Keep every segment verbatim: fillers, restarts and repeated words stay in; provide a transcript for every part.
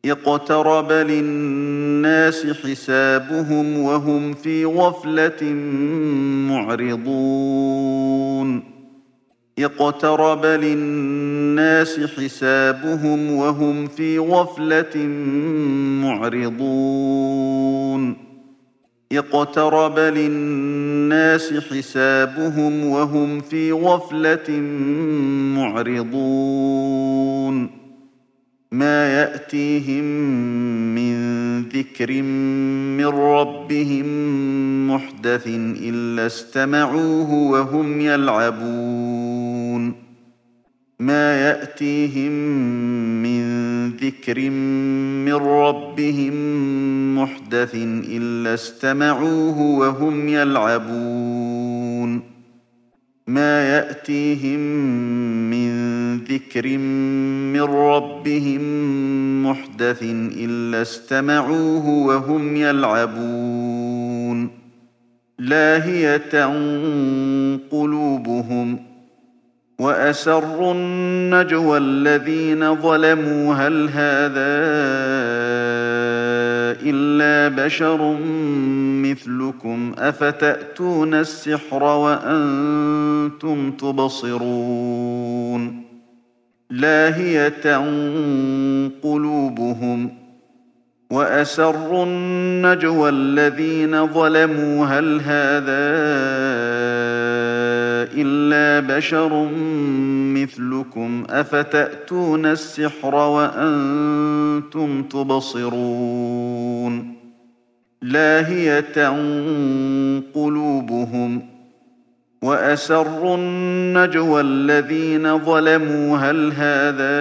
اقترب للناس حسابهم وهم في غفلة معرضون اقترب للناس حسابهم وهم في غفلة معرضون اقترب للناس حسابهم وهم في غفلة معرضون ما يأتيهم من ذكر من ربهم محدث إلا استمعوه وهم يلعبون ما يأتيهم من ذكر من ربهم محدث إلا استمعوه وهم يلعبون ما يأتيهم من ذكر من ربهم محدث إلا استمعوه وهم يلعبون لاهية قلوبهم وأسروا النجوى الذين ظلموا هل هذا إلا بشر مثلكم أفتأتون السحر وأنتم تبصرون لاهية قلوبهم وأسروا النجوى الذين ظلموا هل هذا إلا بشر مثلكم أفتأتون السحر وأنتم تبصرون لاهية قلوبهم وأسروا النجوى الذين ظلموا هل هذا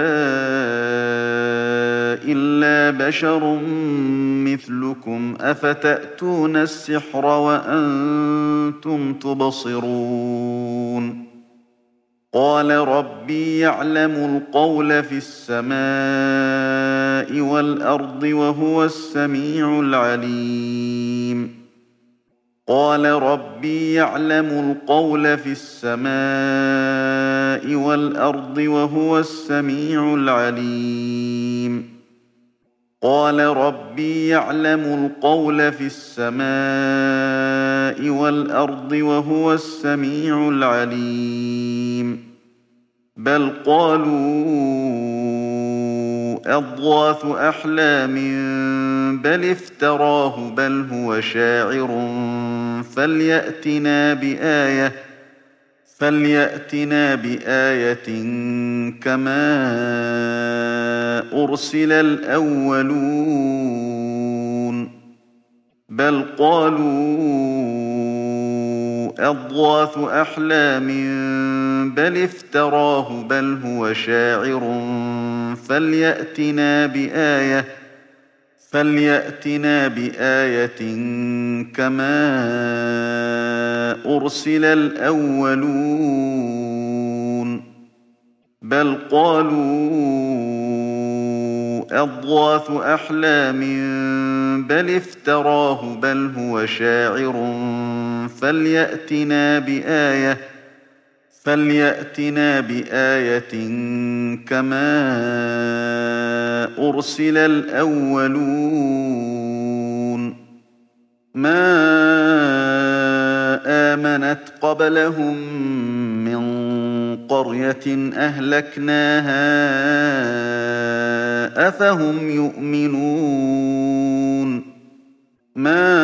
إلا بشر مثلكم أفتأتون السحر وأنتم تبصرون قال ربي يعلم القول في السماء والأرض وهو السميع العليم قال ربي يعلم القول في السماء والأرض وهو السميع العليم قال ربي يعلم القول في السماء والأرض وهو السميع العليم بل قالوا أضغاث أحلام بل افتراه بل هو شاعر فليأتنا بآية فليأتنا بآية كما أرسل الأولون بل قالوا أضغاث أحلام بل افتراه بل هو شاعر فليأتنا بآية فليأتنا بآية كما أرسل الأولون بل قالوا أضغاث أحلام بل افتراه بل هو شاعر فليأتنا بآية فليأتنا بآية كما أرسل الأولون ما آمنت قبلهم من قرية أهلكناها أفهم يؤمنون ما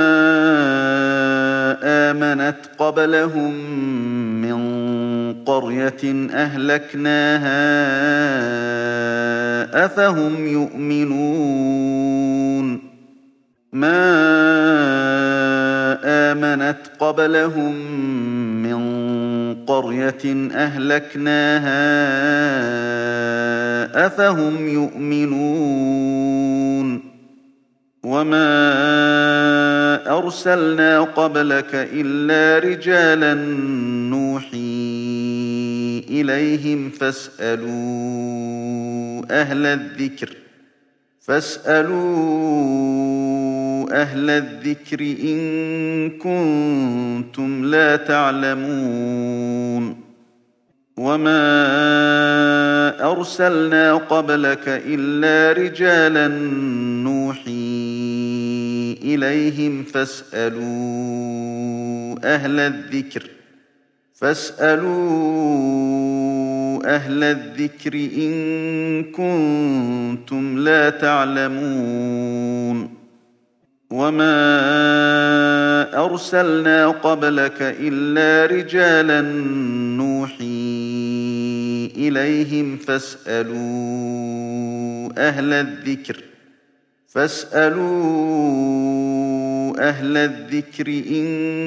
آمنت قبلهم من قرية أهلكناها أفهم يؤمنون ما آمنت قبلهم من قرية أهلكناها أفهم يؤمنون وما أرسلنا قبلك إلا رجالا نوحي إليهم فاسألوا أهل الذكر فاسألوا أهل الذكر إن كنتم لا تعلمون وما أرسلنا قبلك إلا رجالا نوحي إليهم فاسألوا أهل الذكر فاسألوا أهل الذكر إن كنتم لا تعلمون وما أرسلنا قبلك إلا رجالا نوحي إليهم فاسألوا أهل الذكر فاسألوا أهل الذكر إن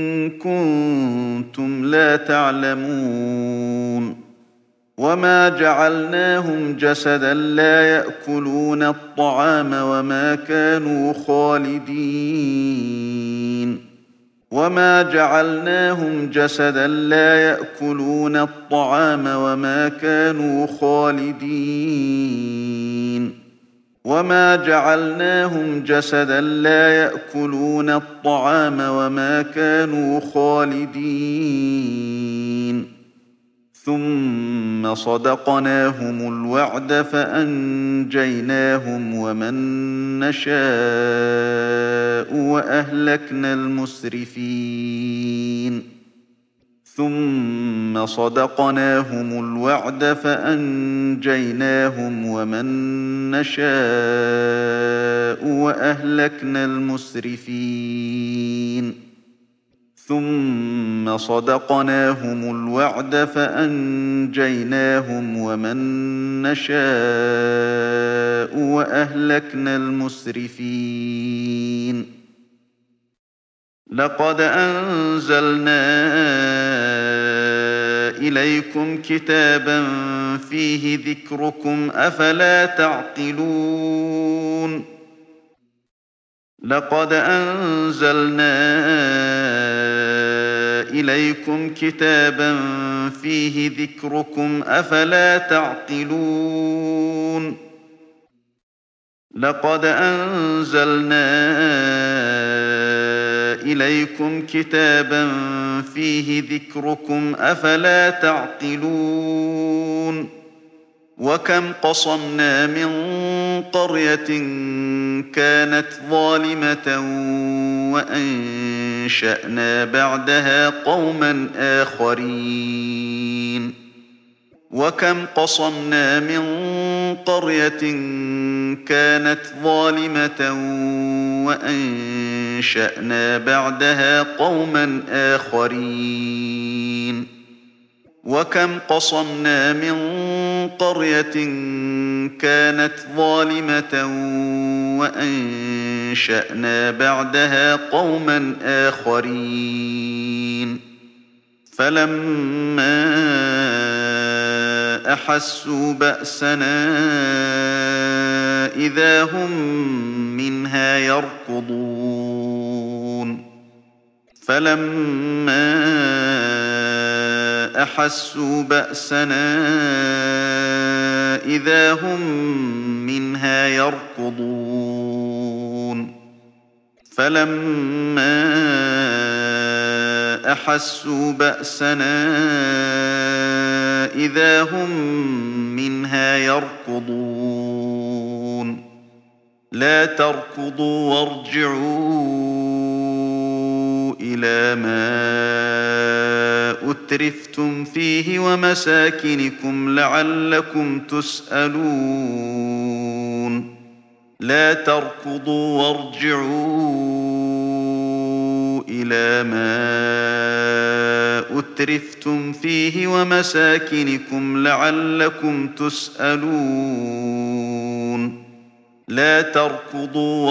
كنتم لا تعلمون وما جعلناهم جسدا لا يأكلون الطعام وما كانوا خالدين وما جعلناهم جسدا لا يأكلون الطعام وما كانوا خالدين وما جعلناهم جسدا لا يأكلون الطعام وما كانوا خالدين ثم صدقناهم الوعد فأنجيناهم ومن نشاء وأهلكنا المسرفين ثم صدقناهم الوعد فأنجيناهم ومن نشاء وأهلكنا المسرفين ثم صدقناهم الوعد فأنجيناهم ومن نشاء وأهلكنا المسرفين لقد أنزلنا إليكم كتابا فيه ذكركم أفلا تعقلون لقد أنزلنا إليكم كتابا فيه ذكركم أفلا تعقلون لقد أنزلنا إليكم كتابا فيه ذكركم أفلا تعقلون وكم قصمنا من قرية كانت ظالمة وأنشأنا بعدها قوما آخرين وكم قصمنا من قرية كانت ظالمة وأنشأنا بعدها قوما آخرين وكم قصمنا من قرية كانت ظالمة وأنشأنا بعدها قوما آخرين فلما أحسوا بأسنا إذا هم منها يركضون فلما أحسوا بأسنا إذا هم منها يركضون فلما أحسوا بأسنا إذا هم منها يركضون لا تركضوا وارجعوا إلى ما أترفتم فيه ومساكنكم لعلكم تسألون لا تركضوا وارجعوا إلى ما أترفتم فيه ومساكنكم لعلكم تسألون لا تركضوا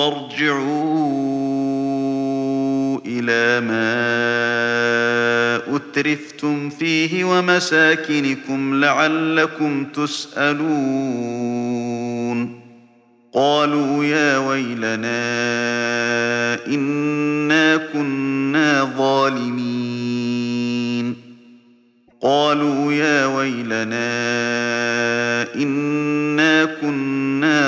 وارجعوا إلى ما أترفتم فيه ومساكنكم لعلكم تسألون قالوا يا ويلنا إنا كنا ظالمين قالوا يا ويلنا إنا كنا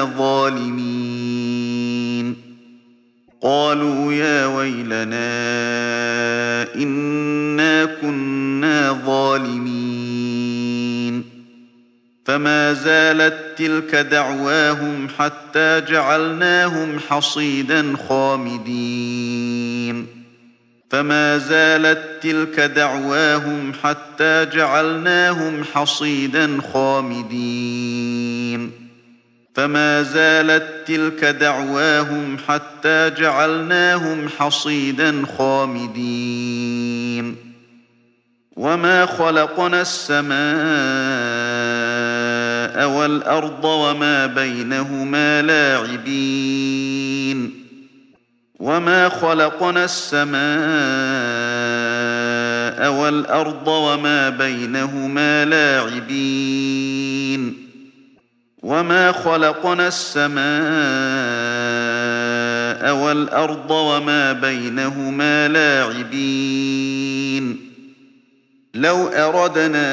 ظالمين قالوا يا ويلنا إنا كنا ظالمين فما زالت تلك دعواهم حتى جعلناهم حصيدا خامدين فما زالت تلك دعواهم حتى جعلناهم حصيدا خامدين فما زالت تلك دعواهم حتى جعلناهم حصيدا خامدين وما خلقنا السماء والأرض وما بينهما لاعبين وما خلقنا السماء والأرض وما بينهما لاعبين وما خلقنا السماء والأرض وما بينهما لاعبين لو أردنا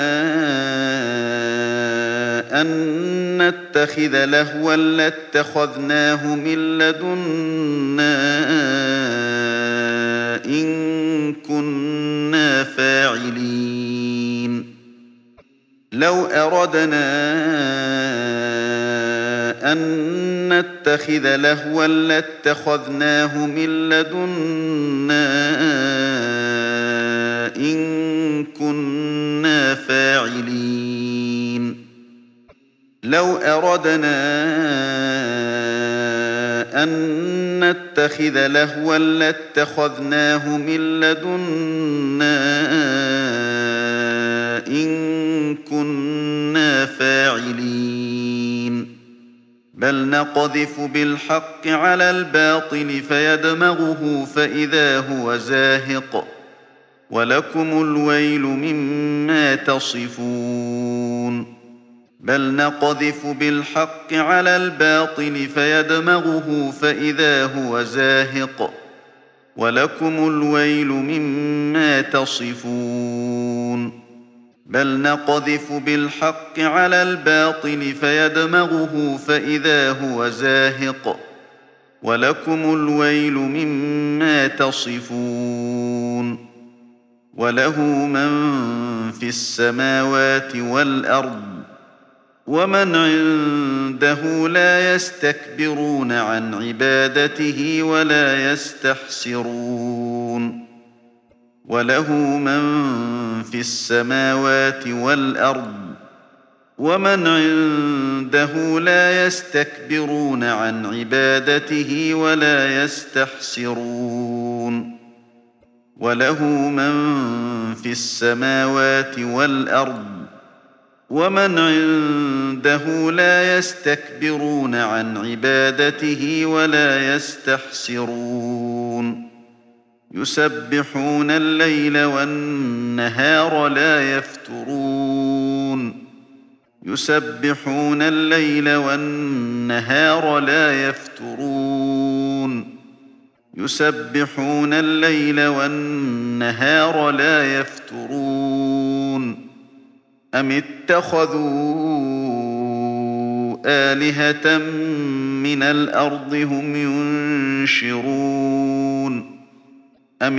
أن نتخذ لهوا لاتخذناه من لدنا إن كنا فاعلين لو أردنا أن نتخذ لهوا لاتخذناه من لدنا إن كنا فاعلين لو أردنا أن نتخذ لهوا لاتخذناه من لدنا إن كنا فاعلين بل نقذف بالحق على الباطل فيدمغه فإذا هو زاهق ولكم الويل مما تصفون بل نقذف بالحق على الباطل فيدمغه فإذا هو زاهق ولكم الويل مما تصفون بل نقذف بالحق على الباطل فيدمغه فإذا هو زاهق ولكم الويل مما تصفون وله من في السماوات والأرض ومن عنده لا يستكبرون عن عبادته ولا يستحسرون وله من في السماوات والأرض ومن عنده لا يستكبرون عن عبادته ولا يستحسرون وله من في السماوات والأرض ومن عنده لا يستكبرون عن عبادته ولا يستحسرون يسبحون الليل والنهار لا يفترون يسبحون الليل والنهار لا يفترون يسبحون الليل والنهار لا يفترون أم اتخذوا آلهة من الأرض هم ينشرون أم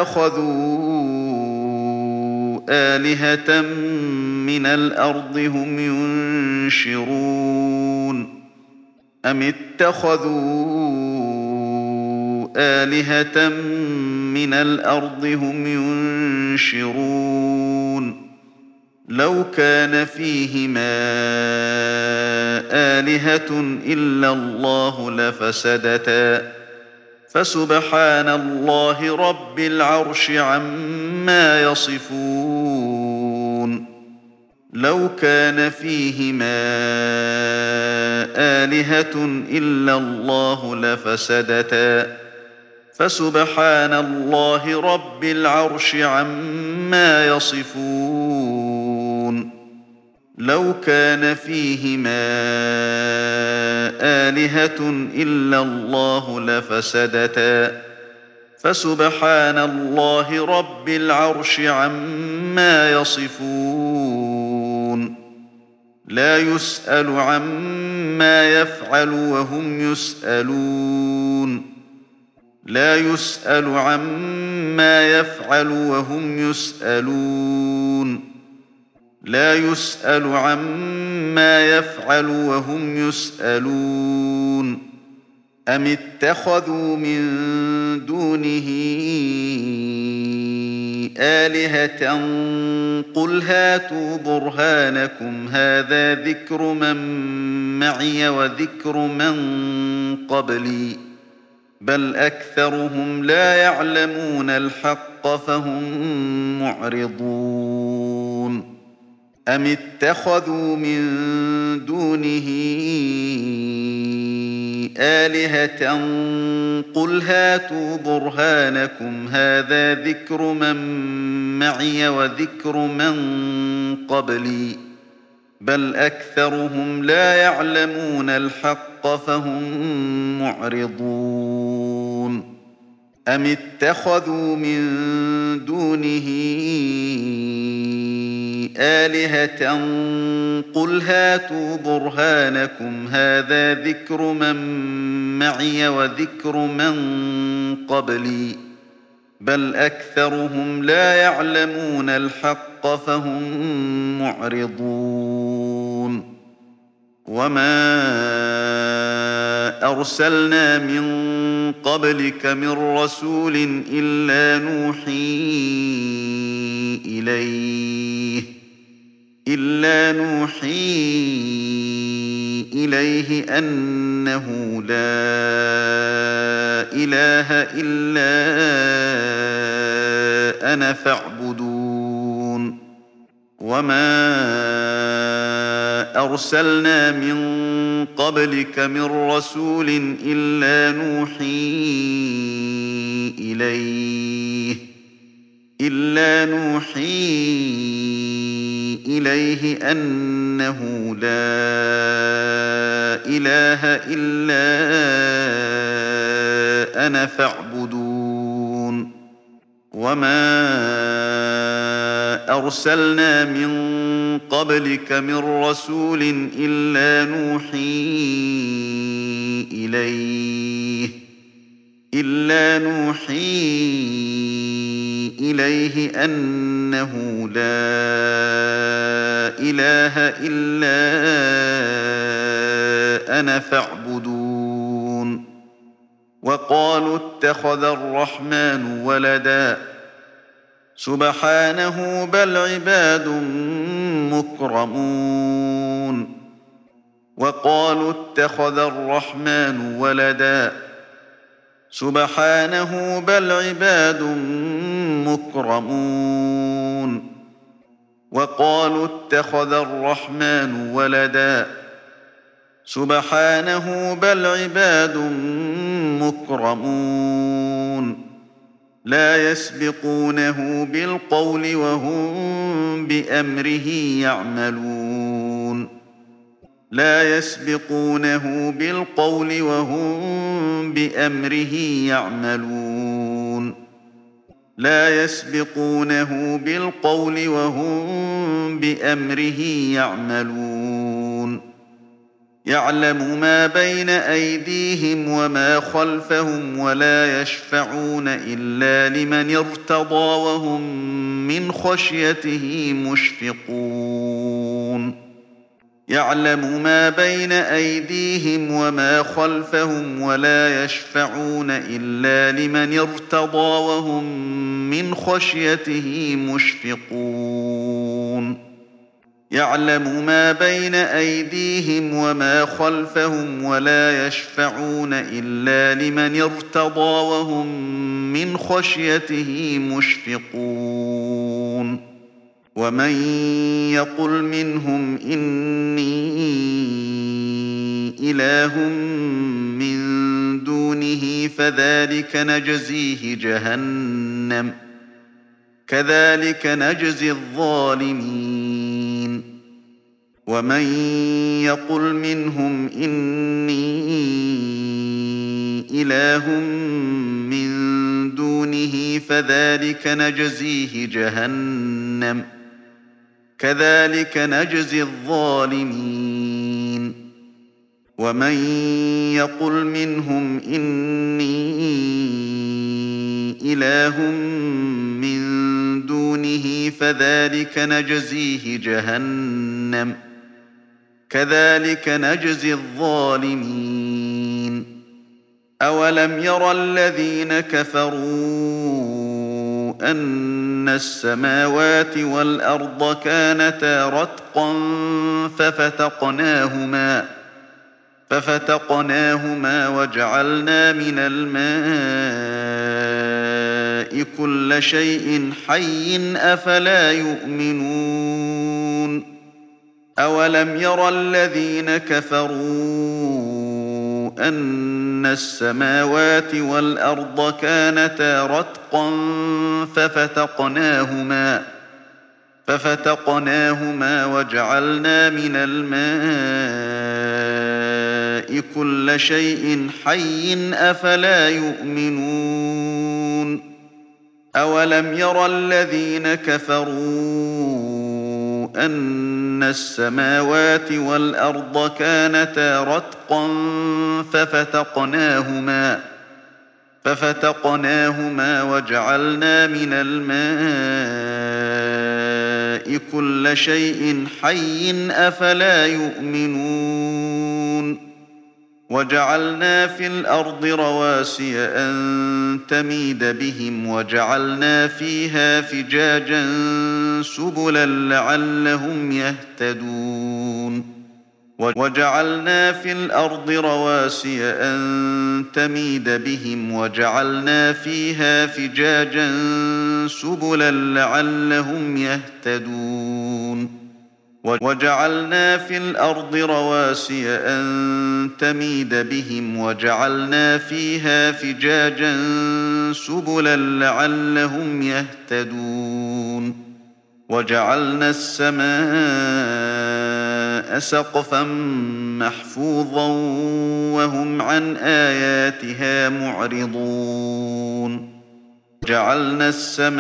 اتخذوا آلهة من الأرض هم ينشرون أم اتخذوا آلهة من الأرض هم ينشرون لو كان فيهما آلهة إلا الله لفسدتا فسبحان الله رب العرش عما يصفون لو كان فيهما آلهة إلا الله لفسدتا فسبحان الله رب العرش عما يصفون لو كان فيهما آلهة إلا الله لفسدتا فسبحان الله رب العرش عما يصفون لا يسأل عما يفعل وهم يسألون لا يسأل عما يفعل وهم يسألون لا يسأل عما يفعل وهم يسألون أم اتخذوا من دونه آلهة قل هاتوا برهانكم هذا ذكر من معي وذكر من قبلي بل أكثرهم لا يعلمون الحق فهم معرضون أم اتخذوا من دونه آلهة قل هاتوا برهانكم هذا ذكر من معي وذكر من قبلي بل أكثرهم لا يعلمون الحق فهم معرضون أم اتخذوا من دونه آلهة قل هاتوا برهانكم هذا ذكر من معي وذكر من قبلي بل أكثرهم لا يعلمون الحق فهم معرضون وما أرسلنا من قبلك من رسول إلا نوحي إليه إلا نوحي إليه أنه لا إله إلا أنا فاعبدون وما أرسلنا من قبلك من رسول إلا نوحي إليه إلا نوحي إليه أنه لا إله إلا أنا فاعبدون وما أرسلنا من قبلك من رسول إلا نوحي إليه إلا نوحي إليه أنه لا إله إلا أنا فاعبدون وقالوا اتخذ الرحمن ولدا سبحانه بل عباد مكرمون وقالوا اتخذ الرحمن ولدا سبحانه بل عباد مكرمون وقالوا اتخذ الرحمن ولدا سبحانه بل عباد مكرمون لا يسبقونه بالقول وهم بأمره يعملون لا يسبقونه بالقول وهم بأمره يعملون لا يسبقونه بالقول وهم بأمره يعملون يعلم ما بين أيديهم وما خلفهم ولا يشفعون إلا لمن ارتضى وهم من خشيته مشفقون يعلم ما بين أيديهم وما خلفهم ولا يشفعون إلا لمن ارتضى وهم من خشيته مشفقون يعلم ما بين أيديهم وما خلفهم ولا يشفعون إلا لمن ارتضى وهم من خشيته مشفقون ومن يقل منهم إني إله من دونه فذلك نجزيه جهنم كذلك نجزي الظالمين ومن يقل منهم إني إله من دونه فذلك نجزيه جهنم كذلك نجزي الظالمين ومن يقل منهم إني إله من دونه فذلك نجزيه جهنم كذلك نجزي الظالمين أولم ير الذين كفروا أن السماوات والأرض كانتا رتقا ففتقناهما ففتقناهما وجعلنا من الماء كل شيء حي أفلا يؤمنون أولم ير الذين كفروا أن السماوات والأرض كانتا رتقا ففتقناهما ففتقناهما وجعلنا من الماء كل شيء حي أفلا يؤمنون أولم ير الذين كفروا أن السماوات والأرض كانتا رتقا ففتقناهما ففتقناهما وجعلنا من الماء كل شيء حي أفلا يؤمنون وجعلنا في الأرض رواسي أن تميد بهم وجعلنا فيها فجاجا سبلا لعلهم يهتدون وجعلنا في الأرض رواسي أن تميد بهم وجعلنا فيها فجاجا سبلا لعلهم يهتدون وجعلنا في الأرض رواسي أن تميد بهم وجعلنا فيها فجاجا سبلا لعلهم يهتدون وجعلنا السماء سقفا محفوظا وهم عن آياتها معرضون جعلنا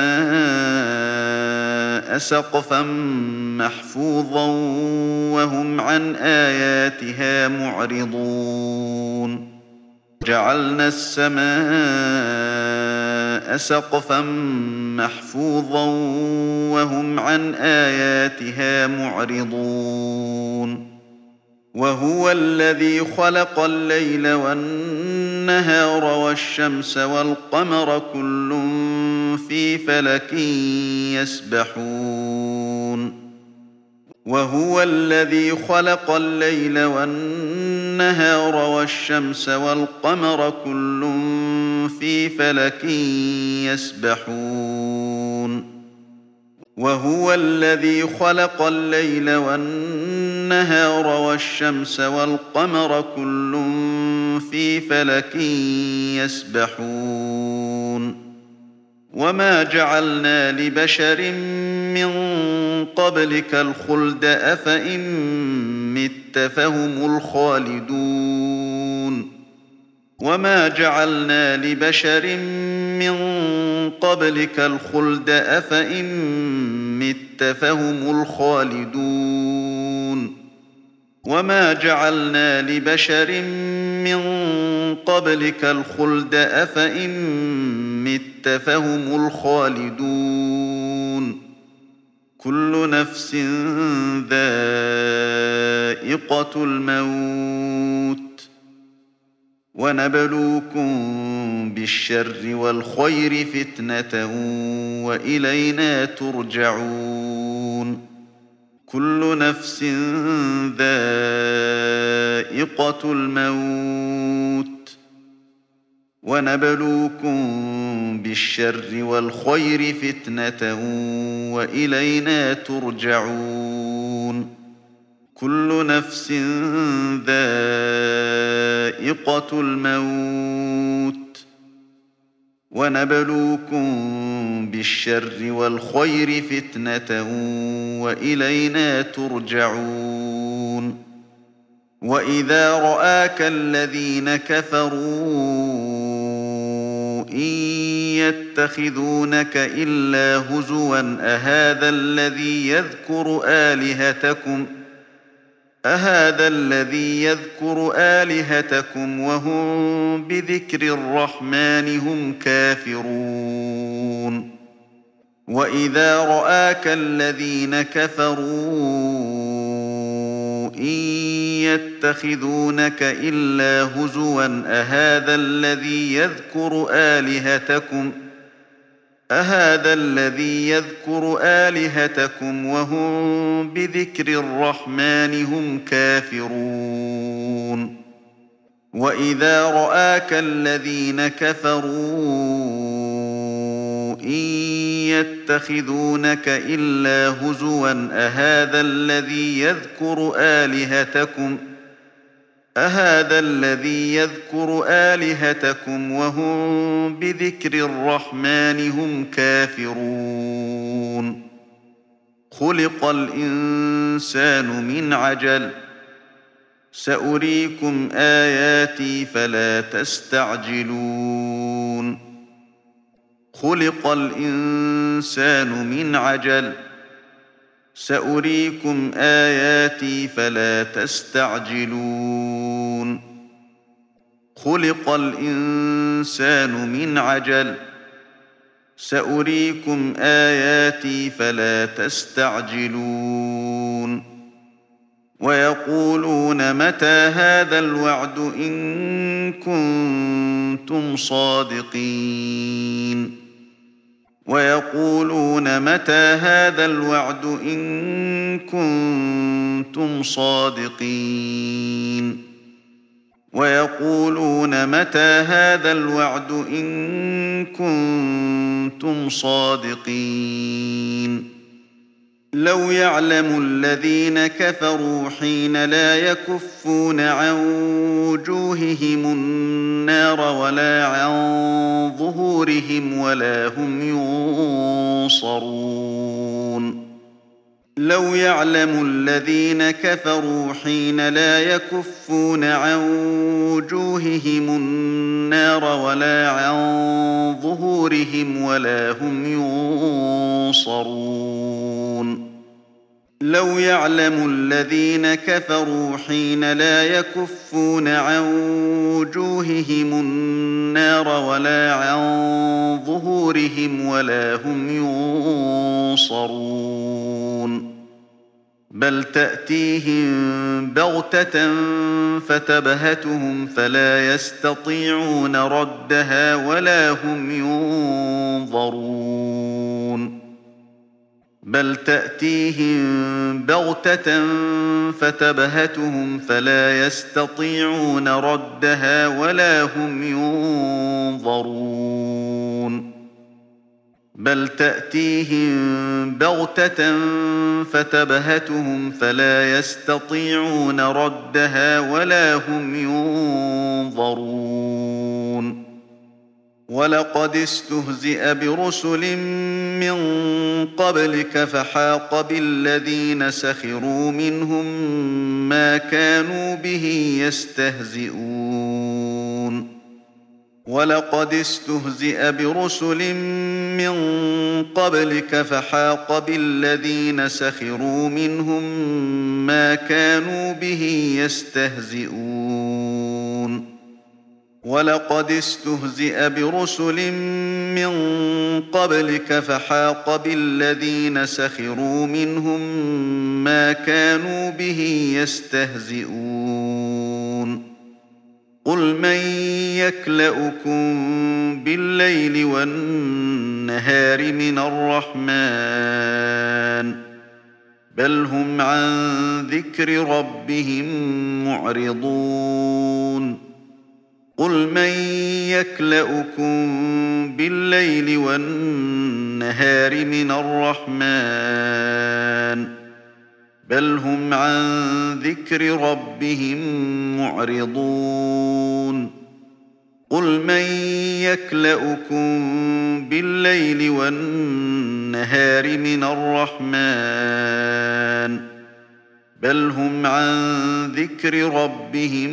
السماء سقفا محفوظا وهم عن آياتها معرضون جعلنا السماء سقفا محفوظا وهم عن آياتها معرضون وهو الذي خلق الليل والنهار والشمس والقمر كل في فلك يسبحون وهو الذي خلق الليل والنهار والشمس والقمر كل في فلك يسبحون وهو الذي خلق الليل والنهار والشمس والقمر كل في فلك يسبحون وما جعلنا لبشر من قبلك الخلد أفإن مت فهم الخالدون وما جعلنا لبشر من قبلك الخلد أفإن مت فهم الخالدون وما جعلنا لبشر من قبلك الخلد أفإن مت فهم الخالدون كل نفس ذائقة الموت ونبلوكم بالشر والخير فتنة وإلينا ترجعون كل نفس ذائقة الموت ونبلوكم بالشر والخير فتنة وإلينا ترجعون كل نفس ذائقة الموت ونبلوكم بالشر والخير فتنة وإلينا ترجعون وإذا رآك الذين كفروا إن يتخذونك إلا هزوا أهذا الذي يذكر آلهتكم أهذا الذي يذكر آلهتكم وهم بذكر الرحمن هم كافرون وإذا رآك الذين كفروا إن يتخذونك إلا هزوا أهذا الذي يذكر آلهتكم أهذا الذي يذكر آلهتكم وهم بذكر الرحمن هم كافرون وإذا رآك الذين كفروا إن يتخذونك إلا هزوا أهذا الذي يذكر آلهتكم أهذا الذي يذكر آلهتكم وهم بذكر الرحمن هم كافرون خلق الإنسان من عجل سأريكم آياتي فلا تستعجلون خلق الإنسان من عجل سأريكم آياتي فلا تستعجلون خلق الإنسان من عجل سأريكم آياتي فلا تستعجلون ويقولون متى هذا الوعد إن كنتم صادقين ويقولون متى هذا الوعد إن كنتم صادقين ويقولون متى هذا الوعد إن كنتم صادقين لو يعلم الذين كفروا حين لا يكفون عن وجوههم النار ولا عن ظهورهم ولا هم ينصرون لو يعلم الذين كفروا حين لا يكفون عن وجوههم النار ولا عن ظهورهم ولا هم ينصرون لو يعلم الذين كفروا حين لا يكفون عن وجوههم النار ولا عن ظهورهم ولا هم ينصرون بل تأتيهم بغتة فتبهتهم فلا يستطيعون ردها ولا هم ينظرون بل تأتيهم بغتة فتبهتهم فلا يستطيعون ردها ولا هم ينظرون بل تأتيهم بغتة فتبهتهم فلا يستطيعون ردها ولا هم ينظرون ولقد استهزئ برسل من قبلك فحاق بالذين سخروا منهم ما كانوا به يستهزئون ولقد استهزئ برسل من قبلك فحاق بالذين سخروا منهم ما كانوا به يستهزئون ولقد استهزئ برسل من قبلك فحاق بالذين سخروا منهم ما كانوا به يستهزئون قل من يكلؤكم بالليل والنهار من الرحمن بل هم عن ذكر ربهم معرضون قل من يكلؤكم بالليل والنهار من الرحمن بل هم عن ذكر ربهم معرضون قل من يكلؤكم بالليل والنهار من الرحمن بل هم عن ذكر ربهم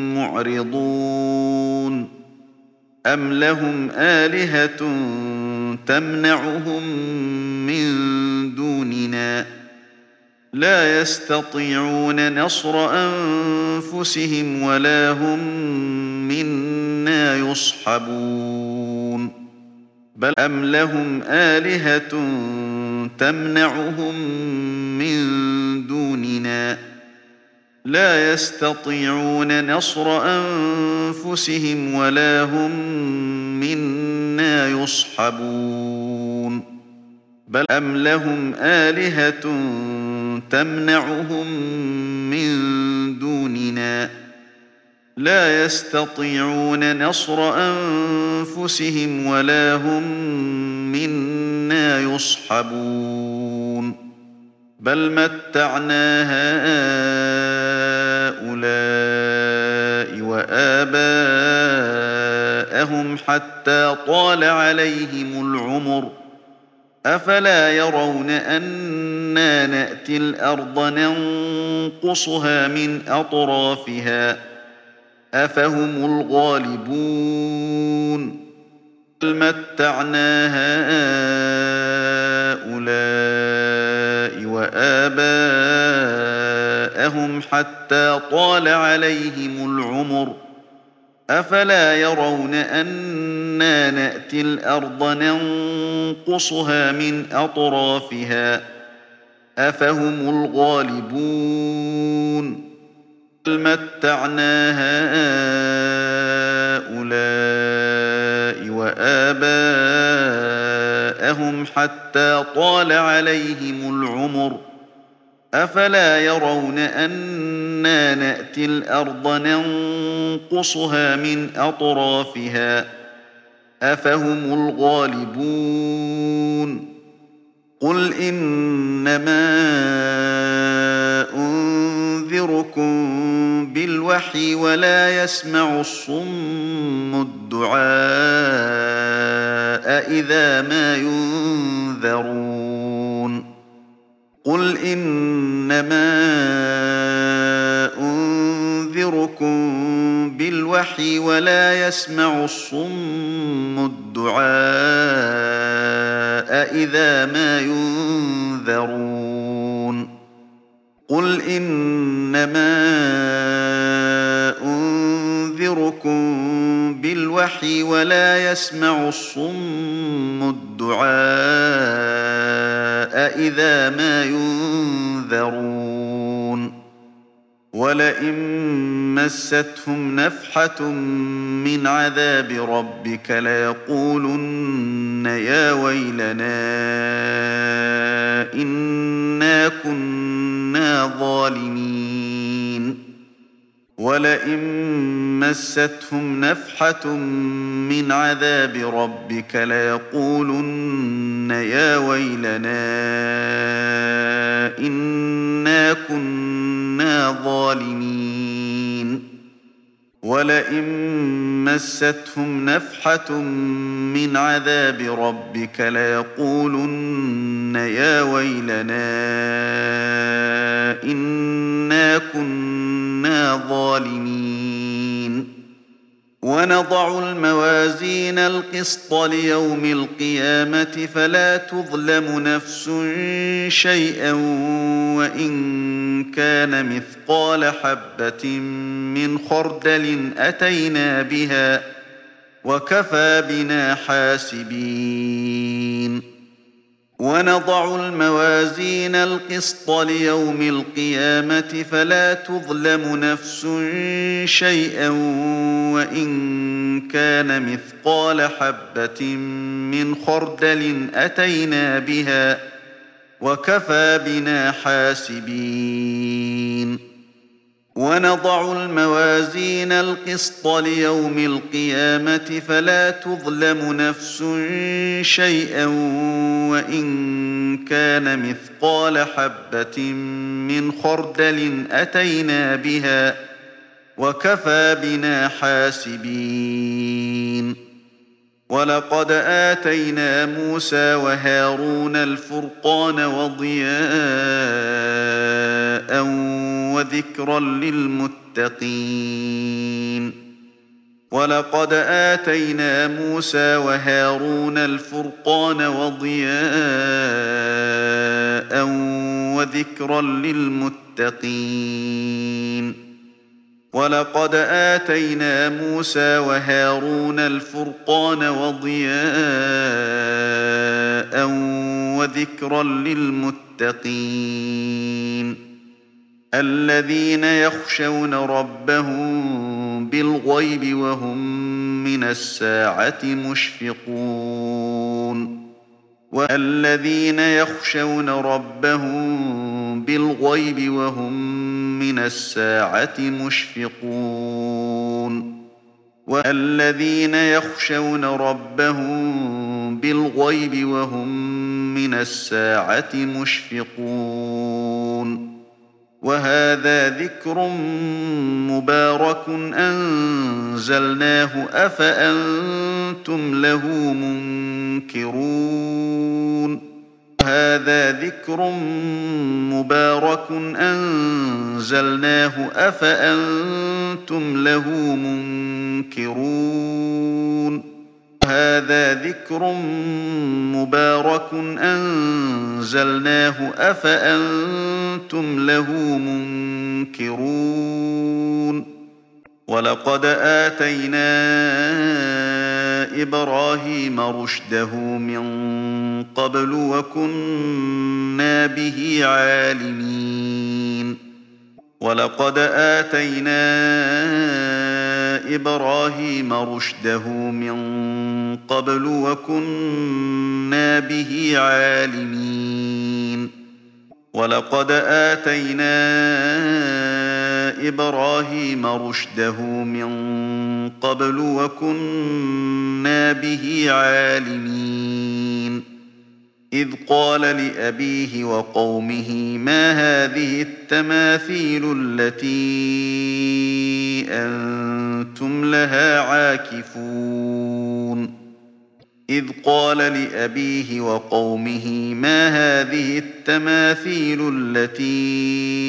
معرضون أم لهم آلهة تمنعهم من دوننا لا يستطيعون نصر أنفسهم ولا هم منا يصحبون بل أم لهم آلهة تمنعهم من دوننا لا يستطيعون نصر أنفسهم ولا هم منا يصحبون بل أم لهم آلهة تمنعهم من دوننا لا يستطيعون نصر أنفسهم ولا هم منا يصحبون بل متعنا هؤلاء وآباءهم حتى طال عليهم العمر أفلا يرون أنا نأتي الأرض ننقصها من أطرافها أفهم الغالبون بل متعنا هؤلاء وآباءهم حتى طال عليهم العمر أفلا يرون أنا نأتي الأرض ننقصها من أطرافها أفهم الغالبون بل متعنا هؤلاء وآباءهم حتى طال عليهم العمر أفلا يرون أنا نأتي الأرض ننقصها من أطرافها أفهم الغالبون قل إنما أنذركم بالوحي ولا يسمع الصم الدعاء إذا ما ينذرون قل إنما أنذركم بالوحي ولا يسمع الصم الدعاء إذا ما ينذرون قل إنما أنذركم بالوحي ولا يسمع الصم الدعاء إذا ما ينذرون ولئن مستهم نفحة من عذاب ربك ليقولن يا ويلنا إنا كنا ظالمين ولئن مستهم نفحة من عذاب ربك ليقولن يا ويلنا إنا كنا ظالمين ولئن مستهم نفحة من عذاب ربك ليقولن يا ويلنا إنا كنا ظالمين ونضع الموازين القسط ليوم القيامة فلا تظلم نفس شيئا وإن كان مثقال حبة من خردل أتينا بها وكفى بنا حاسبين ونضع الموازين القسط ليوم القيامة فلا تظلم نفس شيئا وإن كان مثقال حبة من خردل أتينا بها وكفى بنا حاسبين ونضع الموازين القسط ليوم القيامة فلا تظلم نفس شيئا وإن كان مثقال حبة من خردل أتينا بها وكفى بنا حاسبين ولقد آتينا موسى وهارون الفرقان وضياء وذكرا للمتقين ولقد آتينا موسى وهارون الفرقان وضياء وذكرا للمتقين ولقد آتينا موسى وهارون الفرقان وضياء وذكرا للمتقين الذين يخشون ربهم بالغيب وهم من الساعة مشفقون والذين يخشون ربهم بالغيب وهم من الساعة مشفقون والذين يخشون ربهم بالغيب وهم من الساعة مشفقون وهذا ذكر مبارك أنزلناه أفأنتم له منكرون وهذا ذكر مبارك أنزلناه أفأنتم له منكرون وهذا ذكر مبارك أنزلناه أفأنتم له منكرون ولقد آتينا إبراهيم رشده من قبل وكنا به عالمين ولقد آتينا إبراهيم رشده من قبل وكنا به عالمين ولقد آتينا إبراهيم رشده من قبل وكنا به عالمين إذ قال لأبيه وقومه ما هذه التماثيل التي أنتم لها عاكفون إذ قال لأبيه وقومه ما هذه التماثيل التي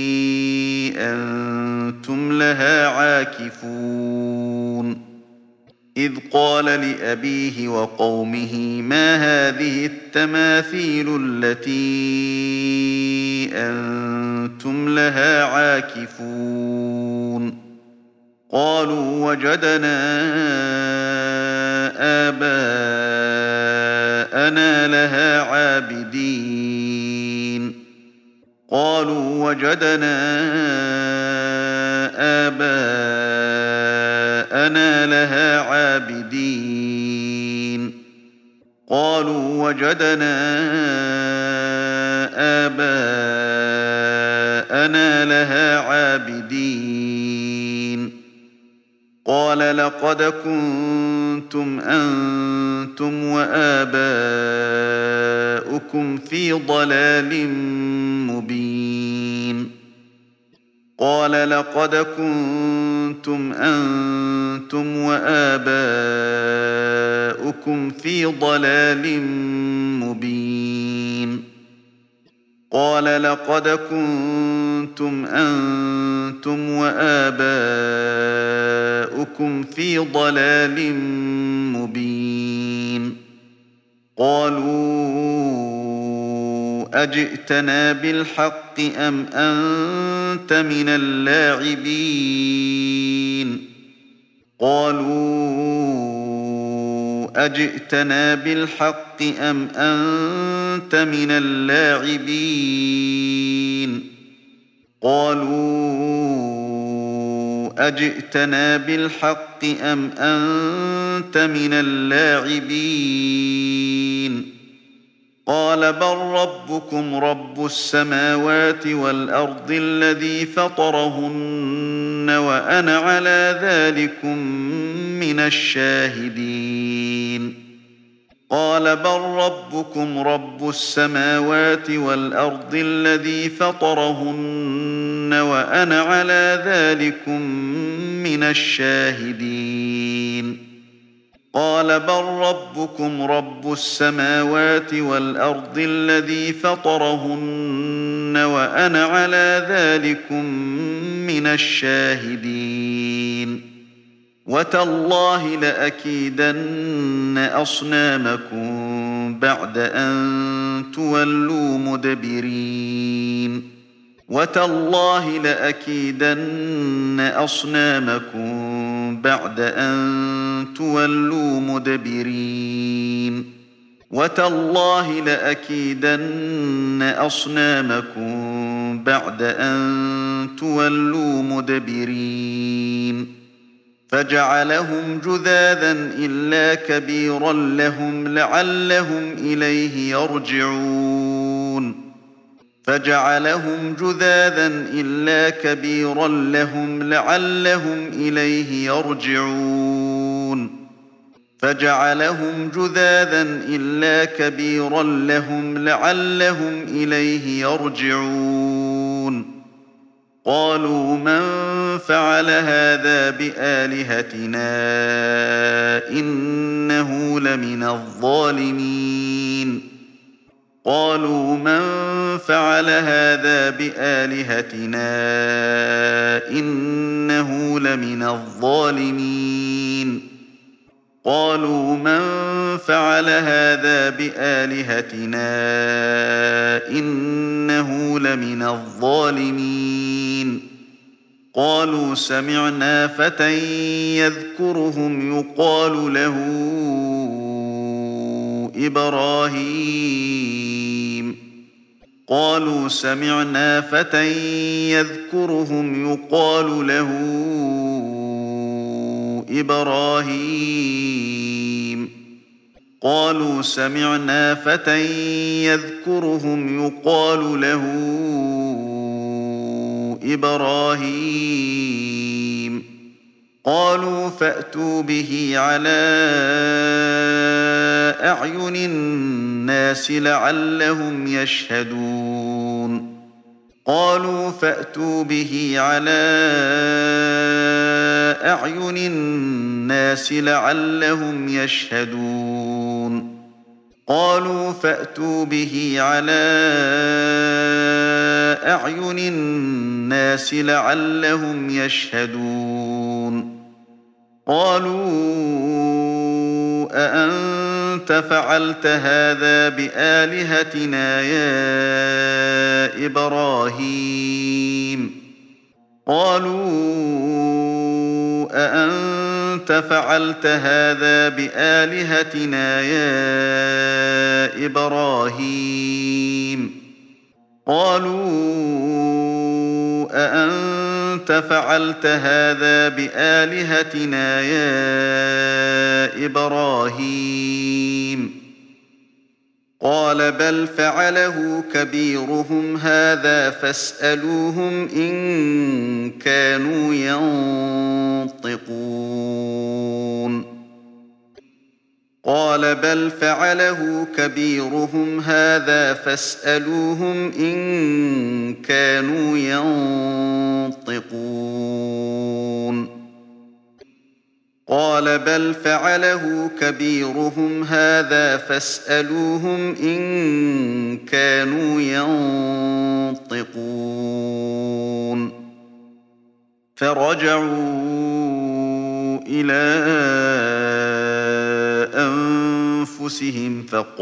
أنتم لها عاكفون إذ قال لأبيه وقومه ما هذه التماثيل التي أنتم لها عاكفون قالوا وجدنا آباءنا لها عابدين قالوا وجدنا آباءنا لها عابدين قالوا وجدنا آباءنا لها عابدين قال لقد كنتم أنتم وآباؤكم في ضلال مبين قال لقد كنتم أنتم وآباؤكم في ضلال مبين قال لقد كنتم أنتم وآباؤكم في ضلال مبين قالوا أجئتنا بالحق أم أنت من اللاعبين قالوا أجئتنا بالحق أم أنت من اللاعبين قالوا أجئتنا بالحق أم أنت من اللاعبين قال بل ربكم رب السماوات والأرض الذي فطرهن وأنا على ذلكم من الشاهدين قال بل ربكم رب السماوات والأرض الذي فطرهن وأنا على ذلكم من الشاهدين قال بل ربكم رب السماوات والأرض الذي فطرهن وأنا على ذلكم من الشاهدين وتالله لأكيدن أصنامكم بعد أن تولوا مدبرين وتالله لأكيدن أصنامكم بعد أن تولوا مدبرين وتالله لأكيدن أصنامكم بعد أن تولوا مدبرين فجعلهم جذاذا إلا كبيرا لهم لعلهم إليه يرجعون فجعلهم جذاذا إلا كبيرا لهم لعلهم إليه يرجعون فجعلهم جذاذا إلا كبيرا لهم لعلهم إليه يرجعون قالوا من فعل هذا بآلهتنا إنه لمن الظالمين قالوا من فعل هذا بآلهتنا إنه لمن الظالمين قالوا من فعل هذا بآلهتنا إنه لمن الظالمين قالوا سمعنا فتى يذكرهم يقال له إبراهيم قالوا سمعنا فتى يذكرهم يقال له إبراهيم قالوا سمعنا فتى يذكرهم يقال له إبراهيم قالوا فأتوا به على أعين الناس لعلهم يشهدون قالوا فأتوا به على أعين الناس لعلهم يشهدون قالوا فأتوا به على أعين الناس لعلهم يشهدون قالوا أأنت فعلت هذا بآلهتنا يا إبراهيم قالوا أأنت فعلت هذا بآلهتنا يا إبراهيم قالوا أأنت فعلت هذا بآلهتنا يا إبراهيم قال بل فعله كبيرهم هذا فاسألوهم إن كانوا ينطقون قال بل فعله كبيرهم هذا فاسألوهم إن كانوا ينطقون قال بل فعله كبيرهم هذا فاسألوهم إن كانوا ينطقون فرجعوا إلى أنفسهم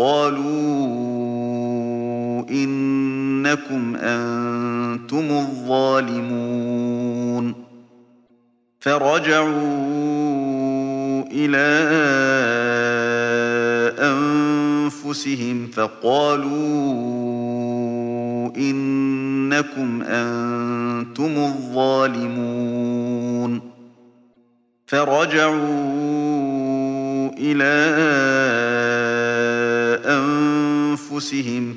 فقالوا إنكم أنتم الظالمون فرجعوا إلى أنفسهم فقالوا إنكم أنتم الظالمون فرجعوا إلى أنفسهم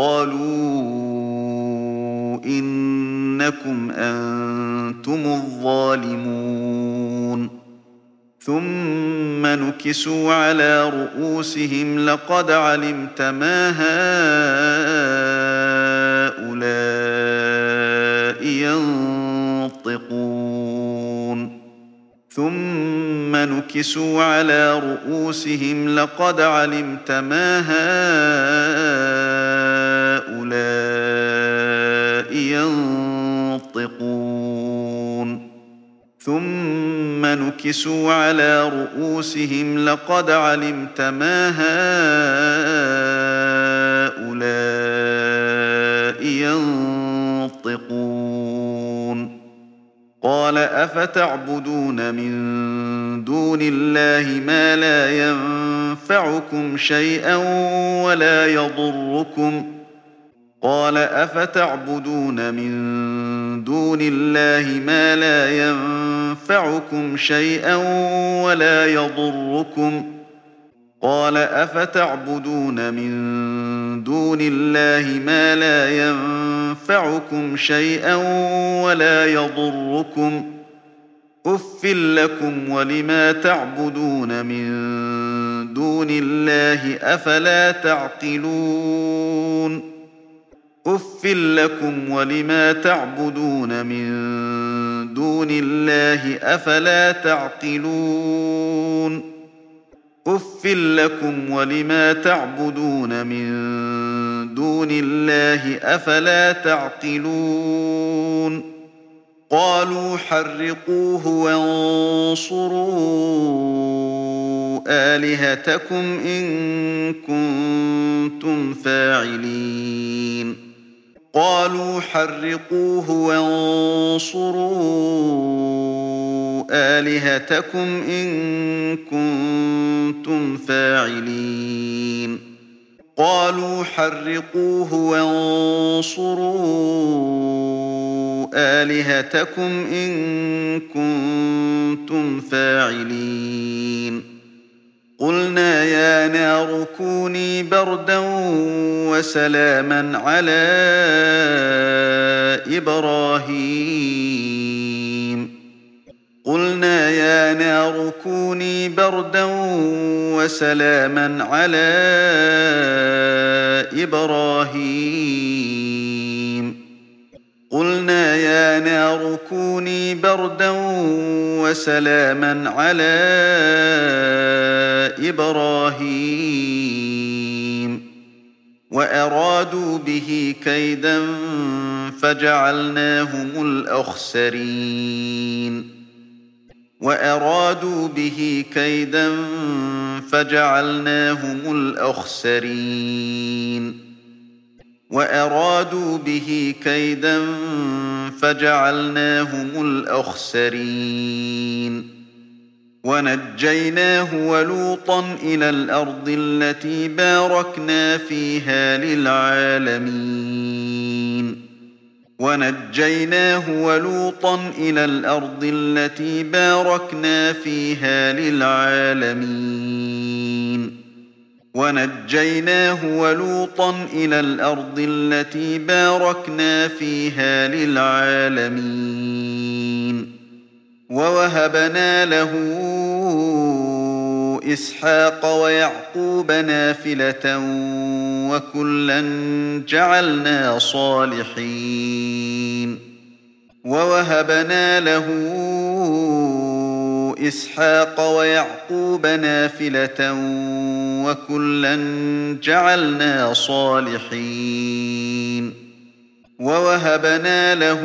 فقالوا إنكم أنتم الظالمون ثم نكسوا على رؤوسهم لقد علمت ما هؤلاء ينطقون ثم نكسوا على رؤوسهم لقد علمت ما هؤلاء ينطقون ثم نكسوا على رؤوسهم لقد علمت ما هؤلاء ينطقون قال أفتعبدون من دون الله ما لا ينفعكم شيئا ولا يضركم قال أفتعبدون من دون الله ما لا ينفعكم شيئا ولا يضركم قال أفتعبدون من دون الله ما لا ينفعكم شيئا ولا يضركم أف لكم ولما تعبدون من دون الله أفلا تعقلون أف لكم ولما تعبدون من دون الله أفلا تعقلون أف لكم ولما تعبدون من دون الله أفلا تعقلون قالوا حرقوه وانصروا آلهتكم إن كنتم فاعلين قالوا حرقوه وانصروا آلهتكم إن كنتم فاعلين قالوا حرقوه وانصروا آلهتكم إن كنتم فاعلين قلنا يا نار كوني بردا وسلاما على إبراهيم قلنا يا نار كوني بردا وسلاما على إبراهيم قلنا يا نار كوني بردا وسلاما على إبراهيم وأرادوا به كيدا فجعلناهم الأخسرين وأرادوا به كيدا فجعلناهم الأخسرين وأرادوا به كيدا فجعلناهم الأخسرين ونجيناه ولوطا إلى الأرض التي باركنا فيها للعالمين ونجيناه ولوطا إلى الأرض التي باركنا فيها للعالمين ونجيناه ولوطا إلى الأرض التي باركنا فيها للعالمين ووهبنا له إسحاق ويعقوب نافلة وكلا جعلنا صالحين ووهبنا له إسحاق ويعقوب نافلة وكلا جعلنا صالحين ووهبنا له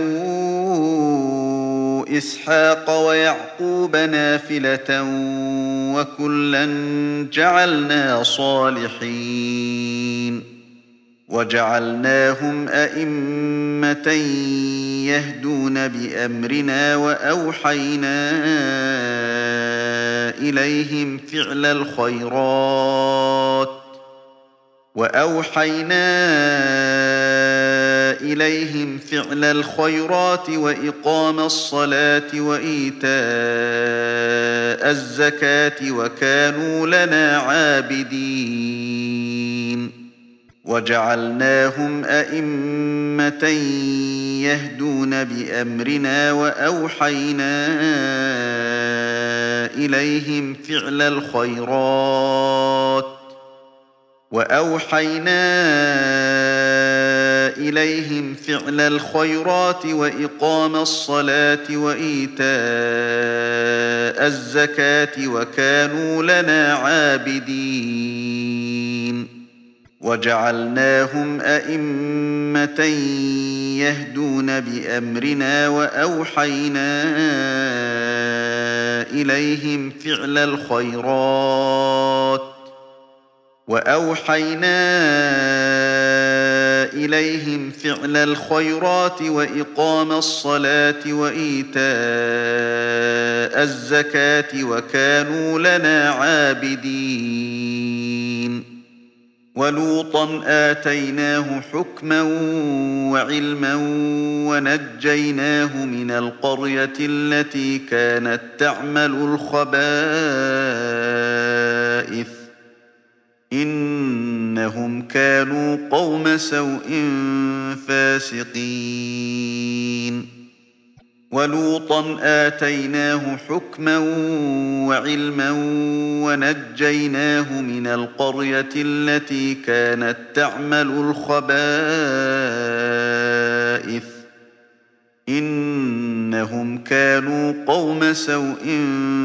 إسحاق ويعقوب نافلة وكلا جعلنا صالحين وجعلناهم أئمة يهدون بأمرنا وأوحينا إليهم فعل الخيرات وأوحينا إليهم فعل الخيرات وإقام الصلاة وإيتاء الزكاة وكانوا لنا عابدين وجعلناهم أئمة يهدون بأمرنا وأوحينا إليهم فعل الخيرات وأوحينا إليهم فعل الخيرات وإقام الصلاة وإيتاء الزكاة وكانوا لنا عابدين وجعلناهم أئمة يهدون بأمرنا وأوحينا إليهم فعل الخيرات وأوحينا إليهم فعل الخيرات وإقام الصلاة وإيتاء الزكاة وكانوا لنا عابدين ولوطا آتيناه حكما وعلما ونجيناه من القرية التي كانت تعمل الخبائث إنهم كانوا قوم سوء فاسقين ولوطا آتيناه حكما وعلما ونجيناه من القرية التي كانت تعمل الخبائث إنهم كانوا قوم سوء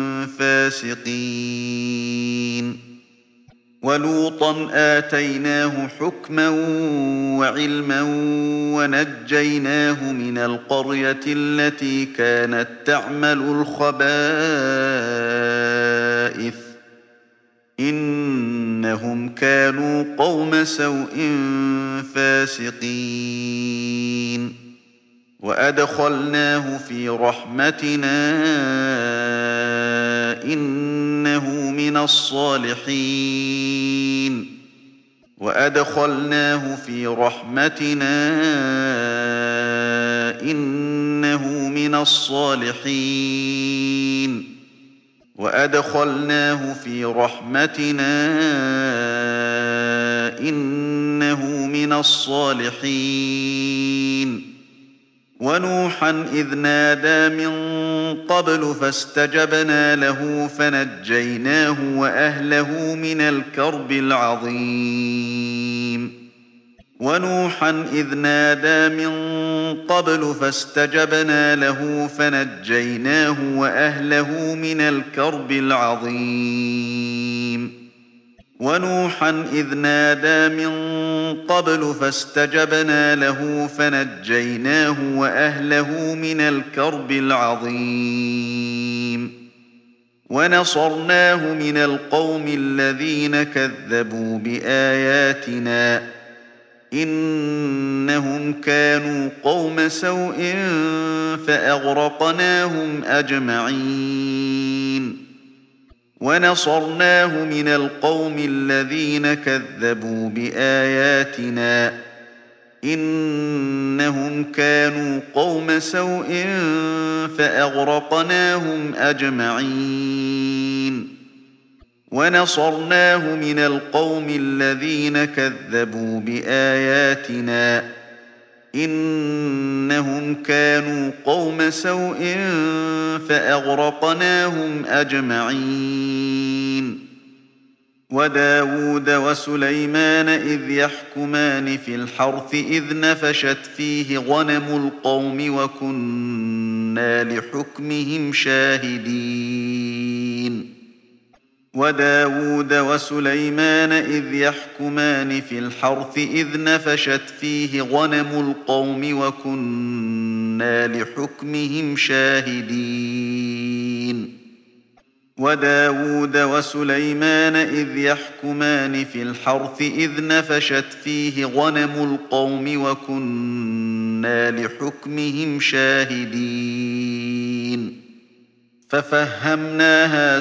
فاسقين ولوطا آتيناه حكما وعلما ونجيناه من القرية التي كانت تعمل الخبائث إنهم كانوا قوم سوء فاسقين وأدخلناه في رحمتنا إنه من الصالحين وأدخلناه في رحمتنا إنه من الصالحين وأدخلناه في رحمتنا إنه من الصالحين ونوحا إذ نادى من قبل فاستجبنا له فنجيناه وأهله من الكرب العظيم ونوحا إذ نادى من قبل فاستجبنا له فنجيناه وأهله من الكرب العظيم ونوحا إذ نادى من قبل فاستجبنا له فنجيناه وأهله من الكرب العظيم ونصرناه من القوم الذين كذبوا بآياتنا إنهم كانوا قوم سوء فأغرقناهم أجمعين ونصرناه من القوم الذين كذبوا بآياتنا إنهم كانوا قوم سوء فأغرقناهم أجمعين ونصرناه من القوم الذين كذبوا بآياتنا إنهم كانوا قوم سوء فأغرقناهم أجمعين وداود وسليمان إذ يحكمان في الحرث إذ نفشت فيه غنم القوم وكنا لحكمهم شاهدين وداود وسليمان إذ يحكمان في الحرث إذ نفشت فيه غنم القوم وكنا لحكمهم شاهدين وداود وسليمان إذ يحكمان في الحرث إذ نفشت فيه غنم القوم وكنا لحكمهم شاهدين ففهمناها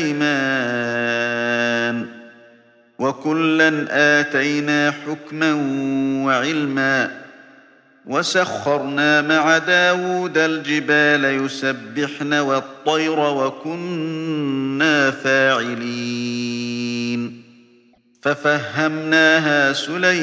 سليمان وكلا آتينا حكما وعلما وسخرنا مع داود الجبال يسبحن والطير وكنا فاعلين ففهمناها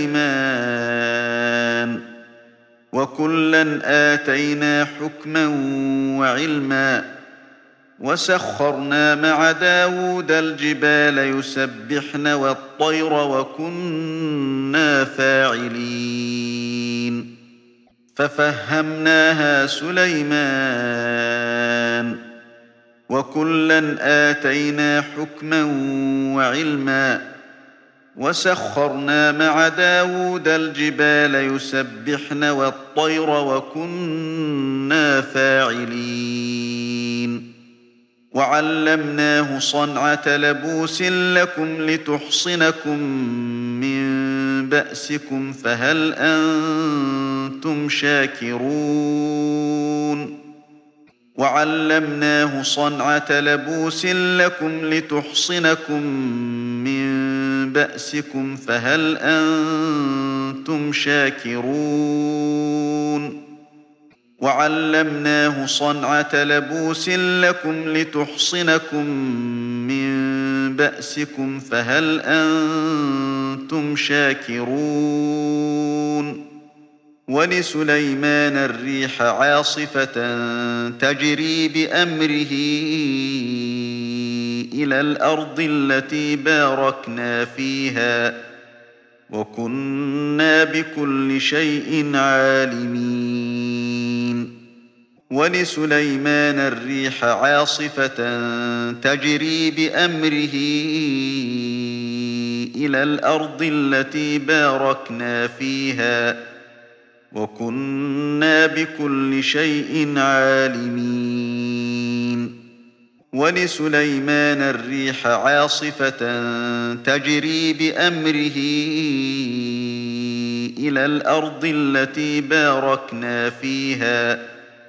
سليمان وكلا آتينا حكما وعلما وسخرنا مع داود الجبال يسبحن والطير وكنا فاعلين ففهمناها سليمان وكلا آتينا حكما وعلما وسخرنا مع داود الجبال يسبحن والطير وكنا فاعلين وعلمناه صنعة لبوس لكم لتحصنكم من بأسكم فهل أنتم شاكرون وعلمناه صنعة لبوس لكم لتحصنكم من بأسكم فهل أنتم شاكرون وعلمناه صنعة لبوس لكم لتحصنكم من بأسكم فهل أنتم شاكرون ولسليمان الريح عاصفة تجري بأمره إلى الأرض التي باركنا فيها وكنا بكل شيء عالمين ولسليمان الريح عاصفة تجري بأمره إلى الأرض التي باركنا فيها وكنا بكل شيء عالمين ولسليمان الريح عاصفة تجري بأمره إلى الأرض التي باركنا فيها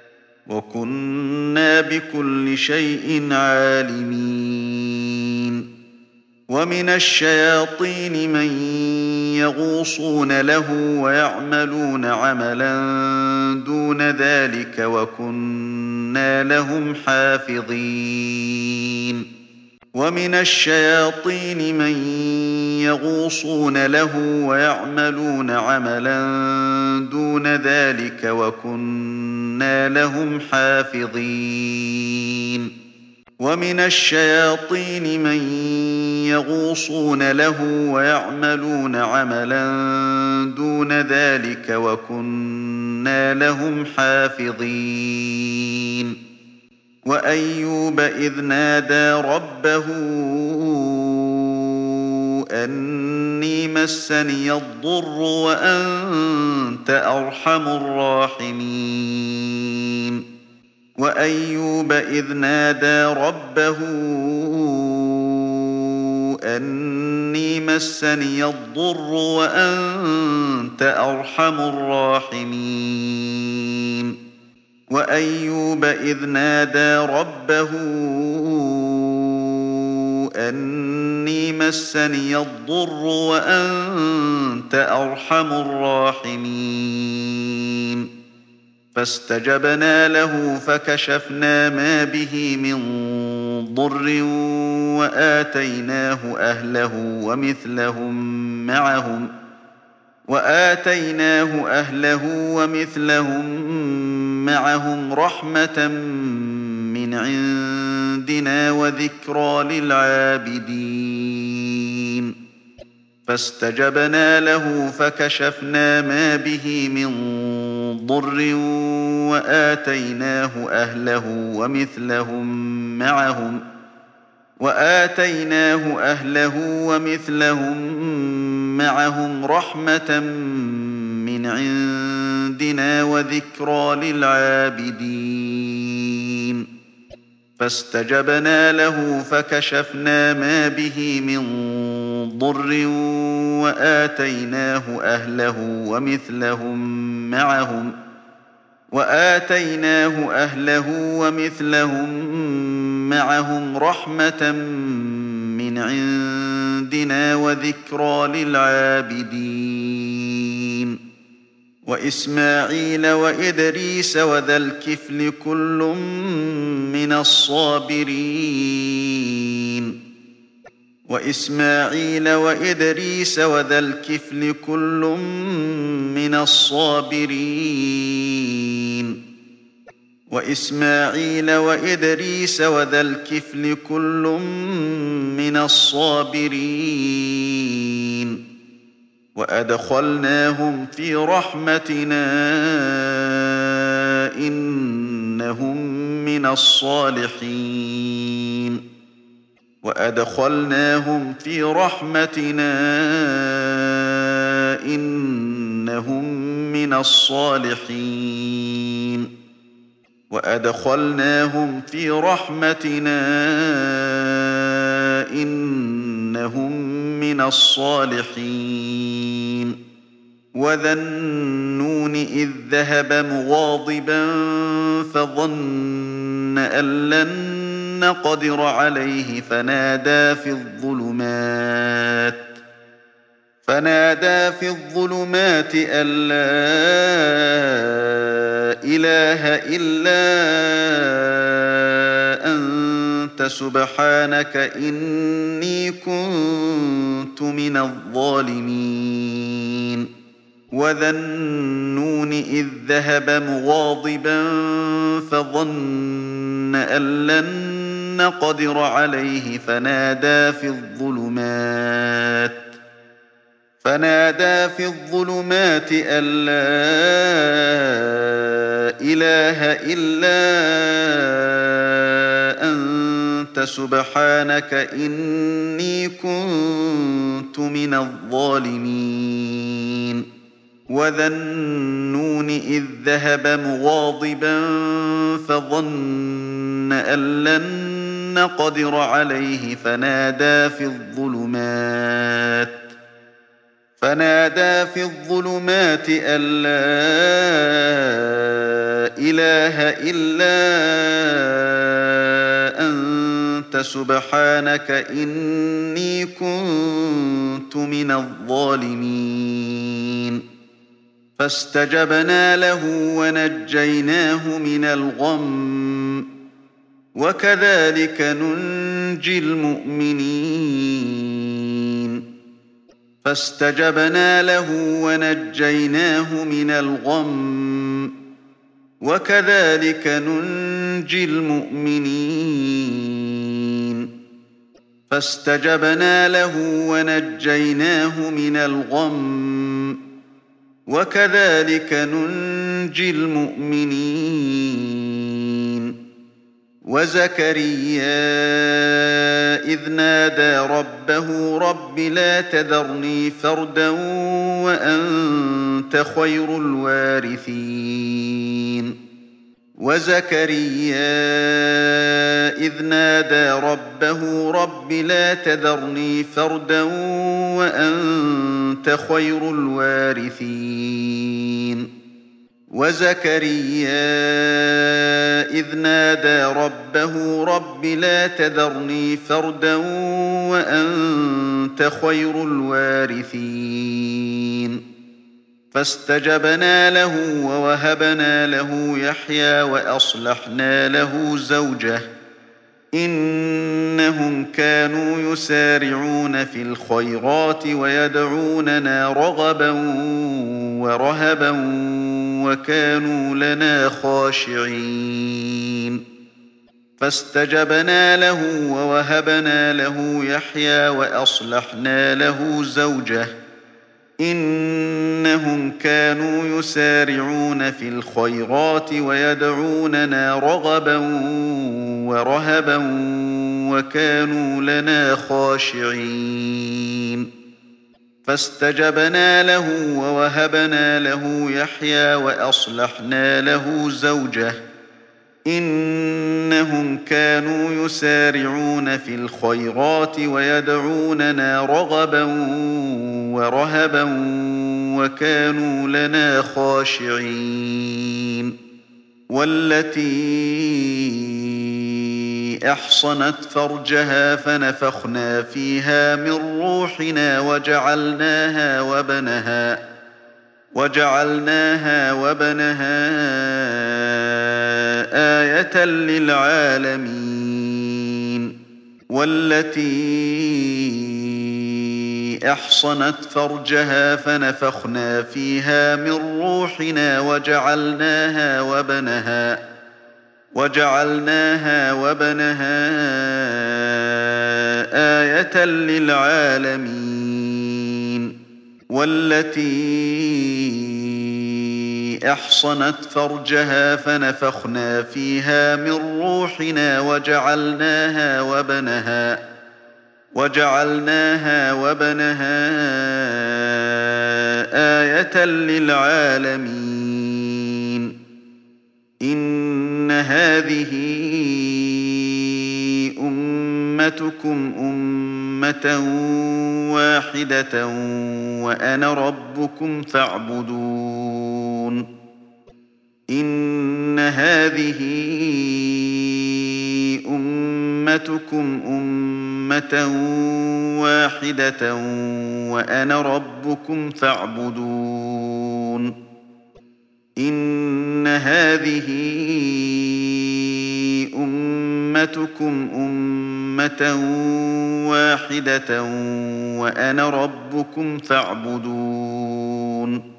وكنا بكل شيء عالمين ومن الشياطين من يغوصون له ويعملون عملا دون ذلك وكنا لهم حافظين ومن الشياطين من يغوصون له ويعملون عملا دون ذلك وكنا لهم حافظين ومن الشياطين من يغوصون له ويعملون عملا دون ذلك وكنا لهم حافظين وأيوب إذ نادى ربه أني مسني الضر وأنت أرحم الراحمين وأيوب إذ نادى ربه أني مسني الضر وأنت أرحم الراحمين وأيوب إذ نادى ربه أني مسني الضر وأنت أرحم الراحمين فاستجبنا له فكشفنا ما به من ضر وآتيناه أهله ومثلهم معهم وآتيناه أهله ومثلهم معهم رحمة من عندنا وذكرى للعابدين فاستجبنا له فكشفنا ما به من ضر وآتيناه أهله ومثلهم معهم وآتيناه أهله ومثلهم معهم رحمة من عندنا وذكرى للعابدين فاستجبنا له فكشفنا ما به من ضر وآتيناه أهله ومثلهم معهم وآتيناه أهله ومثلهم معهم رحمة من عندنا وذكرى للعابدين وإسماعيل وإدريس وذا الكفل كل من الصابرين وإسماعيل وإدريس وذا الكفل كل من الصابرين وإسماعيل وإدريس وذا الكفل كل من الصابرين وأدخلناهم في رحمتنا إنهم من الصالحين وأدخلناهم في رحمتنا إنهم من الصالحين وأدخلناهم في رحمتنا إنهم من الصالحين وذا النون إذ ذهب مغاضبا فظن أن لن نقدر عليه فنادى في الظلمات فنادى في الظلمات أن لا إله إلا أنت سبحانك إني كنت من الظالمين وذا النون إذ ذهب مغاضبا فظن أن لن نقدر عليه فنادى في الظلمات فنادى في الظلمات أن لا إله إلا أنت سبحانك إني كنت من الظالمين وذا النون إذ ذهب مغاضبا فظن أن لن نقدر عليه فنادى في الظلمات فنادى في الظلمات أن لا إله إلا أنت سبحانك إني كنت من الظالمين فاستجبنا له ونجيناه من الغم وكذلك ننجي المؤمنين فاستجبنا له ونجيناه من الغم وكذلك ننجي المؤمنين فاستجبنا له ونجيناه من الغم وكذلك ننجي المؤمنين وزكريا إذ نادى ربه رب لا تذرني فردا وأنت خير الوارثين وزكريا إذ نادى ربه رب لا تذرني فردا وأنت خير الوارثين وزكريا إذ نادى ربه رب لا تذرني فردا وأنت خير الوارثين فاستجبنا له ووهبنا له يحيى وأصلحنا له زوجه إنهم كانوا يسارعون في الخيرات ويدعوننا رغبا ورهبا وكانوا لنا خاشعين فاستجبنا له ووهبنا له يحيى وأصلحنا له زوجه إنهم كانوا يسارعون في الخيرات ويدعوننا رغبا ورهبا وكانوا لنا خاشعين فاستجبنا له ووهبنا له يحيى وأصلحنا له زوجه إنهم كانوا يسارعون في الخيرات ويدعوننا رغبا ورهبا وكانوا لنا خاشعين والتي أحصنت فرجها فنفخنا فيها من روحنا وجعلناها وبنها وجعلناها وبنها آية للعالمين والتي أحصنت فرجها فنفخنا فيها من روحنا وجعلناها وبنها وجعلناها وبنها آية للعالمين والتي أحصنت فرجها فنفخنا فيها من روحنا وجعلناها وبنها وجعلناها وبنها آية للعالمين إن هذه أمتكم أمة أمة واحدة وأنا ربكم فاعبدون إن هذه أمتكم أمة واحدة وأنا ربكم فاعبدون إن هذه أمتكم أمة واحدة وأنا ربكم فاعبدون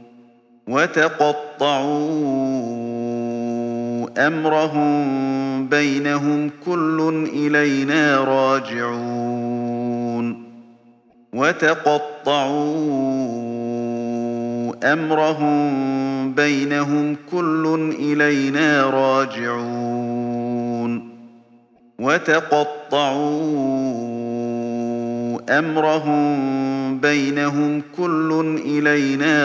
وتقطعوا أمرهم بينهم كل إلينا راجعون وتقطعوا أمرهم بينهم كل إلينا راجعون وتقطعوا أمرهم بينهم كل إلينا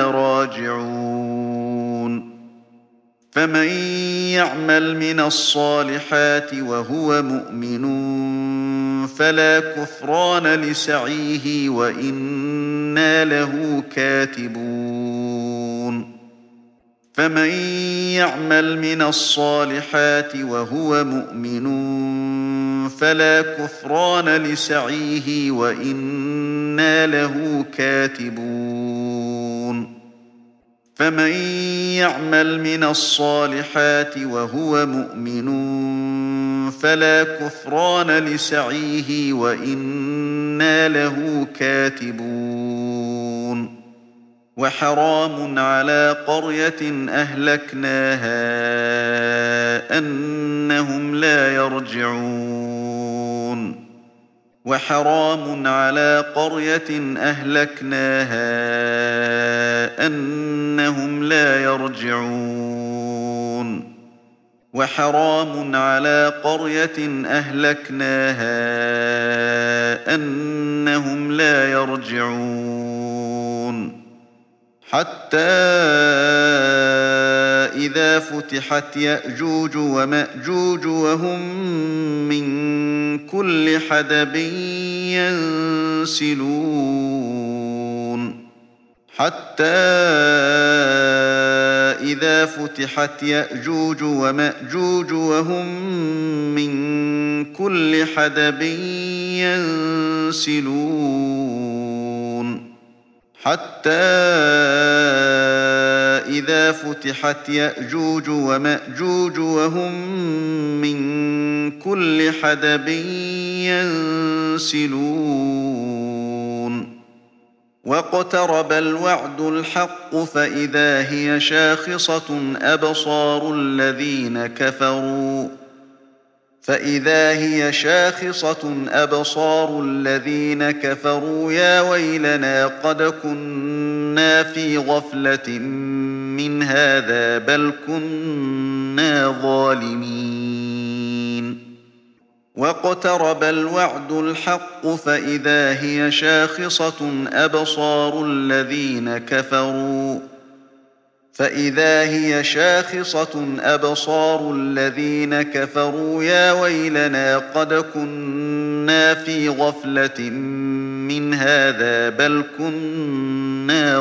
راجعون فمن يعمل من الصالحات وهو مؤمن فلا كفران لسعيه وإنا له كاتبون فمن يعمل من الصالحات وهو مؤمن فلا كفران لسعيه وإنا له كاتبون فمن يعمل من الصالحات وهو مؤمن فلا كفران لسعيه وإنا له كاتبون وحرام على قرية أهلكناها أنهم لا يرجعون وحرام على قرية أهلكناها أنهم لا يرجعون وحرام على قرية أهلكناها أنهم لا يرجعون حتى إذا فتحت يأجوج ومأجوج وهم من كل حدب ينسلون حتى إذا فتحت يأجوج ومأجوج وهم من كل حدب ينسلون حتى إذا فتحت يأجوج ومأجوج وهم من كل حدب ينسلون واقترب الوعد الحق فإذا هي شاخصة أبصار الذين كفروا فإذا هي شاخصة أبصار الذين كفروا يا ويلنا قد كنا في غفلة من هذا بل كنا ظالمين واقترب الوعد الحق فإذا هي شاخصة أبصار الذين كفروا فإذا هي شاخصة أبصار الذين كفروا يا ويلنا قد كنا في غفلة من هذا بل كنا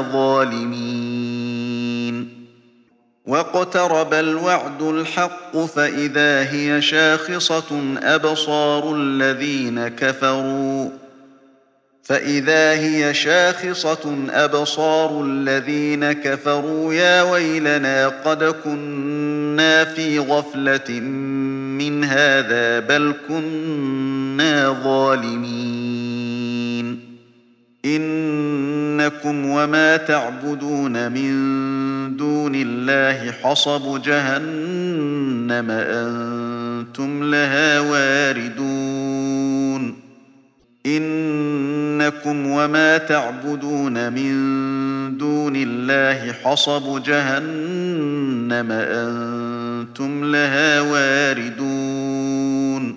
ظالمين واقترب الوعد الحق فإذا هي شاخصة أبصار الذين كفروا فإذا هي شاخصة أبصار الذين كفروا يا ويلنا قد كنا في غفلة من هذا بل كنا ظالمين إنكم وما تعبدون من دون الله حصب جهنم أنتم لها واردون إنكم وما تعبدون من دون الله حصب جهنم أنتم لها واردون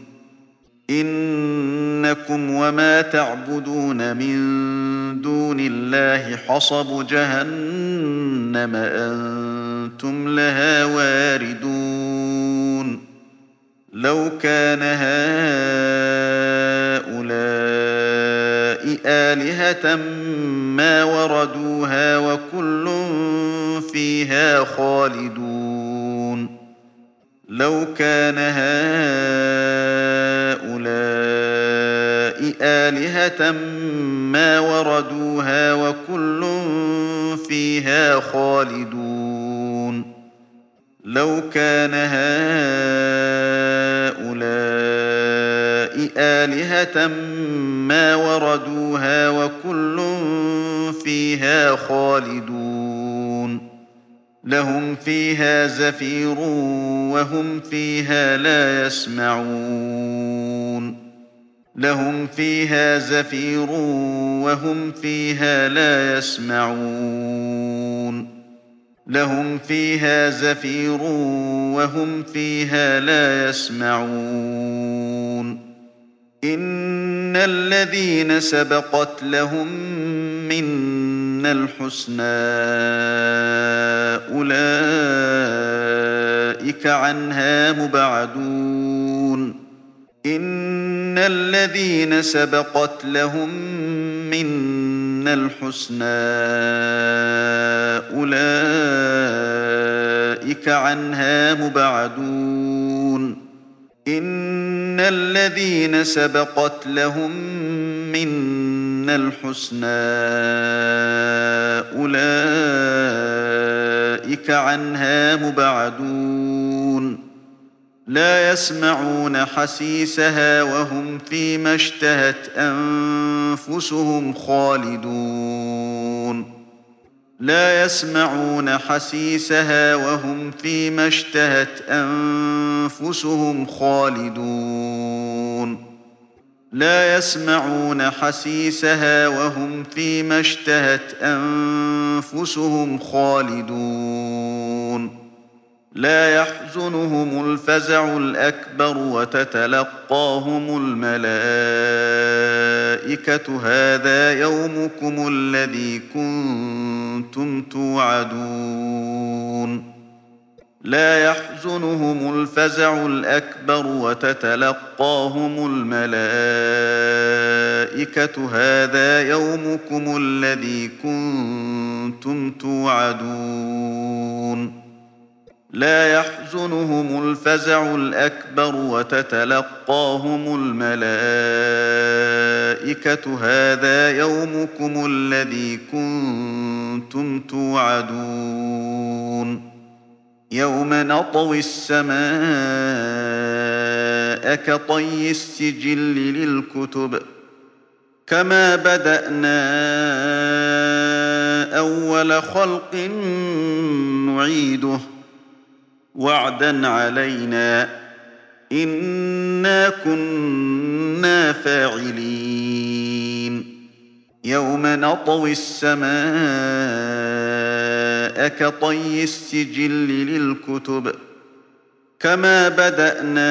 إنكم وما تعبدون من دون الله حصب جهنم أنتم لها واردون لو كان هؤلاء آلهة ما وردوها وكل فيها خالدون لو كان هؤلاء آلهة ما وردوها وكل فيها خالدون لو كان هؤلاء آلهة ما وردوها وكل فيها خالدون لهم فيها زفير وهم فيها لا يسمعون لهم فيها زفير وهم فيها لا يسمعون لهم فيها زفير وهم فيها لا يسمعون إن الذين سبقت لهم منا الحسنى أولئك عنها مبعدون إن الذين سبقت لهم منا الحسنى أولئك عنها مبعدون إن الذين سبقت لهم منا الحسنى أولئك عنها مبعدون لا يسمعون حسيسها وهم فيما اشتهت أنفسهم خالدون لا يسمعون حسيسها وهم فيما اشتهت أنفسهم خالدون لا يسمعون حسيسها وهم فيما اشتهت أنفسهم خالدون لا يحزنهم الفزع الأكبر وتتلقاهم الملائكة هذا يومكم الذي كنتم توعدون لا يحزنهم الفزع الأكبر وتتلقاهم الملائكة هذا يومكم الذي كنتم توعدون لا يحزنهم الفزع الأكبر وتتلقاهم الملائكة هذا يومكم الذي كنتم توعدون يوم نطوي السماء كطي السجل للكتب كما بدأنا أول خلق نعيده وعدا علينا إنا كنا فاعلين يوم نطوي السماء كطي السجل للكتب كما بدأنا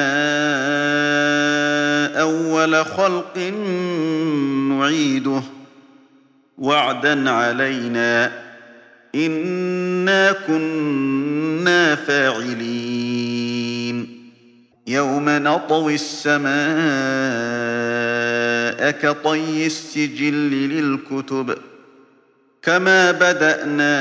أول خلق نعيده وعدا علينا إنا كنا فاعلين يوم نطوي السماء كطي السجل للكتب كما بدأنا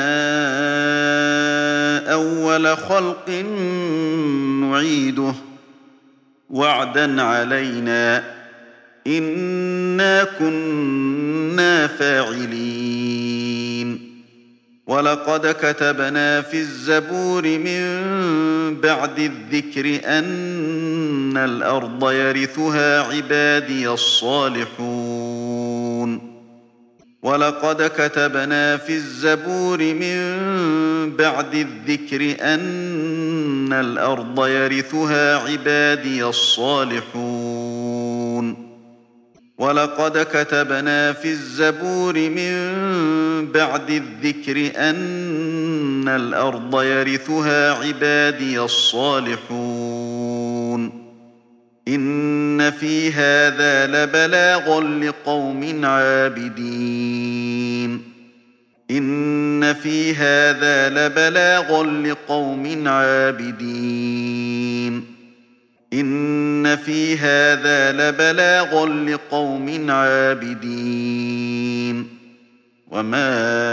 أول خلق نعيده وعدا علينا إنا كنا فاعلين ولقد كتبنا في الزبور من بعد الذكر أن الأرض يرثها عبادي الصالحون ولقد كتبنا في الزبور من بعد الذكر أن الأرض يرثها عبادي الصالحون ولقد كتبنا في الزبور من بعد الذكر أن الأرض يرثها عبادي الصالحون إن في هذا لبلاغا لقوم عابدين إن في هذا لبلاغا لقوم عابدين إن في هذا لبلاغا لقوم عابدين وما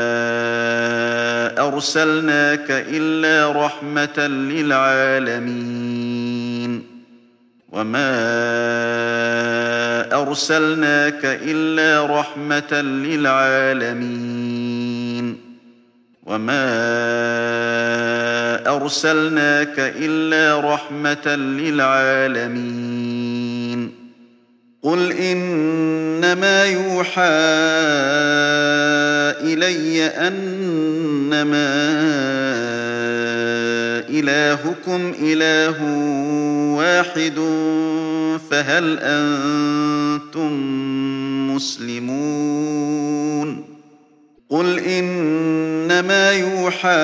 أرسلناك إلا رحمة للعالمين وما أرسلناك إلا رحمة للعالمين وما أرسلناك إلا رحمة للعالمين قل إنما يوحى إلي أنما إلهكم إله واحد فهل أنتم مسلمون قل إنما يوحى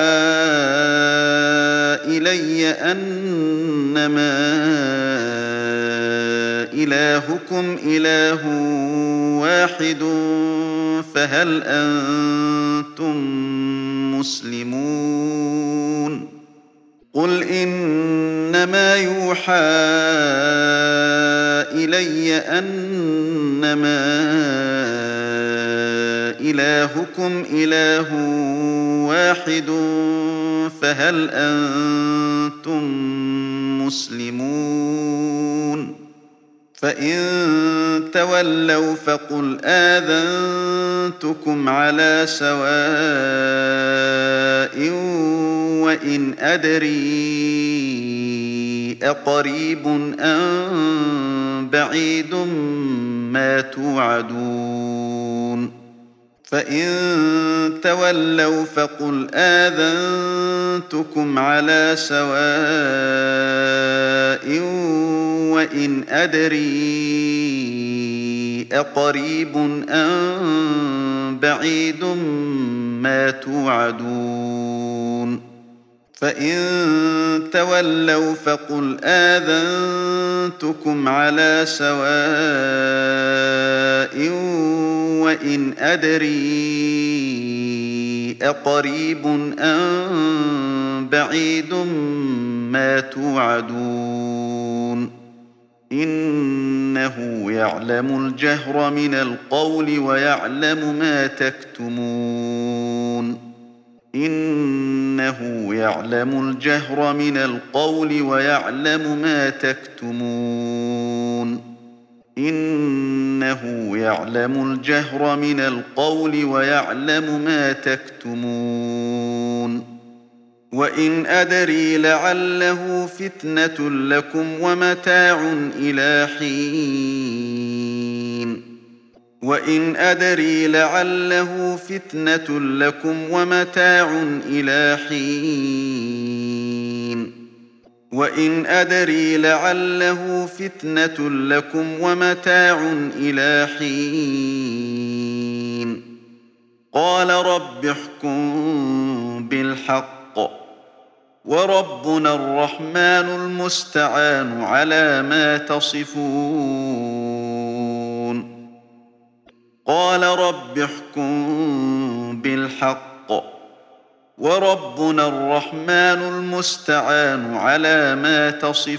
إلي أنما إلهكم إله واحد فهل أنتم مسلمون قل إنما يوحى إلي أنما إلهكم إله واحد فهل أنتم مسلمون فإن تولوا فقل آذنتكم على سواء وإن أدري أقريب أم بعيد ما توعدون فإن تولوا فقل آذنتكم على سواء وإن أدري أقريب أم بعيد ما توعدون فإن تولوا فقل آذنتكم على سواء وإن أدري أقريب أم بعيد ما توعدون إنه يعلم الجهر من القول ويعلم ما تكتمون إنه يعلم الجهر من القول ويعلم ما تكتمون إنه يعلم الجهر من القول ويعلم ما تكتمون وإن أدري لعله فتنة لكم ومتاع إلى حين وإن أدري لعله فتنة لكم ومتاع إلى حين وإن أدري لعله فتنة لكم ومتاع إلى حين قال رب احكم بالحق وربنا الرحمن المستعان على ما تصفون قال رب احكم بالحق وربنا الرحمن المستعان على ما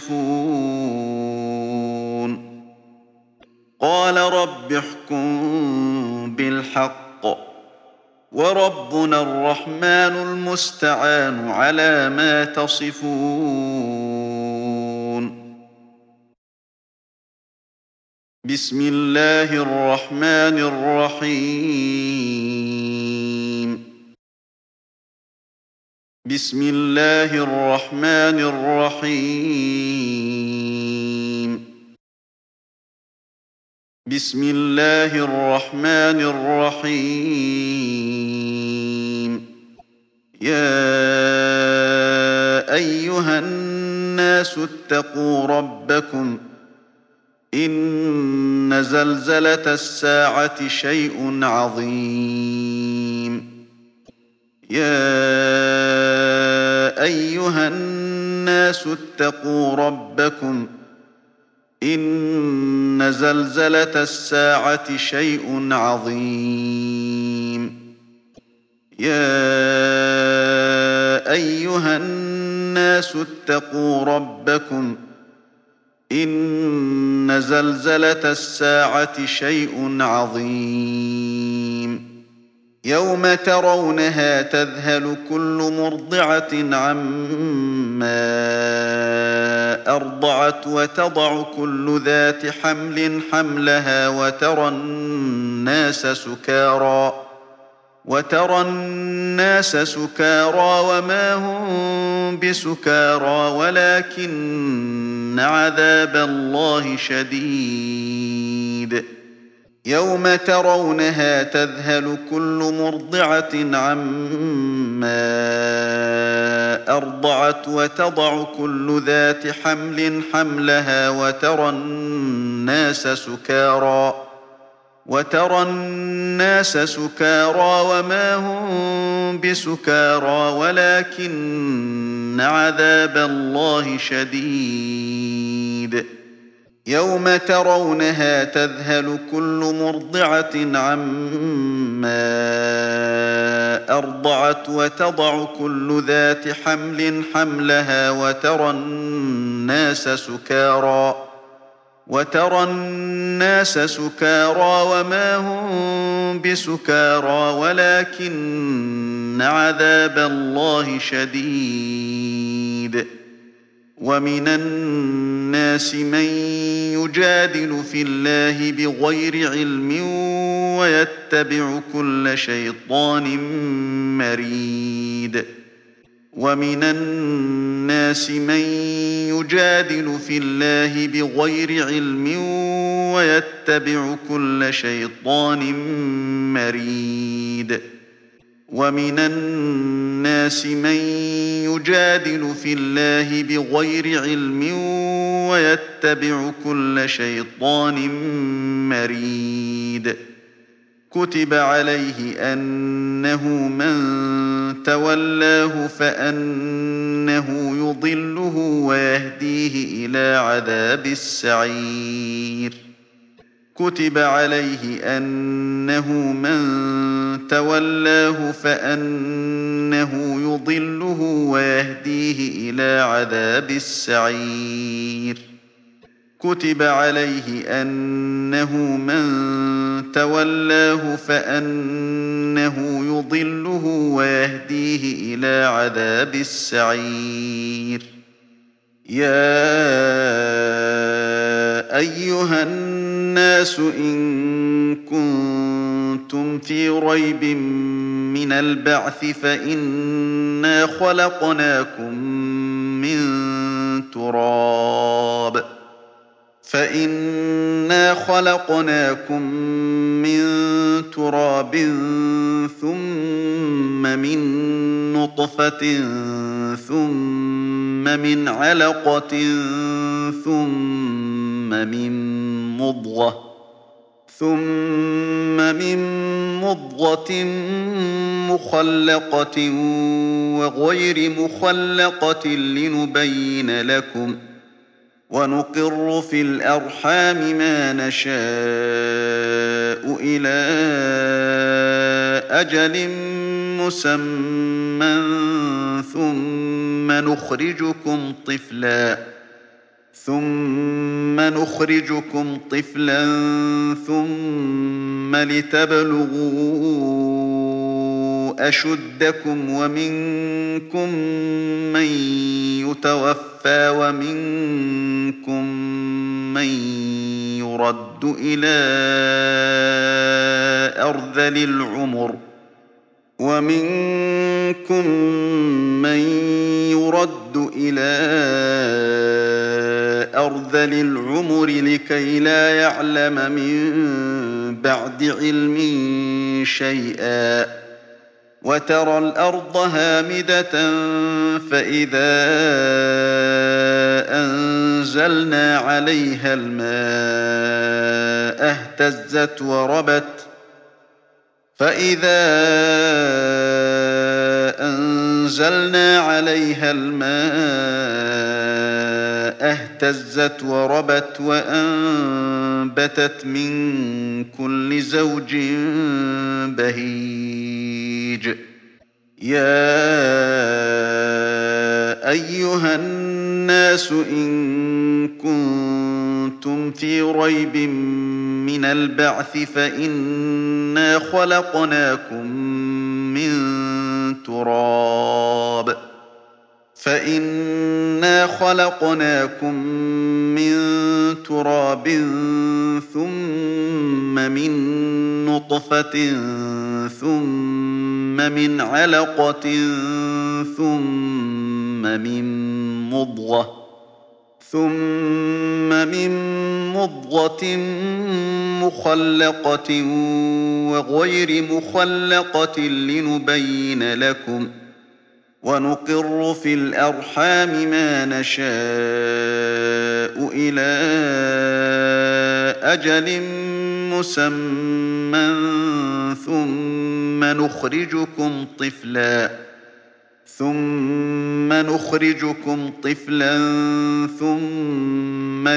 تصفون قال رب احكم بالحق وربنا الرحمن المستعان على ما تصفون بسم الله الرحمن الرحيم بسم الله الرحمن الرحيم بسم الله الرحمن الرحيم يا أيها الناس اتقوا ربكم إن زلزلة الساعة شيء عظيم يا أيها الناس اتقوا ربكم إن زلزلة الساعة شيء عظيم يا أيها الناس اتقوا ربكم إن زلزلة الساعة شيء عظيم يوم ترونها تذهل كل مرضعة عما أرضعت وتضع كل ذات حمل حملها وترى الناس سكارى وترى الناس سكارى وما هم بسكارى ولكن عذاب الله شديد يوم ترونها تذهل كل مرضعة عما أرضعت وتضع كل ذات حمل حملها وترى الناس سكارى وترى الناس سكارى وما هم بسكارى ولكن عذاب الله شديد يوم ترونها تذهل كل مرضعة عما أرضعت وتضع كل ذات حمل حملها وترى الناس سكارى وترى الناس سكارى وما هم بسكارى ولكن عذاب الله شديد ومن الناس من يجادل في الله بغير علم ويتبع كل شيطان مريد ومن الناس من يجادل في الله بغير علم ويتبع كل شيطان مريد ومن الناس من يجادل في الله بغير علم ويتبع كل شيطان مريد كتب عليه أنه من تولاه فأنه يضله ويهديه إلى عذاب السعير كتب عليه أنه من تولاه فأنه يضله ويهديه إلى عذاب السعير كتب عليه أنه من تولاه فأنه يضله ويهديه إلى عذاب السعير يا أيها الناس إن كنتم في ريب من البعث فإنا خلقناكم من تراب فإنا خلقناكم من تراب ثم من نطفة ثم من علقة ثم من مضغة ثم من مضغة مخلقة وغير مخلقة لنبين لكم ونقر في الأرحام ما نشاء إلى أجل مسمى ثم نخرجكم طفلا ثم نخرجكم طفلا ثم لتبلغوا أشدكم ومنكم من يتوفى ومنكم من يرد إلى أرذل العمر ومنكم من يرد إلى أرذل العمر لكي لا يعلم من بعد علم شيئا وترى الأرض هامدة فإذا أنزلنا عليها الماء اهتزت وربت فإذا أنزلنا عليها الماء اهتزت وربت وأنبتت من كل زوج بهيج يا أيها الناس إن كنتم في ريب من البعث فإنا خلقناكم من تراب فإنا خلقناكم من تراب ثم من نطفة ثم من علقة ثم من مضغة ثم من مضغة مخلقة وغير مخلقة لنبين لكم ونقر في الأرحام ما نشاء إلى أجل مسمى ثم نخرجكم طفلا ثم نخرجكم طفلا ثم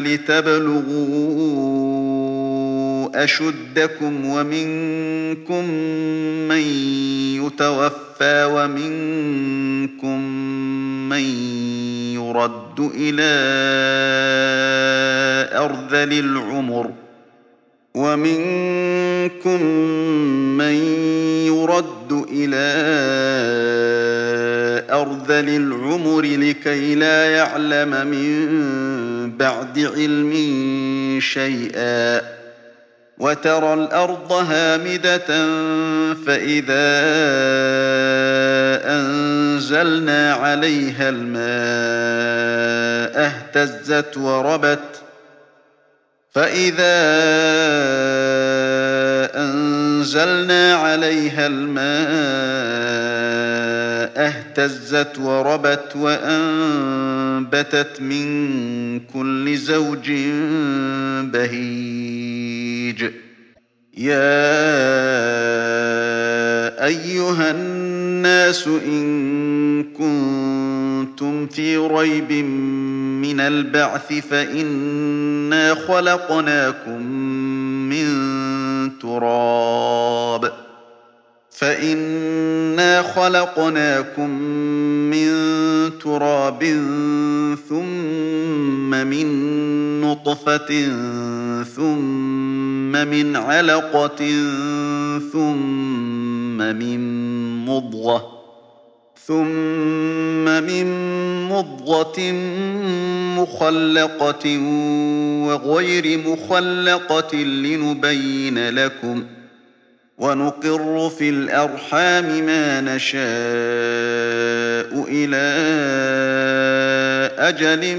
لتبلغوا أشدكم ومنكم من يتوفى ومنكم من يرد إلى أرذل العمر ومنكم من يرد إلى أرذل العمر لكي لا يعلم من بعد علم شيئا وترى الأرض هامدة فإذا أنزلنا عليها الماء اهتزت وربت فإذا أنزلنا عليها الماء اهتزت وربت وأنبتت من كل زوج بهيج يا أيها الناس إن كنتم في ريب من البعث فإنا خلقناكم من تراب فإنا خلقناكم من تراب ثم من نطفة ثم من علقة ثم من مضغة ثم من مضغة مخلقة وغير مخلقة لنبين لكم ونقر في الأرحام ما نشاء إلى أجل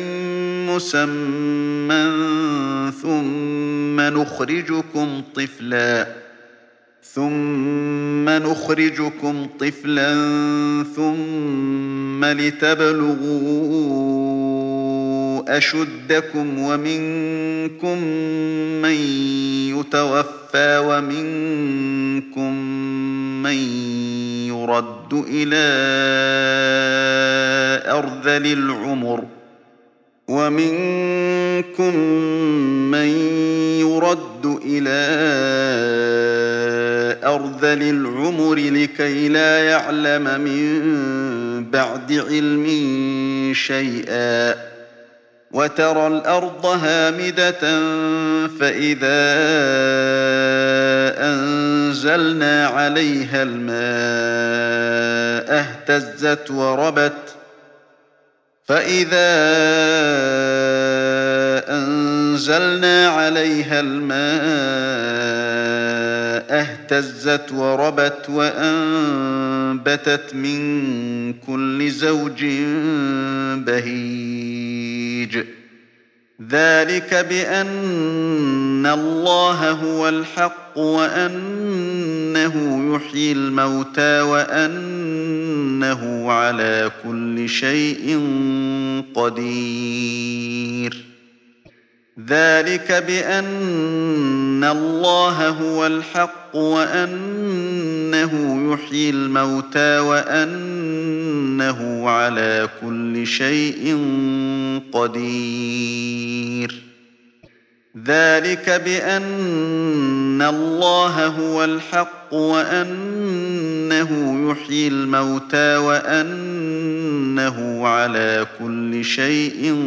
مسمى ثم نخرجكم طفلا ثم نخرجكم طفلا ثم لتبلغوا أشدكم ومنكم من يتوفى ومنكم من يرد إلى أرذل العمر ومنكم من يرد إلى أرذل العمر لكي لا يعلم من بعد علم شيئا وترى الأرض هامدة فإذا أنزلنا عليها الماء اهتزت وربت فإذا أنزلنا عليها الماء اهتزت وربت وأنبتت من كل زوج بهيج ذلك بأن الله هو الحق وأنه يحيي الموتى وأنه على كل شيء قدير ذلك بأن الله هو الحق وأنه يحيي الموتى وأنه على كل شيء قدير ذلك بأن الله هو الحق وأنه أنه يحيي الموتى وأنه على كل شيء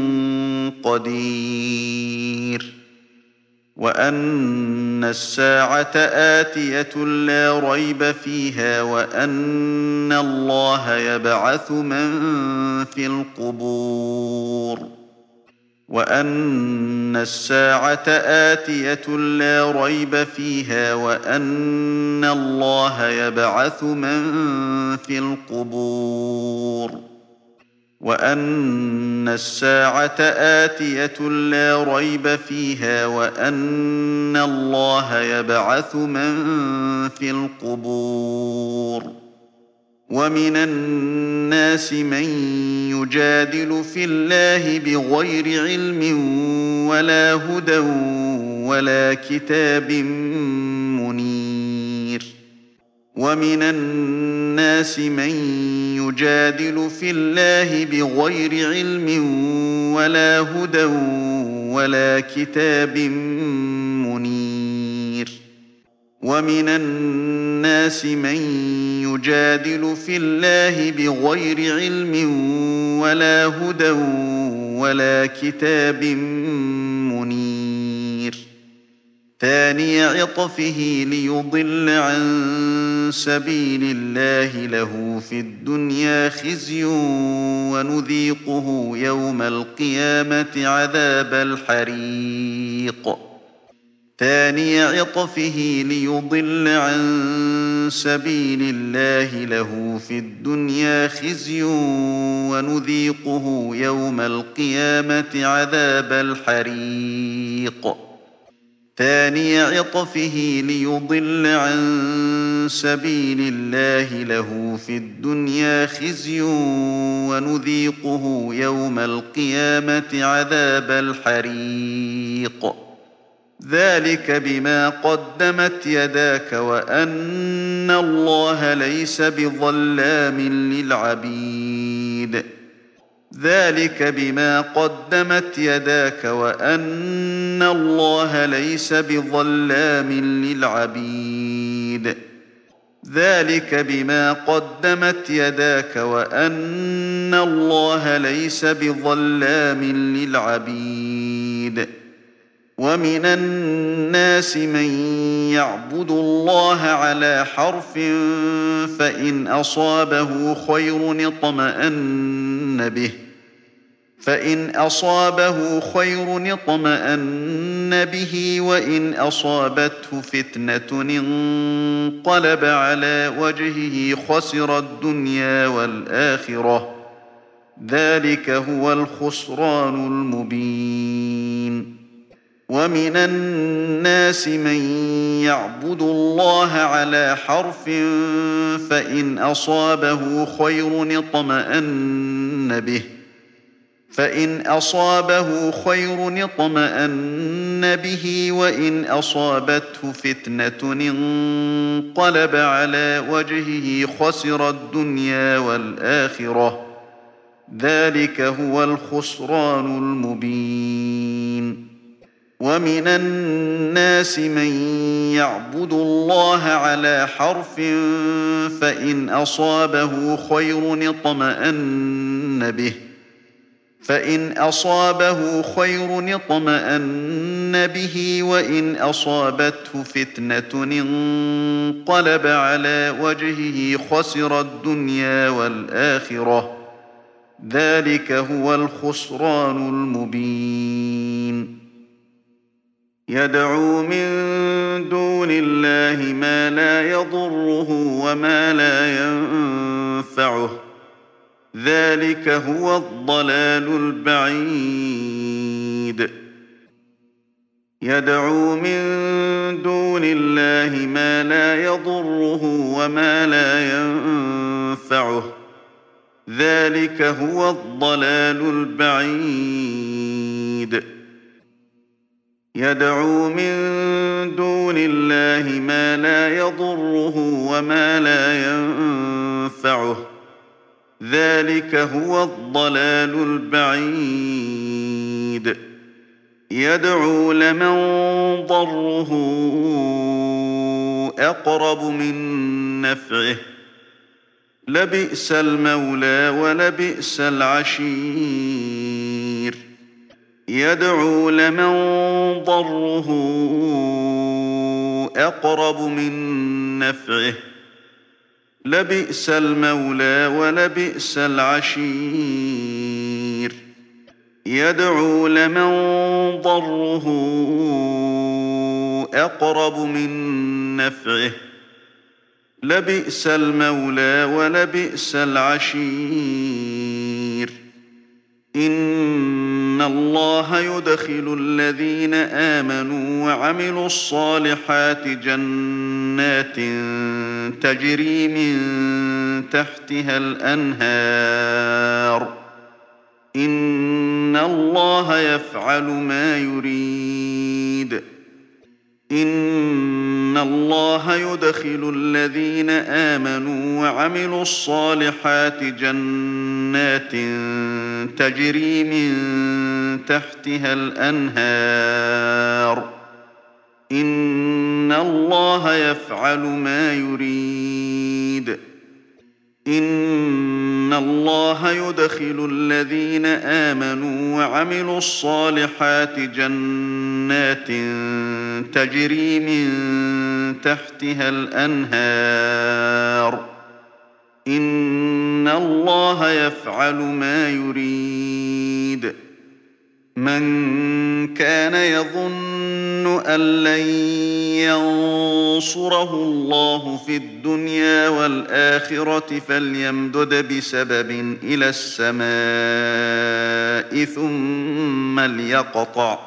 قدير وأن الساعة آتية لا ريب فيها وأن الله يبعث من في القبور وأن الساعة آتية لا ريب فيها وأن الله يبعث من في القبور وأن الساعة آتية لا ريب فيها وأن الله يبعث من في القبور ومن الناس من يجادل في الله بغير علم ولا هدى ولا كتاب منير ومن الناس من يجادل في الله بغير علم ولا هدى ولا كتاب منير ومن الناس من يجادل في الله بغير علم ولا هدى ولا كتاب منير ثاني عطفه ليضل عن سبيل الله له في الدنيا خزي ونذيقه يوم القيامة عذاب الحريق ثاني عطفه ليضل عن سبيل الله له في الدنيا خزي ونذيقه يوم القيامة عذاب الحريق ثاني عطفه ليضل عن سبيل الله له في الدنيا خزي ونذيقه يوم القيامة عذاب الحريق ذلك بما قدمت يداك وأن الله ليس بظلام للعبيد ذلك بما قدمت يداك وأن الله ليس بظلام للعبيد ذلك بما قدمت يداك وأن الله ليس بظلام للعبيد ومن الناس من يعبد الله على حرف فإن أصابه خير اطمأن به فإن أصابه خير اطمأن به وإن أصابته فتنة انقلب على وجهه خسر الدنيا والآخرة ذلك هو الخسران المبين ومن الناس من يعبد الله على حرف فإن أصابه خير اطمأن به فإن أصابه خير اطمأن به وإن أصابته فتنة انقلب على وجهه خسر الدنيا والآخرة ذلك هو الخسران المبين ومن الناس من يعبد الله على حرف فإن أصابه خير اطمأن به فإن أصابه خير اطمأن به وإن أصابته فتنة انقلب على وجهه خسر الدنيا والآخرة ذلك هو الخسران المبين يدعو من دون الله ما لا يضره وما لا ينفعه ذلك هو الضلال البعيد يدعو من دون الله ما لا يضره وما لا ينفعه ذلك هو الضلال البعيد يدعو من دون الله ما لا يضره وما لا ينفعه ذلك هو الضلال البعيد يدعو لمن ضره أقرب من نفعه لبئس المولى ولبئس العشير يدعو لمن ضره أقرب من نفعه لبئس المولى ولبئس العشير يدعو لمن ضره أقرب من نفعه لبئس المولى ولبئس العشير إن الله يدخل الذين آمنوا وعملوا الصالحات جنات تجري من تحتها الأنهار إن الله يفعل ما يريد إن الله يدخل الذين آمنوا وعملوا الصالحات جنات تجري من تحتها الأنهار إن الله يفعل ما يريد إن الله يدخل الذين آمنوا وعملوا الصالحات جنات تجري من تحتها الأنهار إن الله يفعل ما يريد من كان يظن أن لن ينصره الله في الدنيا والآخرة فليمدد بسبب إلى السماء ثم ليقطع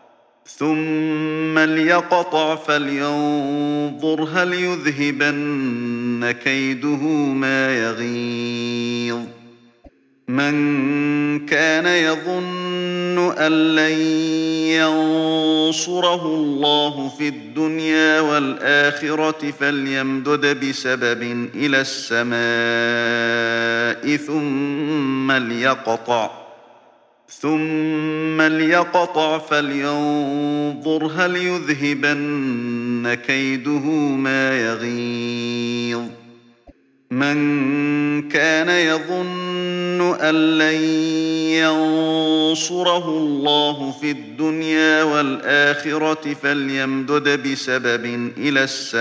ثم ليقطع فلينظر هل يذهبن كيده ما يغيظ من كان يظن أن لن ينصره الله في الدنيا والآخرة فليمدد بسبب إلى السماء ثم ليقطع ثم ليقطع فلينظر هل يذهبن كيده ما يغيظ من كان يظن أن لن ينصره الله في الدنيا والآخرة فليمدد بسبب إلى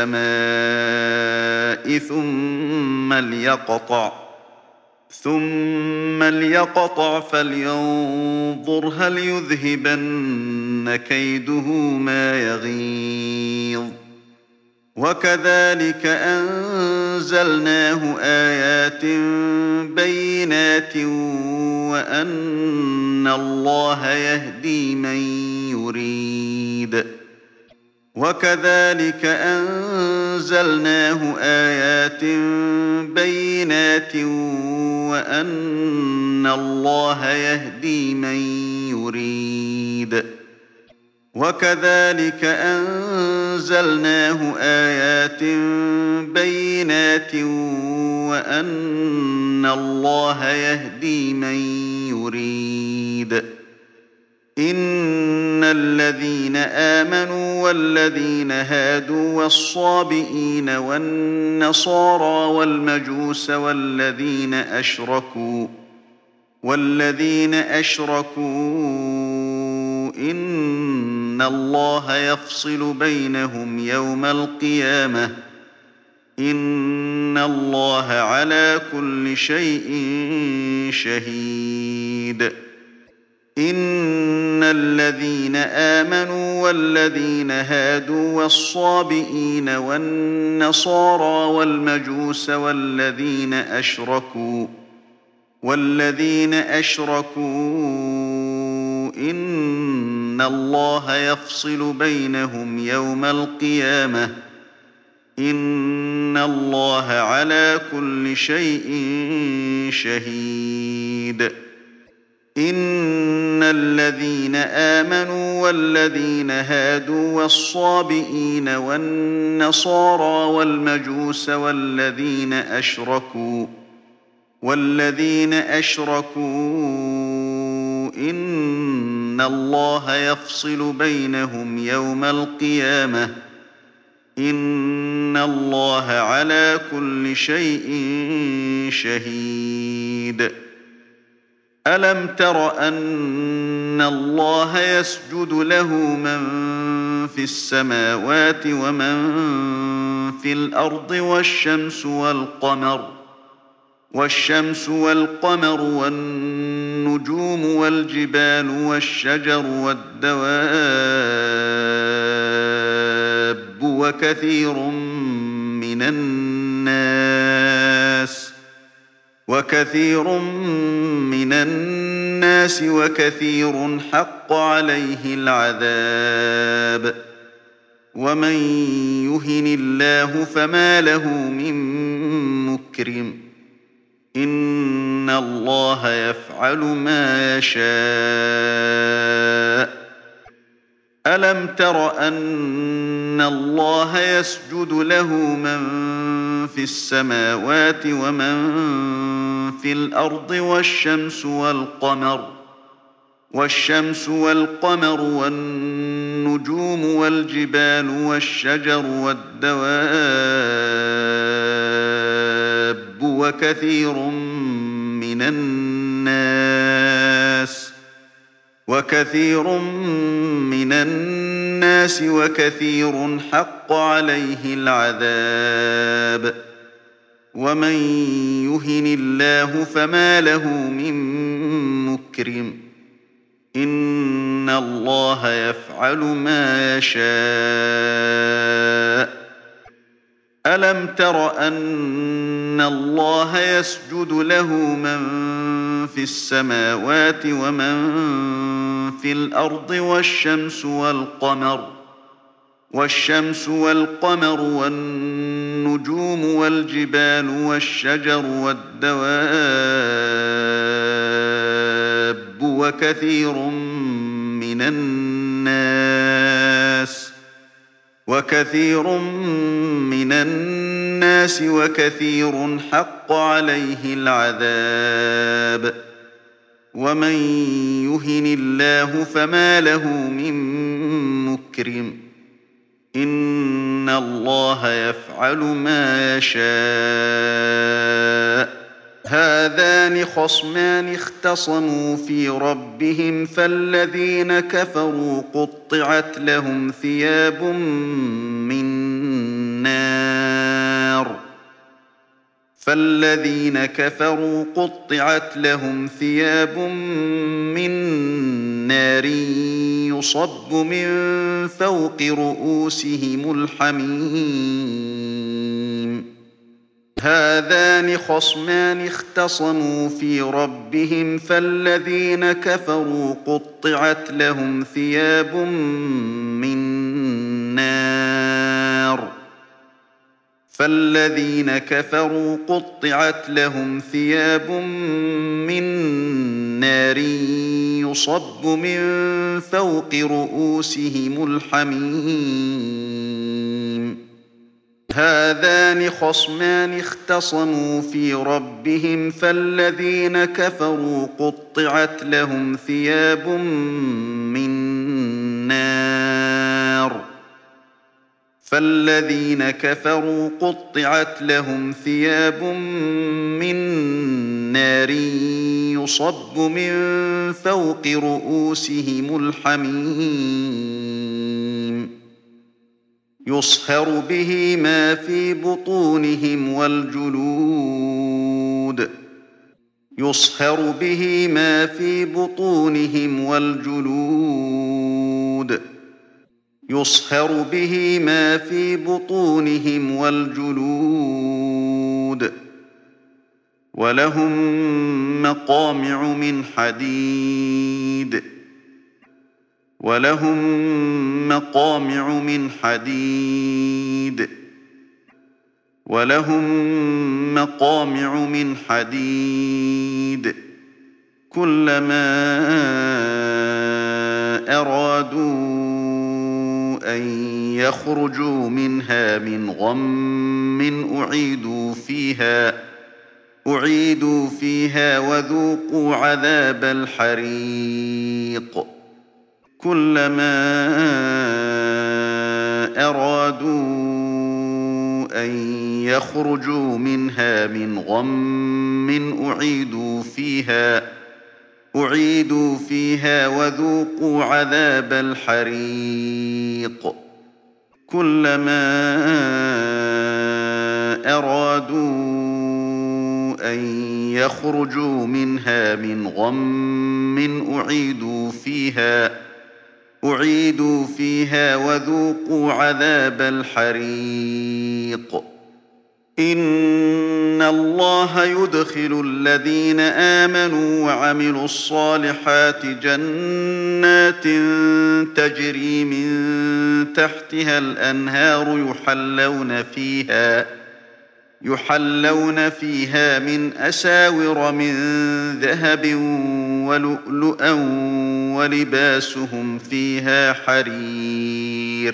السماء ثم ليقطع ثم ليقطع فلينظر هل يذهبن كيده ما يغيظ وكذلك أنزلناه آيات بينات وأن الله يهدي من يريد وكذلك أنزلناه آيات بينات وأن الله يهدي من يريد وكذلك أنزلناه آيات بينات وأن الله يهدي من يريد إن الذين آمنوا والذين هادوا والصابئين والنصارى والمجوس والذين أشركوا والذين أشركوا إن الله يفصل بينهم يوم القيامة إن الله على كل شيء شهيد إن الذين آمنوا والذين هادوا والصابئين والنصارى والمجوس والذين أشركوا والذين أشركوا إن الله يفصل بينهم يوم القيامة إن الله على كل شيء شهيد إن الذين آمنوا والذين هادوا والصابئين والنصارى والمجوس والذين أشركوا والذين أشركوا إن الله يفصل بينهم يوم القيامة إن الله على كل شيء شهيد ألم تر أن الله يسجد له من في السماوات ومن في الأرض والشمس والقمر والشمس والقمر والنجوم والجبال والشجر والدواب وكثير من الناس وكثير من الناس وكثير حق عليه العذاب ومن يهن الله فما له من مكرم إن الله يفعل ما يشاء ألم تر أن الله يسجد له من في السماوات ومن في الأرض والشمس والقمر والشمس والقمر والنجوم والجبال والشجر والدواب وكثير من الناس وكثير من الناس وكثير حق عليه العذاب ومن يهن الله فما له من مكرم إن الله يفعل ما يشاء ألم تر أن الله يسجد له من في السماوات ومن في الأرض والشمس والقمر والشمس والقمر والنجوم والجبال والشجر والدواب وكثير من الناس وكثير من الناس وكثير حق عليه العذاب ومن يهن الله فما له من مكرم إن الله يفعل ما يشاء هذان خصمان اختصموا في ربهم فالذين كفروا قطعت لهم ثياب من نار فالذين كفروا قطعت لهم ثياب من نار يصب من فوق رؤوسهم الحميم هذان خصمان اختصموا في ربهم فالذين كفروا قطعت لهم ثياب من نار فالذين كفروا قطعت لهم ثياب من نار يصب من فوق رؤوسهم الحميم هذان خصمان اختصموا في ربهم فالذين كفروا قطعت لهم ثياب من نار فالذين كفروا قطعت لهم ثياب من نار يصب من فوق رؤوسهم الحميم يصهر به ما في بطونهم والجلود يصهر به ما في بطونهم والجلود يصهر به ما في بطونهم والجلود ولهم مقامع من حديد ولهم مقامع من حديد ولهم مقامع من حديد كلما أرادوا أن يخرجوا منها من غم أعيدوا فيها أعيدوا فيها وذوقوا عذاب الحريق كلما أرادوا أن يخرجوا منها من غم أعيدوا فيها أعيدوا فيها وذوقوا عذاب الحريق كلما أرادوا أن يخرجوا منها من غم أعيدوا فيها أعيدوا فيها وذوقوا عذاب الحريق إن الله يدخل الذين آمنوا وعملوا الصالحات جنات تجري من تحتها الأنهار يحلون فيها يحلون فيها من أساور من ذهب ولؤلؤا ولباسهم فيها حرير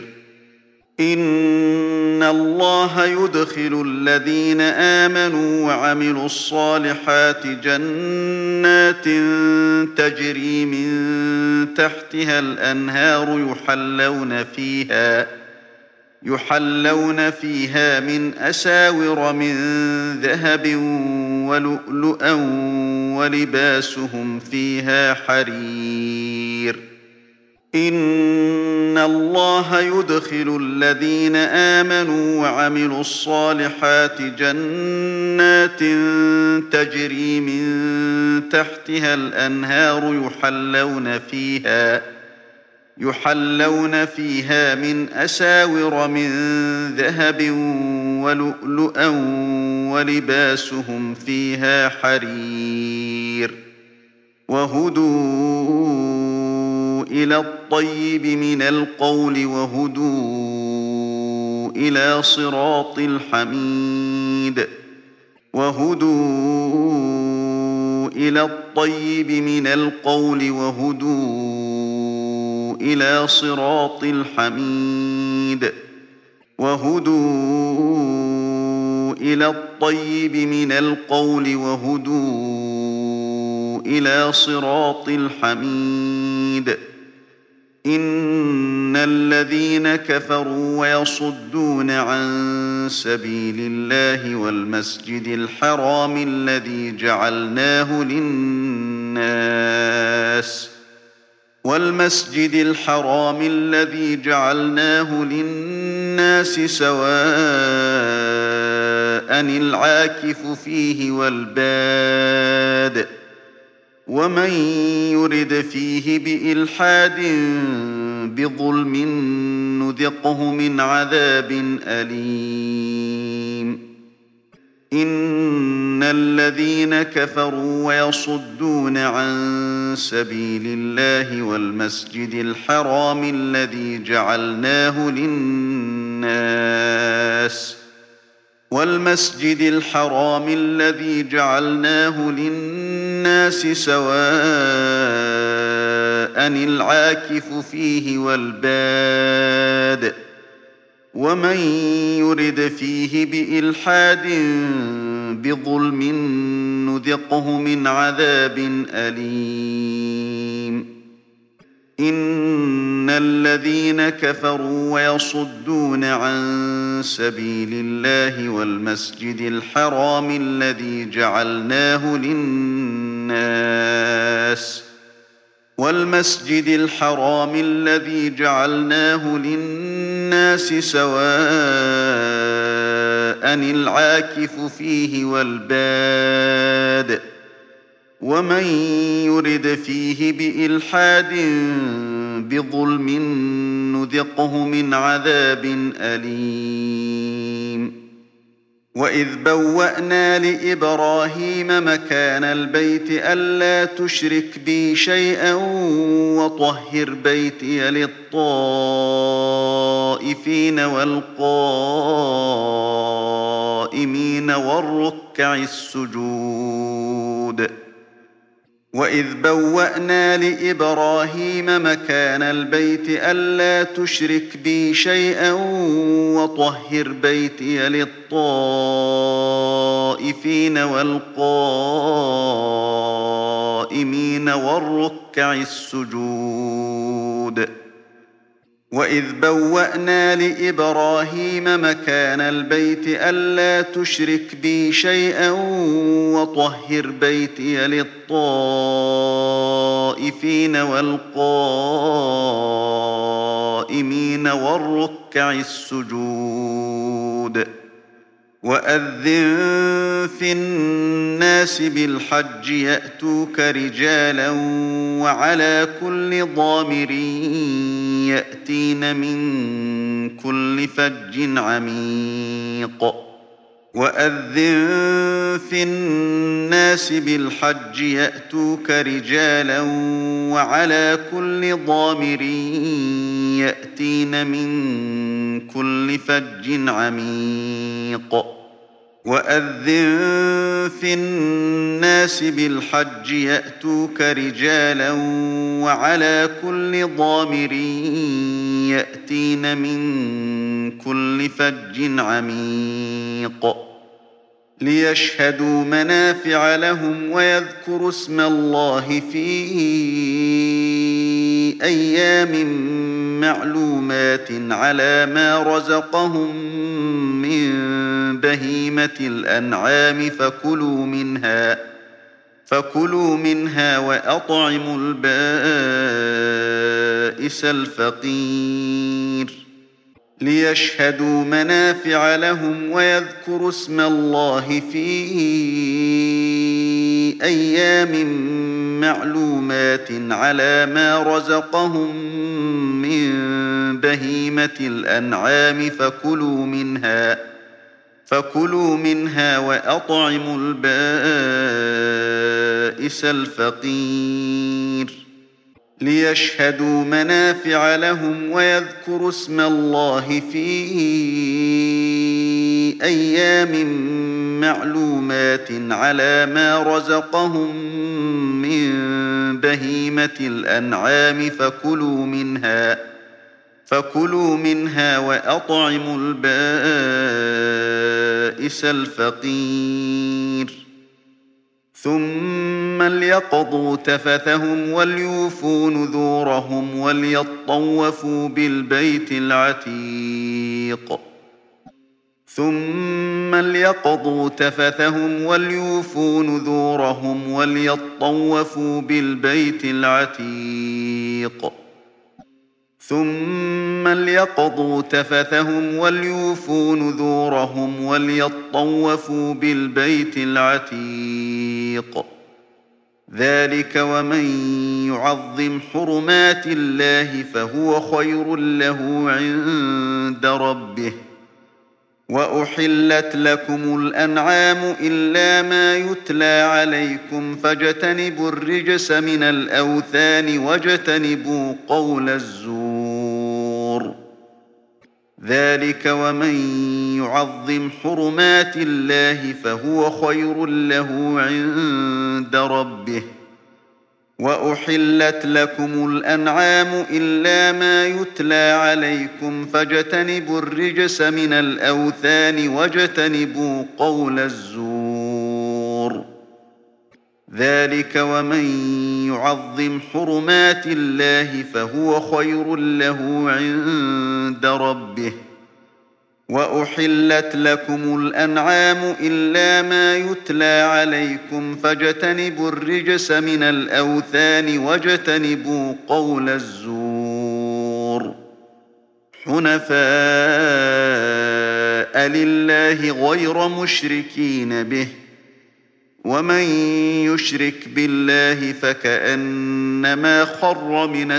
إن الله يدخل الذين آمنوا وعملوا الصالحات جنات تجري من تحتها الأنهار يحلون فيها يحلون فيها من أساور من ذهب ولؤلؤا ولباسهم فيها حرير إن الله يدخل الذين آمنوا وعملوا الصالحات جنات تجري من تحتها الأنهار يحلون فيها يحلون فيها من أساور من ذهب ولؤلؤا ولباسهم فيها حرير وهدوا إلى الطيب من القول وهدوا إلى صراط الحميد وهدوا إلى الطيب من القول وهدوا إلى صراط الحميد وهدوا إلى الطيب من القول وهدوا إلى صراط الحميد إن الذين كفروا ويصدون عن سبيل الله والمسجد الحرام الذي جعلناه للناس والمسجد الحرام الذي جعلناه للناس سواء العاكف فيه والباد ومن يرد فيه بإلحاد بظلم نذقه من عذاب أليم إن الذين كفروا ويصدون عن سبيل الله والمسجد الحرام الذي جعلناه للناس والمسجد الحرام الذي جعلناه للناس سواء العاكف فيه والباد ومن يرد فيه بإلحاد بظلم نذقه من عذاب أليم إن الذين كفروا ويصدون عن سبيل الله والمسجد الحرام الذي جعلناه للناس والمسجد الحرام الذي جعلناه للناس سواء العاكف فيه والباد ومن يرد فيه بإلحاد بظلم نذقه من عذاب أليم وإذ بوأنا لإبراهيم مكان البيت ألا تشرك بي شيئا وطهر بيتي للطائفين والقائمين والركع السجود وإذ بوأنا لإبراهيم مكان البيت ألا تشرك بي شيئا وطهر بيتي للطائفين والقائمين والركع السجود وإذ بوأنا لإبراهيم مكان البيت ألا تشرك بي شيئا وطهر بيتي للطائفين والقائمين والركع السجود وأذن في الناس بالحج يأتوك رجالا وعلى كل ضامر يأتين من كل فج عميق وأذن في الناس بالحج يأتوك رجالا وعلى كل ضامر يأتين من كل فج عميق وأذن في الناس بالحج يأتوك رجالا وعلى كل ضامر يأتين من كل فج عميق ليشهدوا منافع لهم ويذكروا اسم الله في أيام معلومات على ما رزقهم من بهيمة الأنعام فكلوا منها فكلوا منها وأطعموا البائس الفقير ليشهدوا منافع لهم ويذكروا اسم الله في أيام معلومات على ما رزقهم من بهيمة الأنعام فكلوا منها فكلوا منها وأطعموا البائس الفقير ليشهدوا منافع لهم ويذكروا اسم الله في أيام معلومات على ما رزقهم من بهيمة الأنعام فكلوا منها فكلوا منها وأطعموا البائس الفقير ثم ليقضوا تفثهم وليوفوا نذورهم وليطوفوا بالبيت العتيق ثم ليقضوا تفثهم وليوفوا نذورهم وليطوفوا بالبيت العتيق ثم ليقضوا تفثهم وليوفوا نذورهم وليطوفوا بالبيت العتيق ذلك ومن يعظم حرمات الله فهو خير له عند ربه وأحلت لكم الأنعام إلا ما يتلى عليكم فاجتنبوا الرجس من الأوثان واجتنبوا قول الزور ذلك ومن يعظم حرمات الله فهو خير له عند ربه وأحلت لكم الأنعام إلا ما يتلى عليكم فاجتنبوا الرجس من الأوثان واجتنبوا قول الزور ذلك ومن يعظم حرمات الله فهو خير له عند ربه وأحلت لكم الأنعام إلا ما يتلى عليكم فاجتنبوا الرجس من الأوثان واجتنبوا قول الزور حنفاء لله غير مشركين به ومن يشرك بالله فكأنما خر من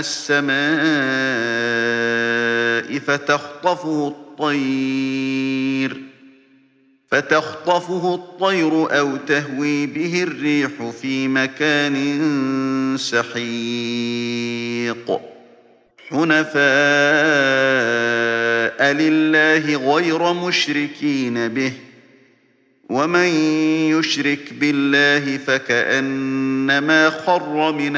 السماء فتخطفه الطير فتخطفه الطير أو تهوي به الريح في مكان سحيق حنفاء لله غير مشركين به ومن يشرك بالله فكأنما خر من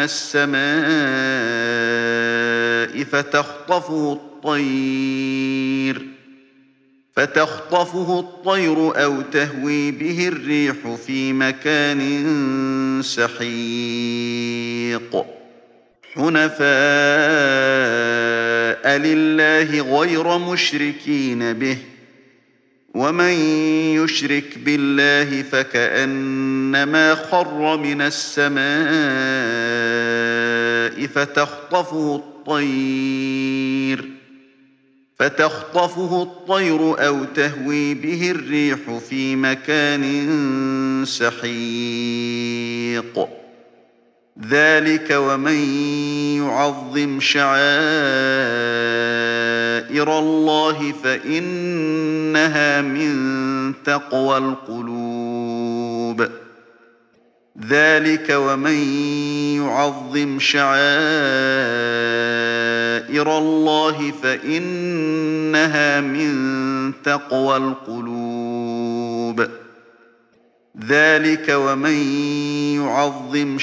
السماء فتخطفه الطير فتخطفه الطير أو تهوي به الريح في مكان سحيق حنفاء لله غير مشركين به ومن يشرك بالله فكأنما خر من السماء فتخطفه الطير فتخطفه الطير أو تهوي به الريح في مكان سحيق ذلك ومن يعظم شعائر الله فإنها من تقوى القلوب ذلك ومن يعظم شعائر الله فإنها من تقوى القلوب ذلك ومن يعظم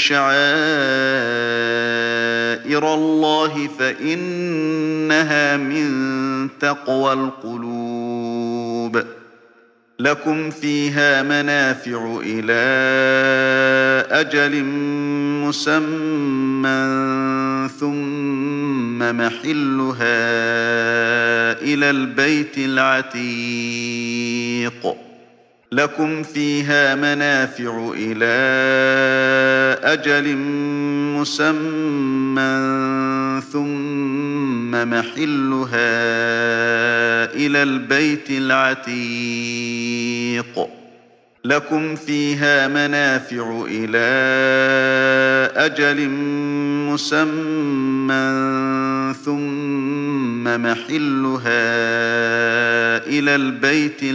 شعائر الله فإنها من تقوى القلوب لكم فيها منافع إلى أجل مسمى ثم محلها إلى البيت العتيق لكم فيها منافع إلى أجل مسمى ثم محلها إلى البيت العتيق لكم فيها منافع إلى أجل مسمى ثم محلها إلى البيت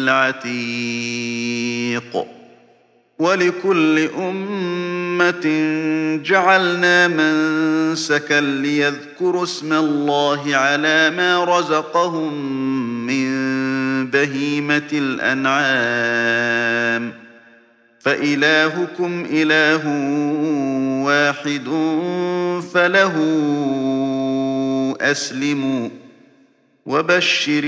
العتيق ولكل أمة جعلنا منسكا ليذكروا اسم الله على ما رزقهم من بهيمة الأنعام فإلهكم إله واحد فله أسلموا وبشر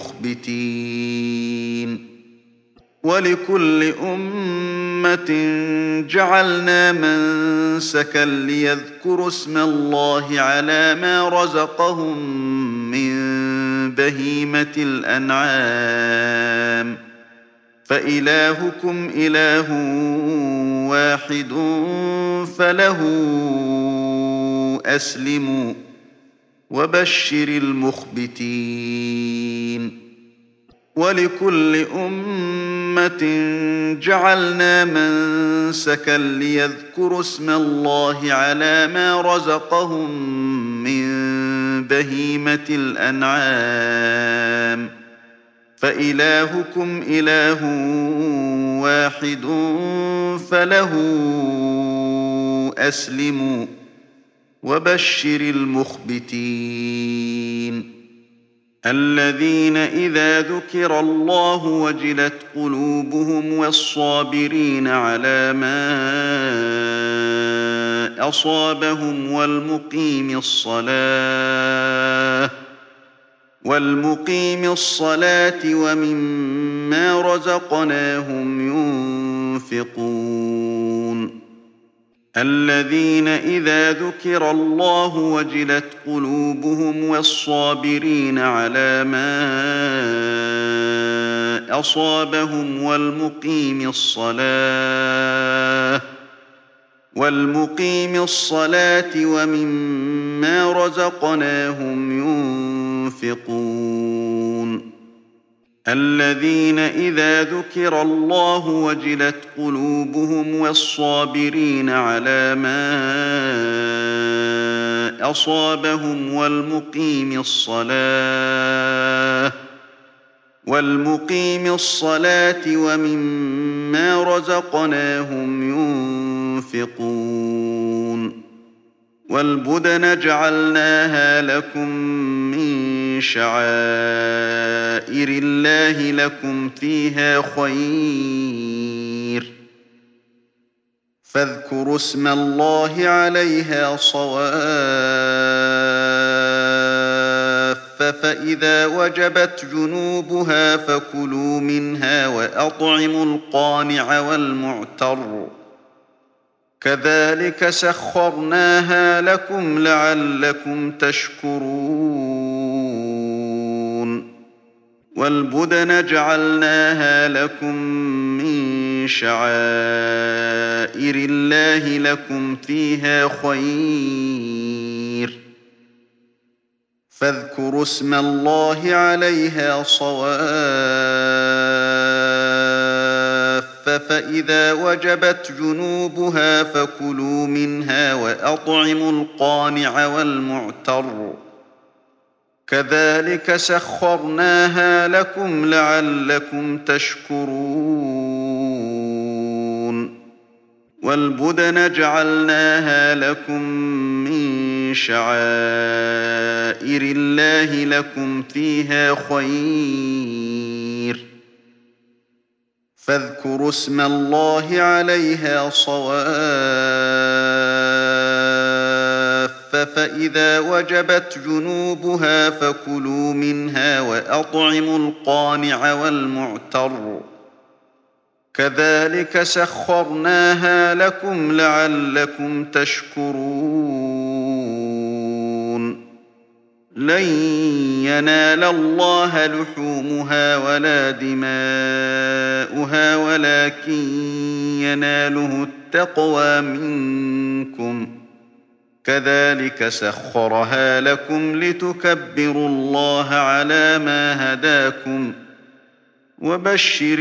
المخبتين ولكل أمة جعلنا منسكا ليذكروا اسم الله على ما رزقهم من بهيمة الأنعام فإلهكم إله واحد فله أسلموا وبشر المخبتين ولكل أمة جعلنا منسكا ليذكروا اسم الله على ما رزقهم من بهيمة الأنعام فإلهكم إله واحد فله أسلموا وبشر المخبتين الذين إذا ذكر الله وجلت قلوبهم والصابرين على ما أصابهم والمقيم الصلاة والمقيم الصلاة ومما رزقناهم ينفقون الذين إذا ذكر الله وجلت قلوبهم والصابرين على ما أصابهم والمقيم الصلاة والمقيم الصلاة ومما رزقناهم ينفقون الذين إذا ذكر الله وجلت قلوبهم والصابرين على ما أصابهم والمقيم الصلاة والمقيم الصلاة ومما رزقناهم ينفقون والبدن جعلناها لكم من شعائر الله لكم فيها خير فاذكروا اسم الله عليها صواف فإذا وجبت جنوبها فكلوا منها وأطعموا القانع والمعتر كذلك سخرناها لكم لعلكم تشكرون والبدن جعلناها لكم من شعائر الله لكم فيها خير فاذكروا اسم الله عليها صواف فإذا وجبت جنوبها فكلوا منها وأطعموا القانع والمعتر كذلك سخرناها لكم لعلكم تشكرون والبدن جعلناها لكم من شعائر الله لكم فيها خير فاذكروا اسم الله عليها صواف فإذا وجبت جنوبها فكلوا منها وأطعموا القانع والمعتر كذلك سخرناها لكم لعلكم تشكرون لن ينال الله لحومها ولا دماؤها ولكن يناله التقوى منكم كذلك سخرها لكم لتكبروا الله على ما هداكم وبشر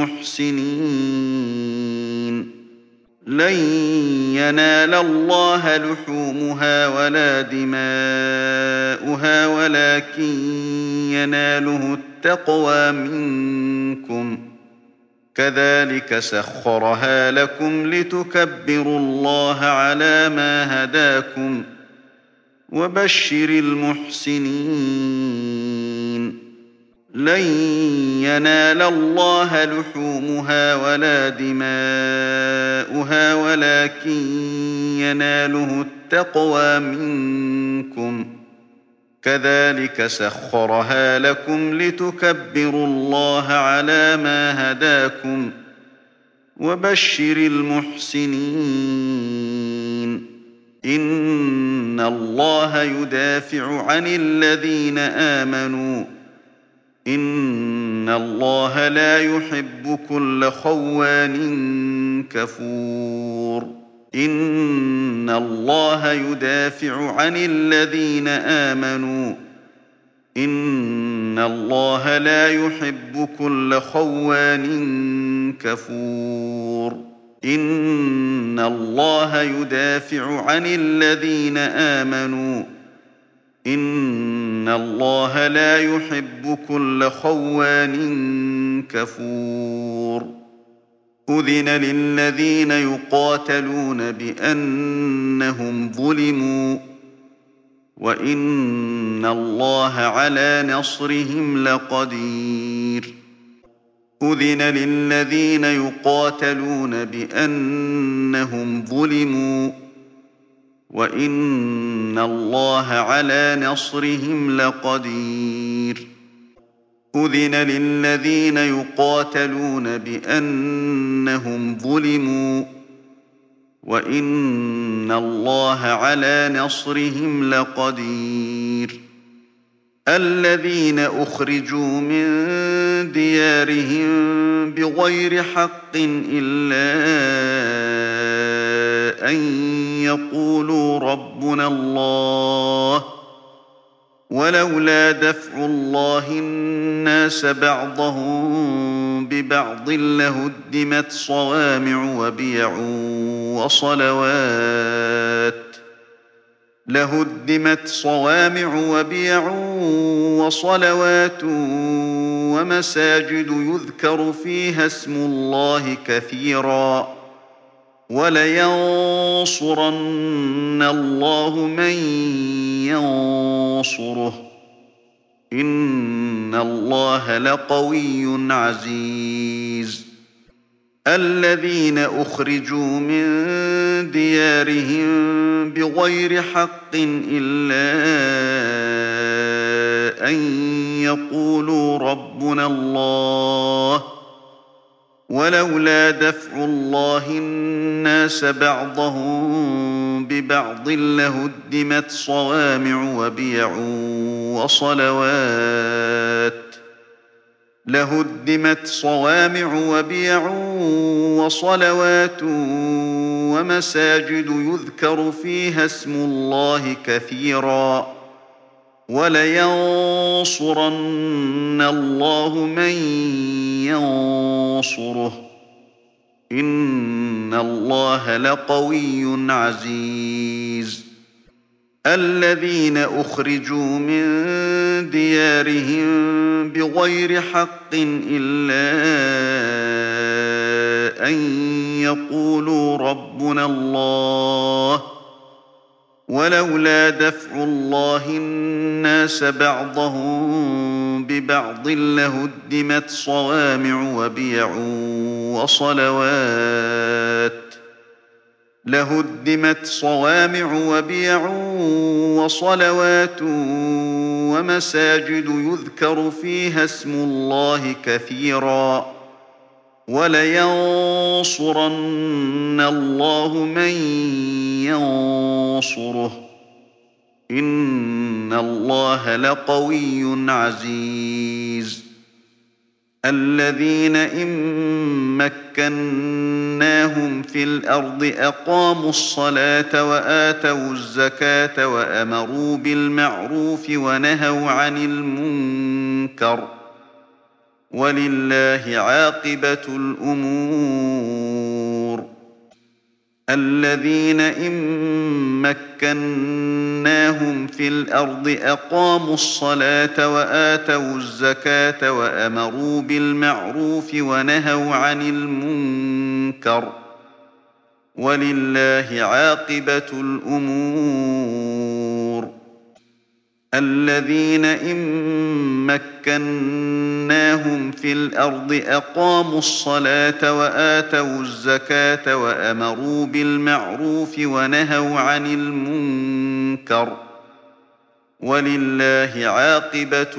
المحسنين لن ينال الله لحومها ولا دماؤها ولكن يناله التقوى منكم كذلك سخرها لكم لتكبروا الله على ما هداكم وبشر المحسنين لن ينال الله لحومها ولا دماؤها ولكن يناله التقوى منكم كذلك سخرها لكم لتكبروا الله على ما هداكم وبشر المحسنين إن الله يدافع عن الذين آمنوا إن الله لا يحب كل خوان كفور إن الله يدافع عن الذين آمنوا إن الله لا يحب كل خوان كفور إن الله يدافع عن الذين آمنوا إن الله لا يحب كل خوان كفور أذن للذين يقاتلون بأنهم ظلموا وإن الله على نصرهم لقدير أذن للذين يقاتلون بأنهم ظلموا وإن الله على نصرهم لقدير أذن للذين يقاتلون بأنهم ظلموا وإن الله على نصرهم لقدير الذين أخرجوا من ديارهم بغير حق إلا أن يقولوا ربنا الله ولولا دفع الله الناس بعضهم ببعض لهدمت صوامع وبيع وصلوات لهدمت صوامع وبيع وصلوات ومساجد يذكر فيها اسم الله كثيرا ولينصرن الله من ينصره إن الله لقوي عزيز الذين أخرجوا من ديارهم بغير حق إلا أن يقولوا ربنا الله ولولا دفع الله الناس بعضهم ببعض لهدمت صوامع وبيع وصلوات لهدمت صوامع وبيع وصلوات ومساجد يذكر فيها اسم الله كثيرا ولينصرن الله من ينصره إن الله لقوي عزيز الذين أخرجوا من ديارهم بغير حق إلا أن يقولوا ربنا الله ولولا دفع الله الناس بعضهم ببعض لهدمت صوامع وبيع وصلوات لهدمت صوامع وبيع وصلوات ومساجد يذكر فيها اسم الله كثيرا ولينصرن الله من ينصره إن الله لقوي عزيز الذين إن مكناهم في الأرض أقاموا الصلاة وآتوا الزكاة وأمروا بالمعروف ونهوا عن المنكر ولله عاقبة الأمور الذين إن مكناهم في الأرض أقاموا الصلاة وآتوا الزكاة وأمروا بالمعروف ونهوا عن المنكر ولله عاقبة الأمور الذين إن مكناهم في الأرض أقاموا الصلاة وآتوا الزكاة وأمروا بالمعروف ونهوا عن المنكر ولله عاقبة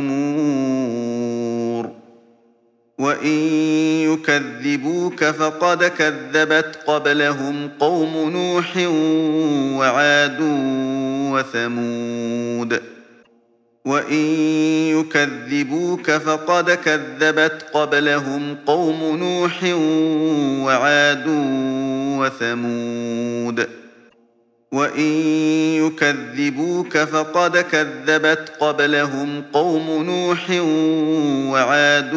الأمور وإن يكذبوك فقد كذبت قبلهم قوم نوح وعاد وثمود وإن يكذبوك فقد كذبت قبلهم قوم نوح وعاد وثمود وإن يكذبوك فقد كذبت قبلهم قوم نوح وعاد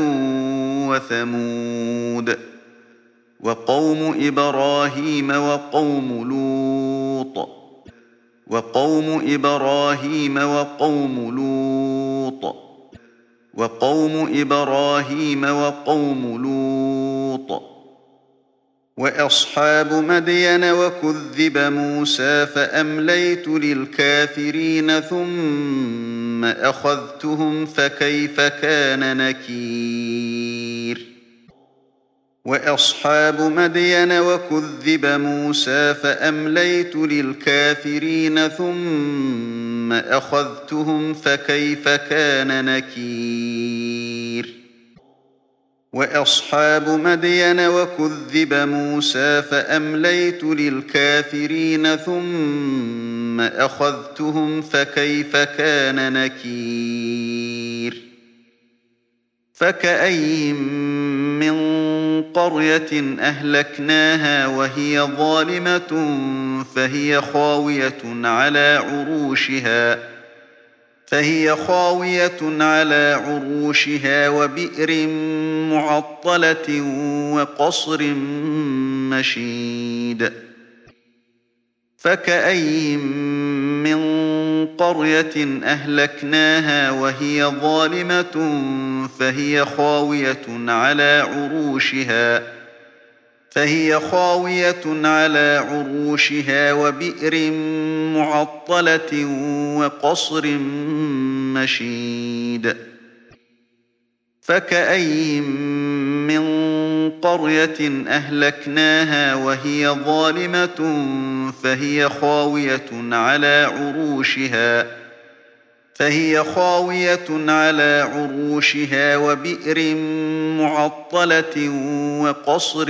وثمود وقوم إبراهيم وقوم لوط وقوم إبراهيم وقوم لوط وقوم إبراهيم وقوم لوط وأصحاب مدين وكذب موسى فأمليت للكافرين ثم أخذتهم فكيف كان نكير وأصحاب مدين وكذب موسى فأمليت للكافرين ثم أخذتهم فكيف كان نكير وأصحاب مدين وكذب موسى فأمليت للكافرين ثم أخذتهم فكيف كان نكير فكأين من قرية أهلكناها وهي ظالمة فهي خاوية على عروشها فهي خاوية على عروشها وبئر معطلة وقصر مشيد فكأين من قرية أهلكناها وهي ظالمة فهي خاوية على عروشها فهي خاوية على عروشها وبئر معطلة وقصر مشيد فكأين من قرية أهلكناها وهي ظالمة فهي خاوية على عروشها فهي خاوية على عروشها وبئر معطلة وقصر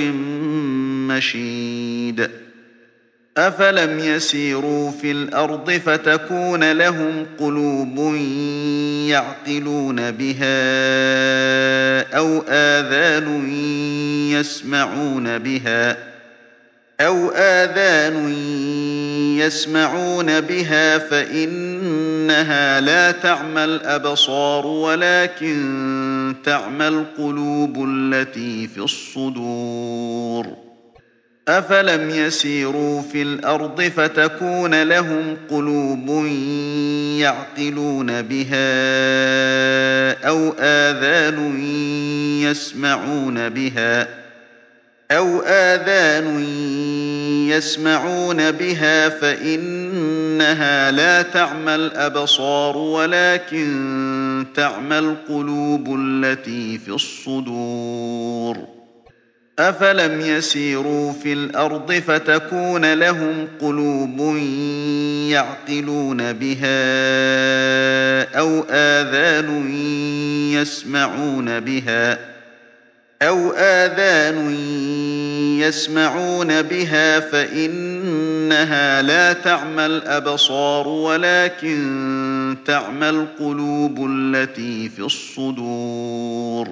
مشيد أفلم يسيروا في الأرض فتكون لهم قلوب يعقلون بها أو آذان يسمعون بها أو آذان يسمعون بها فإنها لا تعمى الأبصار ولكن تعمى القلوب التي في الصدور أفلم يسيروا في الأرض فتكون لهم قلوب يعقلون بها أو آذان يسمعون بها أو آذان يسمعون بها فإنها لا تعمى الأبصار ولكن تعمى القلوب التي في الصدور أفلم يسيروا في الأرض فتكون لهم قلوب يعقلون بها أو آذان يسمعون بها أو آذان يسمعون بها فإنها لا تعمى الأبصار ولكن تعمى القلوب التي في الصدور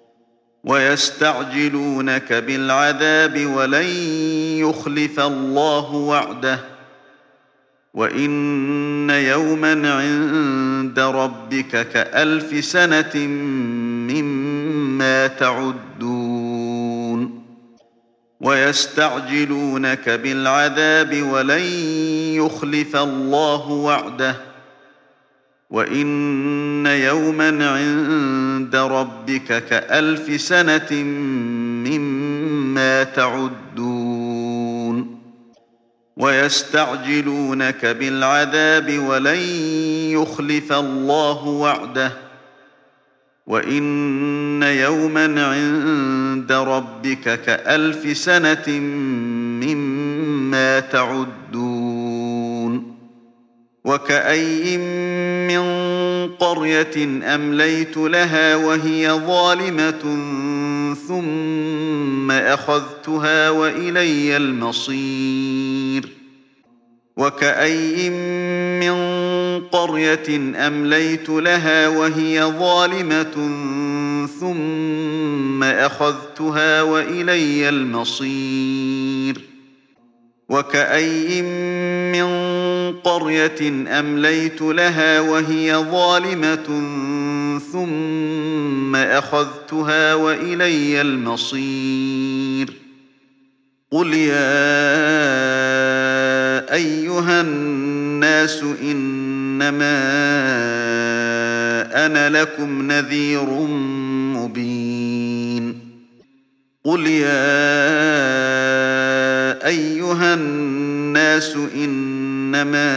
ويستعجلونك بالعذاب ولن يخلف الله وعده وإن يوما عند ربك كألف سنة مما تعدون ويستعجلونك بالعذاب ولن يخلف الله وعده وإن يوما عند ربك كألف سنة مما تعدون ويستعجلونك بالعذاب ولن يخلف الله وعده وإن يوما عند ربك كألف سنة مما تعدون وكأي من قرية أمليت لها وهي ظالمة ثم أخذتها وإلي المصير وكأي من قرية أمليت لها وهي ظالمة ثم أخذتها وإلي المصير وكأي من قرية أمليت لها وهي ظالمة ثم أخذتها وإلي المصير قل يا أيها الناس إنما أنا لكم نذير مبين قل يا أيها الناس إنما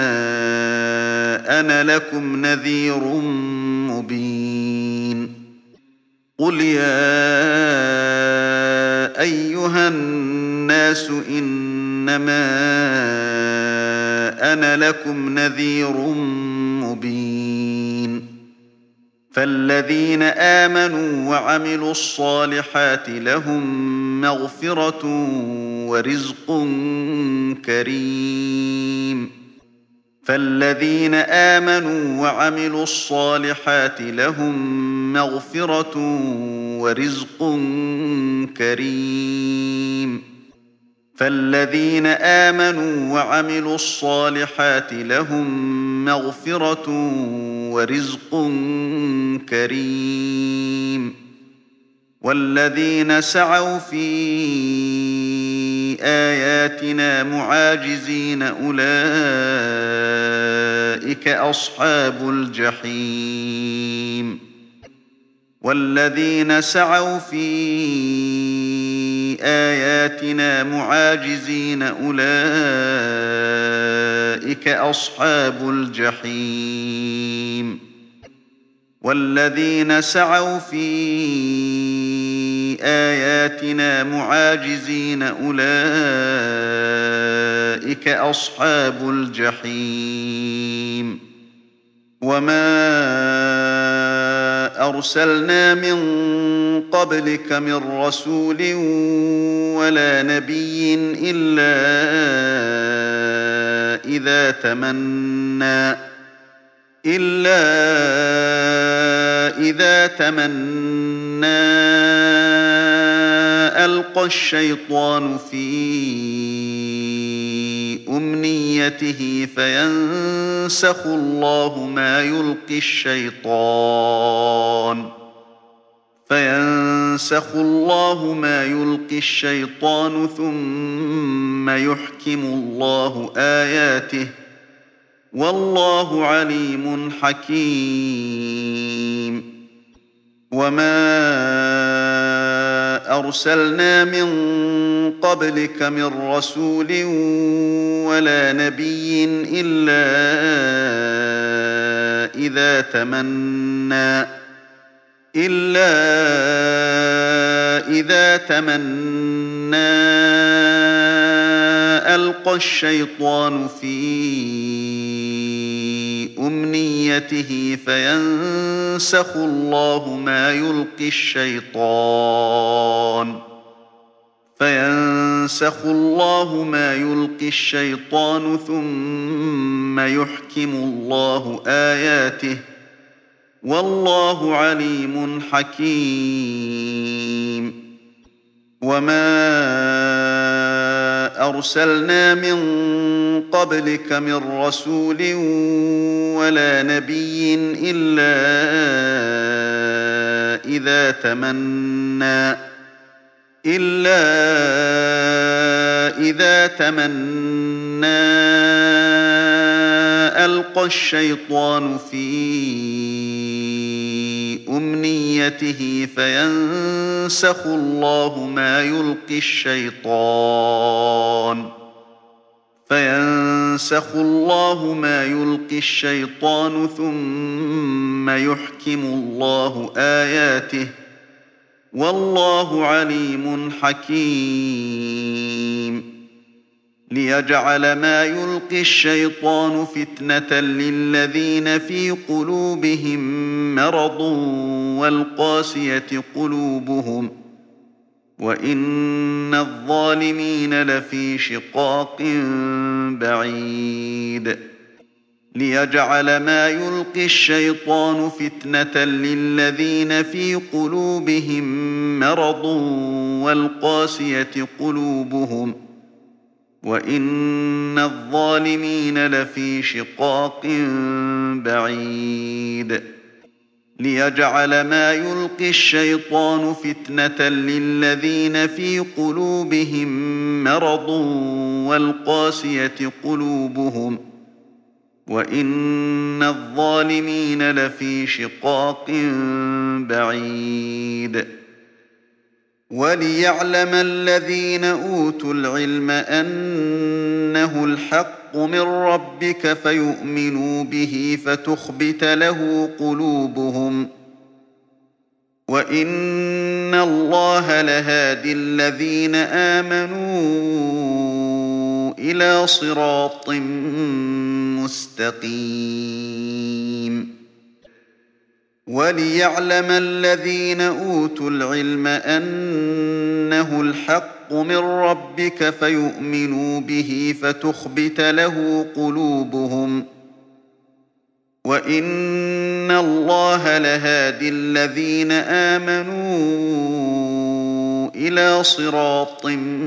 أنا لكم نذير مبين قل يا أيها الناس إنما أنا لكم نذير مبين فالذين آمنوا وعملوا الصالحات لهم مغفرة ورزق كريم فالذين آمنوا وعملوا الصالحات لهم مغفرة ورزق كريم فالذين آمنوا وعملوا الصالحات لهم مغفرة ورزق كريم والذين سعوا في آياتنا معاجزين أولئك أصحاب الجحيم والذين سعوا في آياتنا معاجزين أولئك أصحاب الجحيم والذين سعوا في آياتنا معاجزين أولئك أصحاب الجحيم وما أرسلنا من قبلك من رسول ولا نبي إلا إذا تمنى إلا إذا تمنى ألقى الشيطان في أمنيته فينسخ الله ما يلقي الشيطان فينسخ الله ما يلقي الشيطان ثم يحكم الله آياته والله عليم حكيم. وما أرسلنا من قبلك من رسول ولا نبي إلا إذا تمنى إلا إذا تمنى ألقى الشيطان في أمنيته فينسخ الله ما يلقي الشيطان فينسخ الله ما يلقي الشيطان ثم يحكم الله آياته والله عليم حكيم. وما أرسلنا من قبلك من رسول ولا نبي إلا إذا تمنى إلا إذا تمنى ألقى الشيطان في أمنيته فينسخ الله ما يلقي الشيطان فينسخ الله ما يلقي الشيطان ثم يحكم الله آياته والله عليم حكيم. ليجعل ما يلقي الشيطان فتنة للذين في قلوبهم مرض والقاسية قلوبهم وإن الظالمين لفي شقاق بعيد. ليجعل ما يلقي الشيطان فتنة للذين في قلوبهم مرض والقاسية قلوبهم وإن الظالمين لفي شقاق بعيد. ليجعل ما يلقي الشيطان فتنة للذين في قلوبهم مرض والقاسية قلوبهم وإن الظالمين لفي شقاق بعيد. وليعلم الذين أوتوا العلم أنه الحق من ربك فيؤمنوا به فتخبت له قلوبهم وإن الله لهادي الذين آمنوا إلى صراط مستقيم. وليعلم الذين أوتوا العلم أنه الحق من ربك فيؤمنوا به فتخبت له قلوبهم وإن الله لهادي الذين آمنوا إلى صراط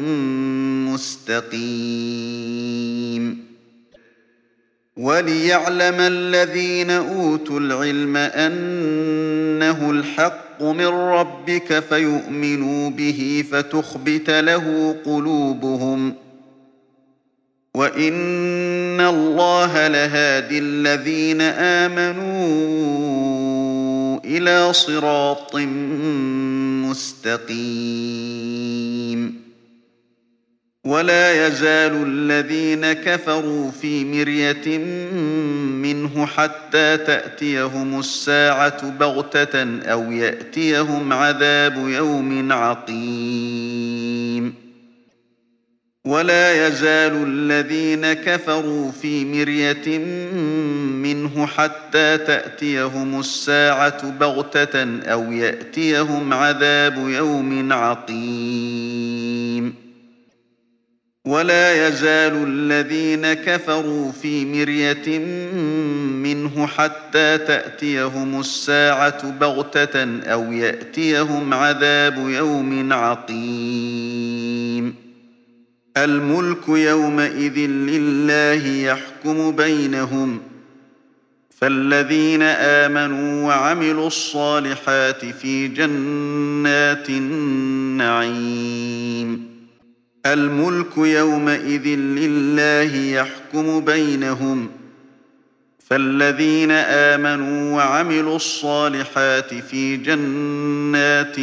مستقيم. وليعلم الذين أوتوا العلم أنه الحق من ربك فيؤمنوا به فتخبت له قلوبهم وإن الله لهادي الذين آمنوا إلى صراط مستقيم. ولا يزال الذين كفروا في مرية منه حتى تأتيهم الساعة بغتة أو يأتيهم عذاب يوم عقيم. ولا يزال الذين كفروا في مرية منه حتى تأتيهم الساعة بغتة أو يأتيهم عذاب يوم عقيم ولا يزال الذين كفروا في مرية منه حتى تأتيهم الساعة بغتة أو يأتيهم عذاب يوم عقيم الملك يومئذ لله يحكم بينهم فالذين آمنوا وعملوا الصالحات في جنات النعيم الملك يومئذ لله يحكم بينهم فالذين آمنوا وعملوا الصالحات في جنات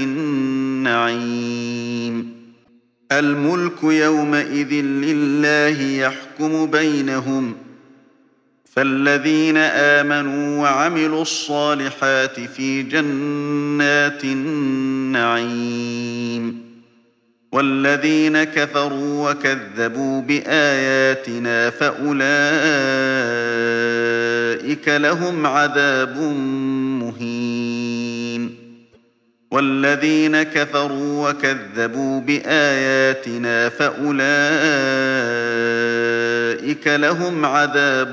النعيم الملك يومئذ لله يحكم بينهم فالذين آمنوا وعملوا الصالحات في جنات النعيم والذين كفروا وكذبوا بآياتنا فأولئك لهم عذاب مهين والذين كفروا وكذبوا بآياتنا فأولئك لهم عذاب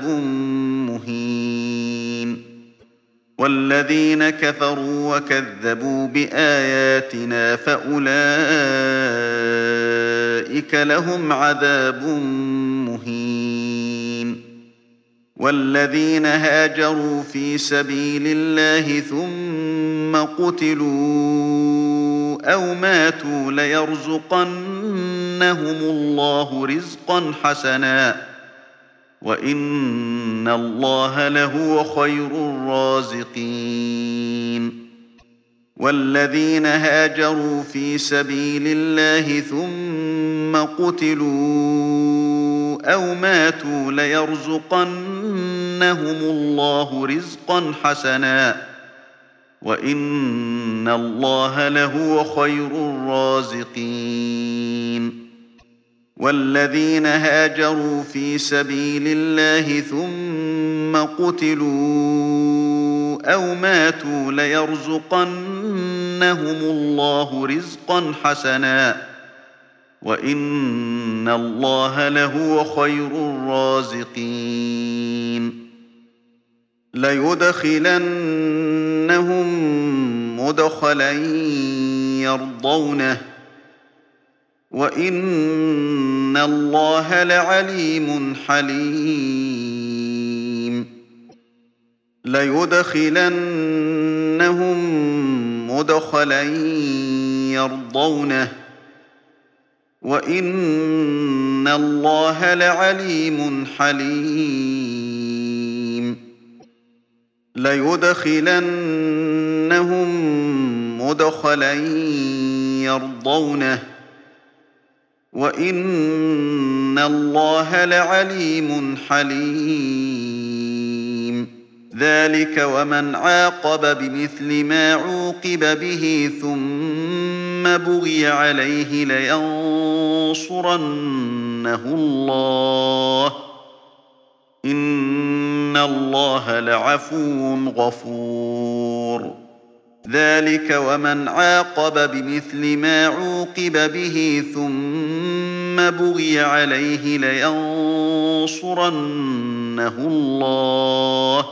مهين والذين كفروا وكذبوا بآياتنا فأولئك لهم عذاب مهين والذين هاجروا في سبيل الله ثم قتلوا أو ماتوا ليرزقنهم الله رزقا حسنا وإن الله لهو خير الرازقين والذين هاجروا في سبيل الله ثم قتلوا أو ماتوا ليرزقنهم الله رزقا حسنا وإن الله لهو خير الرازقين والذين هاجروا في سبيل الله ثم قتلوا أو ماتوا ليرزقنهم الله رزقا حسنا وإن الله لهو خير الرازقين ليدخلنهم مدخلا يرضونه وإن الله لعليم حليم ليدخلنهم مدخلا يرضونه وإن الله لعليم حليم ليدخلنهم مدخلا يرضونه وإن الله لعليم حليم ذلك ومن عاقب بمثل ما عوقب به ثم بغي عليه لينصرنه الله إن الله لعفو غفور ذلك ومن عاقب بمثل ما عوقب به ثم بغي عليه لينصرنه الله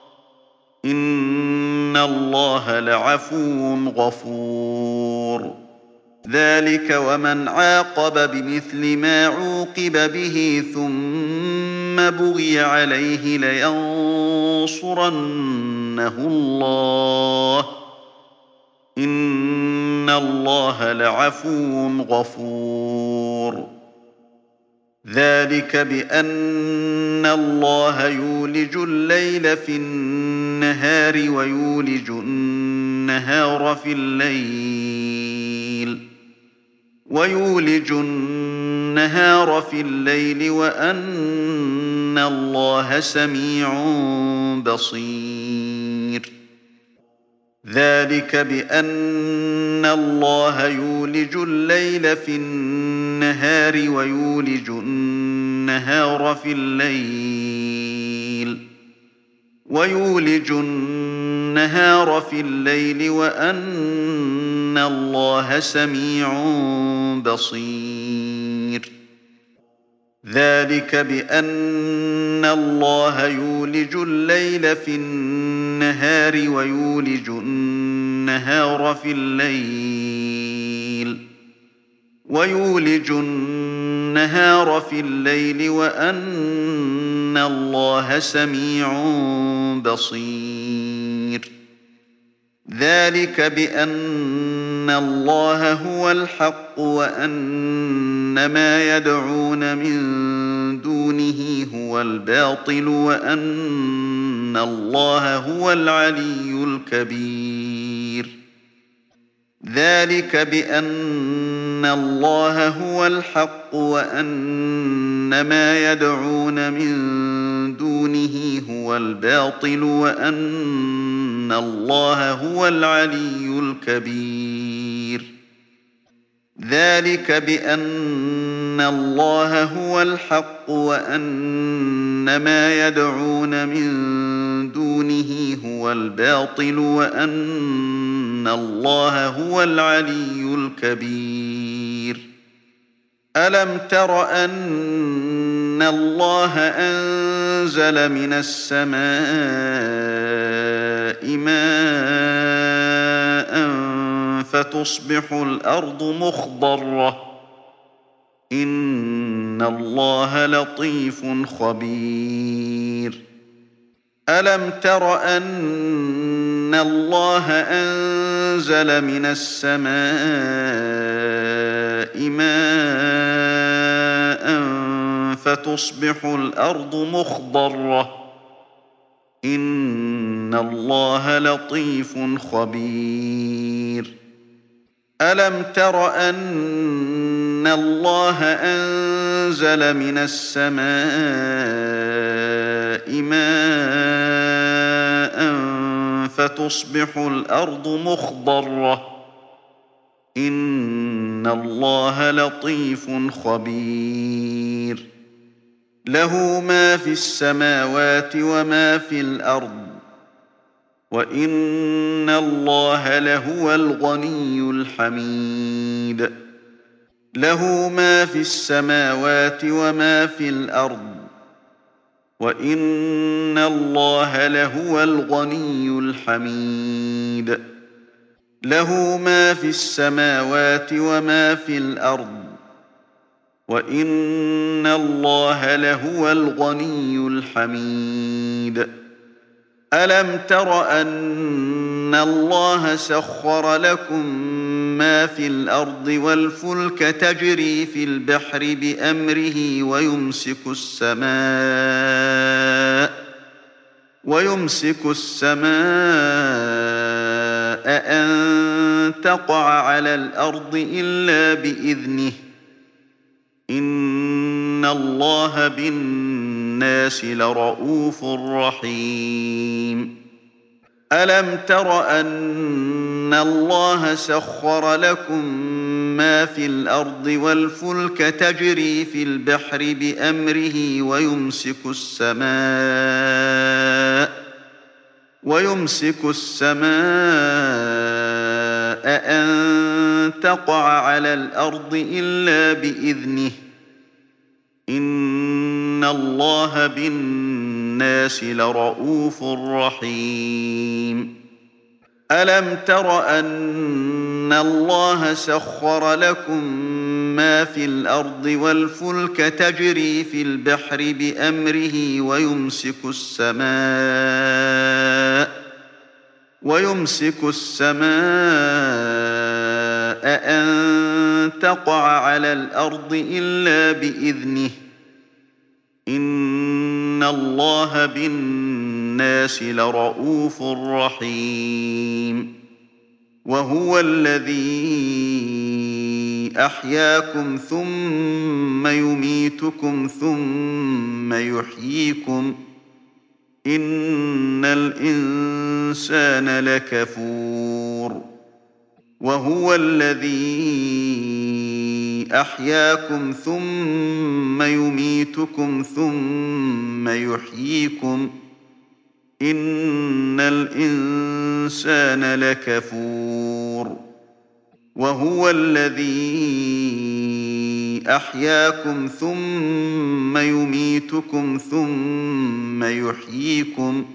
إن الله لعفو غفور ذلك ومن عاقب بمثل ما عوقب به ثم بغي عليه لينصرنه الله إن الله لعفو غفور ذلك بأن الله يولج الليل في النهار ويولج النهار في الليل ويولج النهار في الليل وأن الله سميع بصير ذلك بأن الله يولج الليل في النهار ويولج النهار في الليل ويولج النهار في الليل وأن الله سميع بصير ذلك بأن الله يولج الليل في النهار ويولج النهار في الليل ويولج النهار في الليل وأن الله سميع بصير ذلك بأن الله هو الحق وأن ما يدعون من دونه هو الباطل وأن الله هو العلي الكبير ذلك بأن الله هو الحق وأن ما يدعون من دونه هو الباطل وأن الله هو العلي الكبير ذلك بأن الله هو الحق وأن ما يدعون من دونه هو الباطل وأن الله هو العلي الكبير ألم تر أن الله أنزل من السماء ماء فتصبح الأرض مخضرة إن الله لطيف خبير ألم تر أن الله أنزل من السماء ماء فتصبح الأرض مخضرة إن الله لطيف خبير ألم تر أن الله أنزل من السماء ماء فتصبح الأرض مخضرة إن الله لطيف خبير له ما في السماوات وما في الأرض وإن الله لهو الغني الحميد له ما في السماوات وما في الأرض وإن الله لهو الغني الحميد له ما في السماوات وما في الأرض وإن الله لهو الغني الحميد ألم تر أن الله سخر لكم ما في الأرض والفلك تجري في البحر بأمره ويمسك السماء ويمسك السماء أن تقع على الأرض إلا بإذنه إن الله بالناس لرءوف رحيم ألم تر أن الله سخر لكم ما في الأرض والفلك تجري في البحر بأمره ويمسك السماء ويمسك السماء أن تقع على الأرض إلا بإذنه إن الله بالناس لرءوف رحيم ألم تر أن الله سخر لكم ما في الأرض والفلك تجري في البحر بأمره ويمسك السماء ويمسك السماء أن تقع على الأرض إلا بإذنه إن الله بالناس لرءوف رحيم وهو الذي أحياكم ثم يميتكم ثم يحييكم إن الإنسان لكفور وهو الذي أحياكم ثم يميتكم ثم يحييكم إن الإنسان لكفور وهو الذي أحياكم ثم يميتكم ثم يحييكم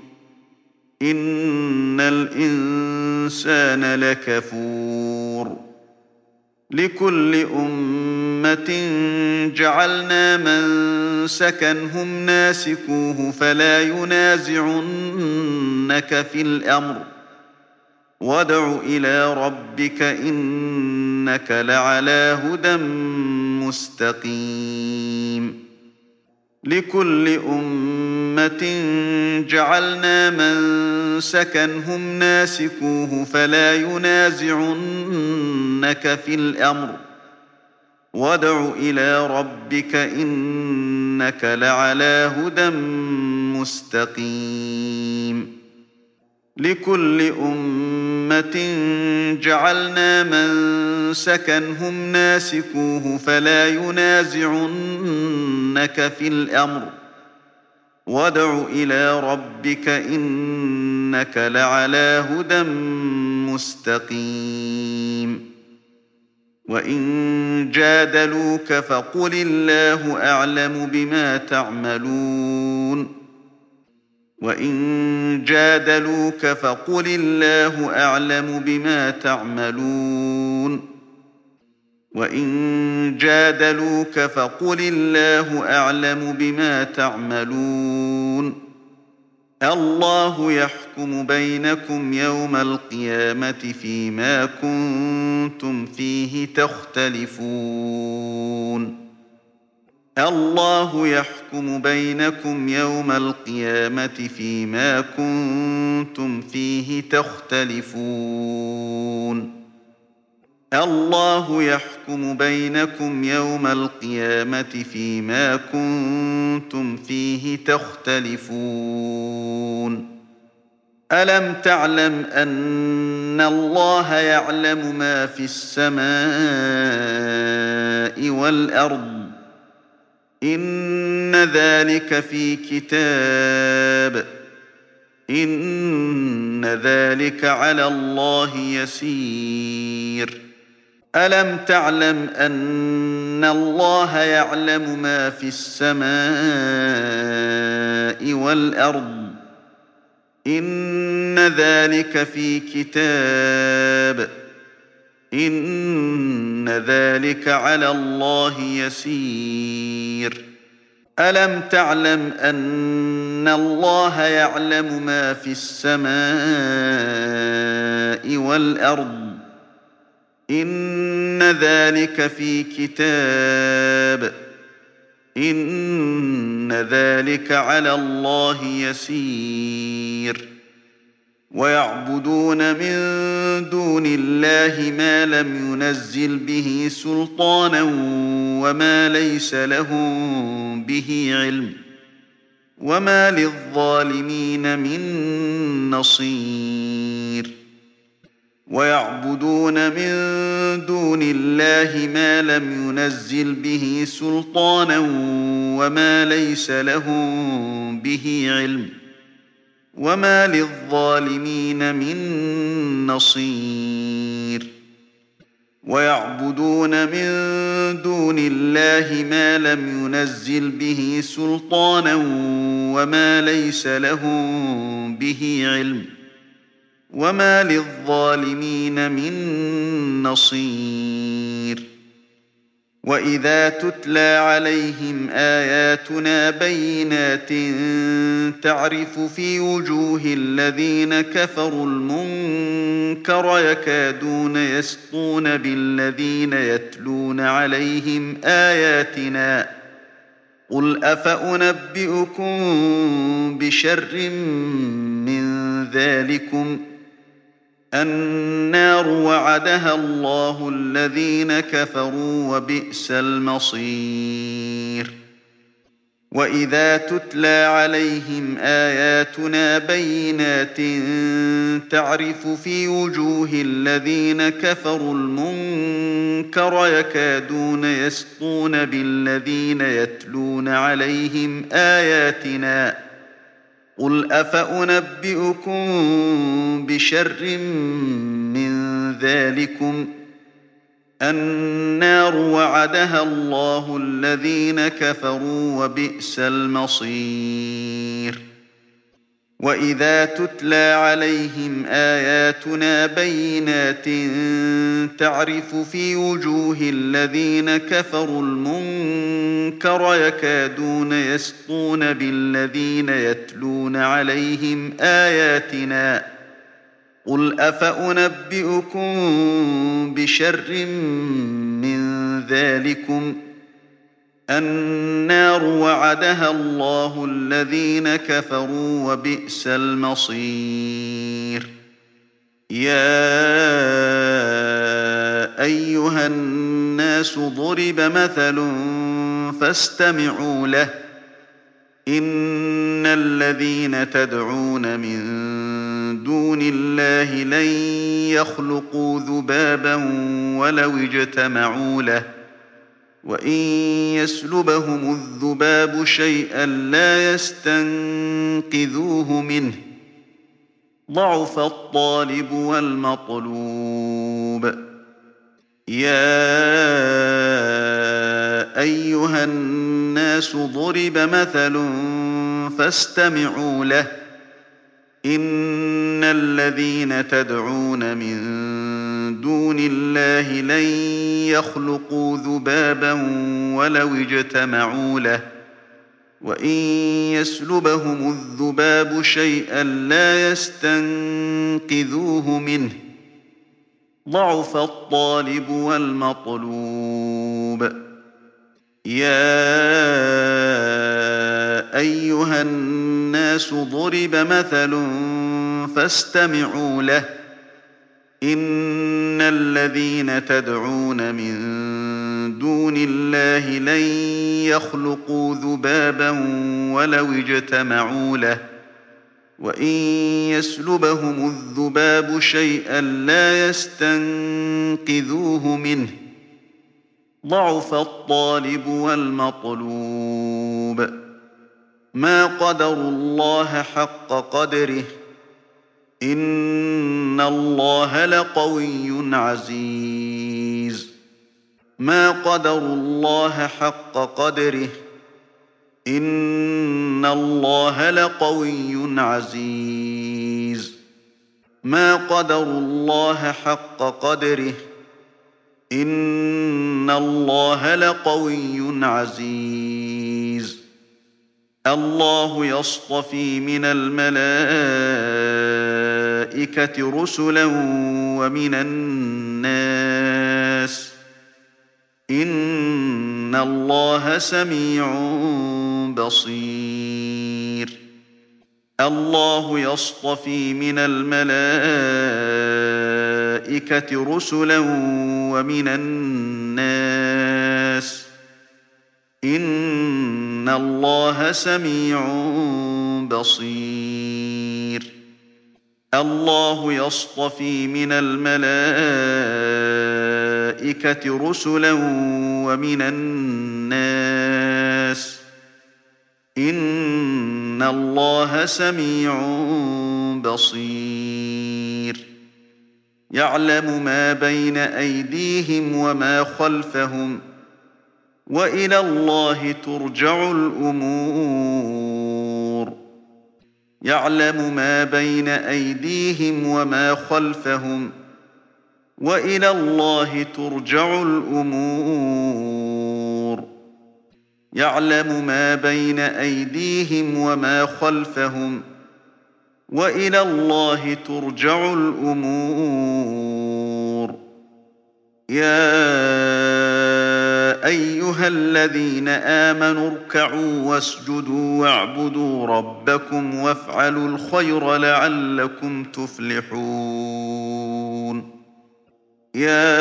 إن الإنسان لكفور لكل أمة جعلنا منسكا هم ناسكوه فلا ينازعنك في الأمر وادع إلى ربك إنك لعلى هدى مستقيم لكل أمة جعلنا منسكا هم ناسكوه فلا ينازعنك في الأمر وادع إلى ربك إنك لعلى هدى مستقيم لكل أمة جعلنا منسكا هم ناسكوه فلا ينازعنك في الأمر وادع إلى ربك إنك لعلى هدى مستقيم وإن جادلوك فقل الله أعلم بما تعملون وإن جادلوك فقل الله أعلم بما تعملون وإن جادلوك فقل الله أعلم بما تعملون الله يحكم بينكم يوم القيامة فيما كنتم فيه تختلفون الله يحكم بينكم يوم القيامة فيما كنتم فيه تختلفون الله يحكم بينكم يوم القيامة فيما كنتم فيه تختلفون ألم تعلم أن الله يعلم ما في السماء والأرض إن ذلك في كتاب إن ذلك على الله يسير ألم تعلم أن الله يعلم ما في السماء والأرض إن ذلك في كتاب إن ذلك على الله يسير ألم تعلم أن الله يعلم ما في السماء والأرض إن ذلك في كتاب إن ذلك على الله يسير ويعبدون من دون الله ما لم ينزل به سلطانا وما ليس لهم به علم وما للظالمين من نصير ويعبدون من دون الله ما لم ينزل به سلطانا وما ليس لهم به علم وما للظالمين من نصير ويعبدون من دون الله ما لم ينزل به سلطانا وما ليس لهم به علم وما للظالمين من نصير وإذا تتلى عليهم آياتنا بينات تعرف في وجوه الذين كفروا المنكر يكادون يسطون بالذين يتلون عليهم آياتنا قل أفأنبئكم بشر من ذلكم النار وعدها الله الذين كفروا وبئس المصير وإذا تتلى عليهم آياتنا بينات تعرف في وجوه الذين كفروا المنكر يكادون يسطون بالذين يتلون عليهم آياتنا قل أفأنبئكم بشر من ذلكم النار وعدها الله الذين كفروا وبئس المصير وإذا تتلى عليهم آياتنا بينات تعرف في وجوه الذين كفروا المنكر يكادون يسطون بالذين يتلون عليهم آياتنا قل أفأنبئكم بشر من ذلكم النار وعدها الله الذين كفروا وبئس المصير يا أيها الناس ضرب مثل فاستمعوا له إن الذين تدعون من دون الله لن يخلقوا ذبابا ولو اجتمعوا له وإن يسلبهم الذباب شيئا لا يستنقذوه منه ضعف الطالب والمطلوب يا أيها الناس ضرب مثل فاستمعوا له إن الذين تدعون من دون الله لن يخلقوا ذبابا ولو اجتمعوا له وإن يسلبهم الذباب شيئا لا يستنقذوه منه ضعف الطالب والمطلوب يا أيها الناس ضرب مثل فاستمعوا له إن الذين تدعون من دون الله لن يخلقوا ذبابا ولو اجتمعوا له وإن يسلبهم الذباب شيئا لا يستنقذوه منه ضعف الطالب والمطلوب ما قدروا الله حق قدره إن الله لقوي عزيز ما قدروا الله حق قدره إن الله لقوي عزيز ما قدروا الله حق قدره إن الله لقوي عزيز الله يصطفي من الملائكة رسلا ومن الناس إن الله سميع بصير الله يصطفي من الملائكة رسلا ومن الناس إن الله سميع بصير الله يصطفي من الملائكة رسلا ومن الناس إن الله سميع بصير يعلم ما بين أيديهم وما خلفهم وإلى الله ترجع الأمور يعلم ما بين أيديهم وما خلفهم وإلى الله ترجع الأمور يعلم ما بين أيديهم وما خلفهم وإلى الله ترجع الأمور يا أيها الذين آمنوا اركعوا واسجدوا واعبدوا ربكم وافعلوا الخير لعلكم تفلحون يا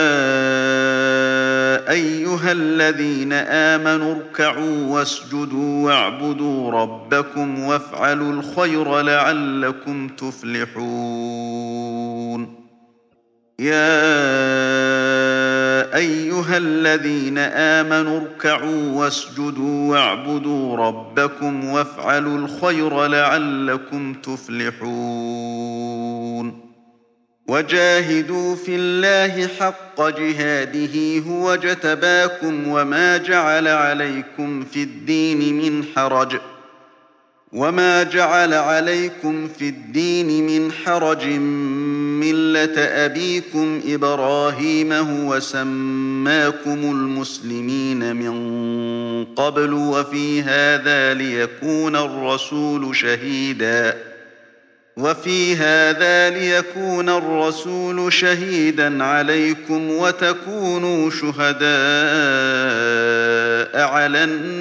أيها الذين آمنوا اركعوا واسجدوا واعبدوا ربكم وافعلوا الخير لعلكم تفلحون يا أيها الذين آمنوا اركعوا واسجدوا واعبدوا ربكم وافعلوا الخير لعلكم تفلحون وجاهدوا في الله حق جهاده هو اجتباكم وما جعل عليكم في الدين من حرج وما جعل عليكم في الدين من حرج ملة أبيكم إبراهيم هو سماكم المسلمين من قبل وفي هذا ليكون الرسول شهيدا وفي هذا ليكون الرسول شهيدا عليكم وتكونوا شهداء على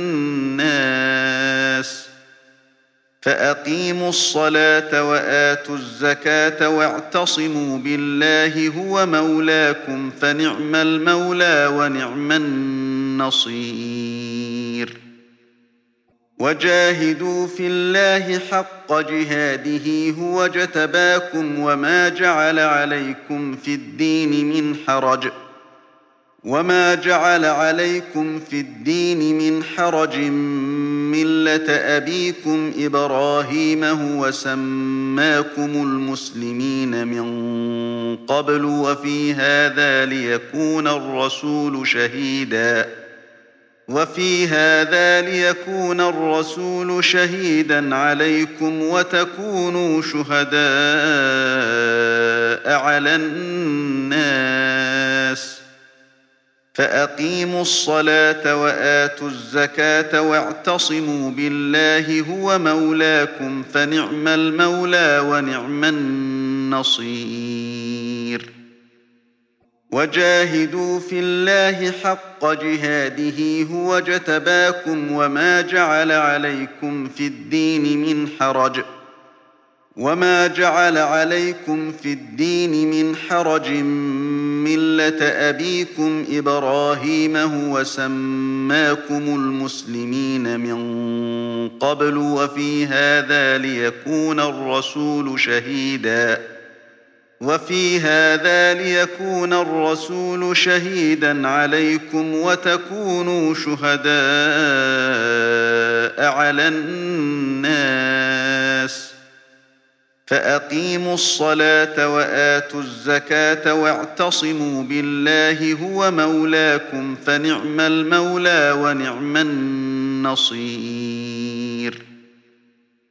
الناس فأقيموا الصلاة وآتوا الزكاة واعتصموا بالله هو مولاكم فنعم المولى ونعم النصير وجاهدوا في الله حق جهاده هو اجتباكم وما جعل عليكم في الدين من حرج وما جعل عليكم في الدين من حرج ملة أبيكم إبراهيم هو سماكم المسلمين من قبل وفي هذا ليكون الرسول شهيدا وفي هذا ليكون الرسول شهيدا عليكم وتكونوا شهداء على الناس فأقيموا الصلاة وآتوا الزكاة واعتصموا بالله هو مولاكم فنعم المولى ونعم النصير وجاهدوا في الله حق جهاده هو اجتباكم وما جعل عليكم في الدين من حرج وما جعل عليكم في الدين من حرج ملة أبيكم إبراهيم هو سماكم المسلمين من قبل وفي هذا ليكون الرسول شهيدا وفي هذا ليكون الرسول شهيدا عليكم وتكونوا شهداء على الناس فأقيموا الصلاة وآتوا الزكاة واعتصموا بالله هو مولاكم فنعم المولى ونعم النصير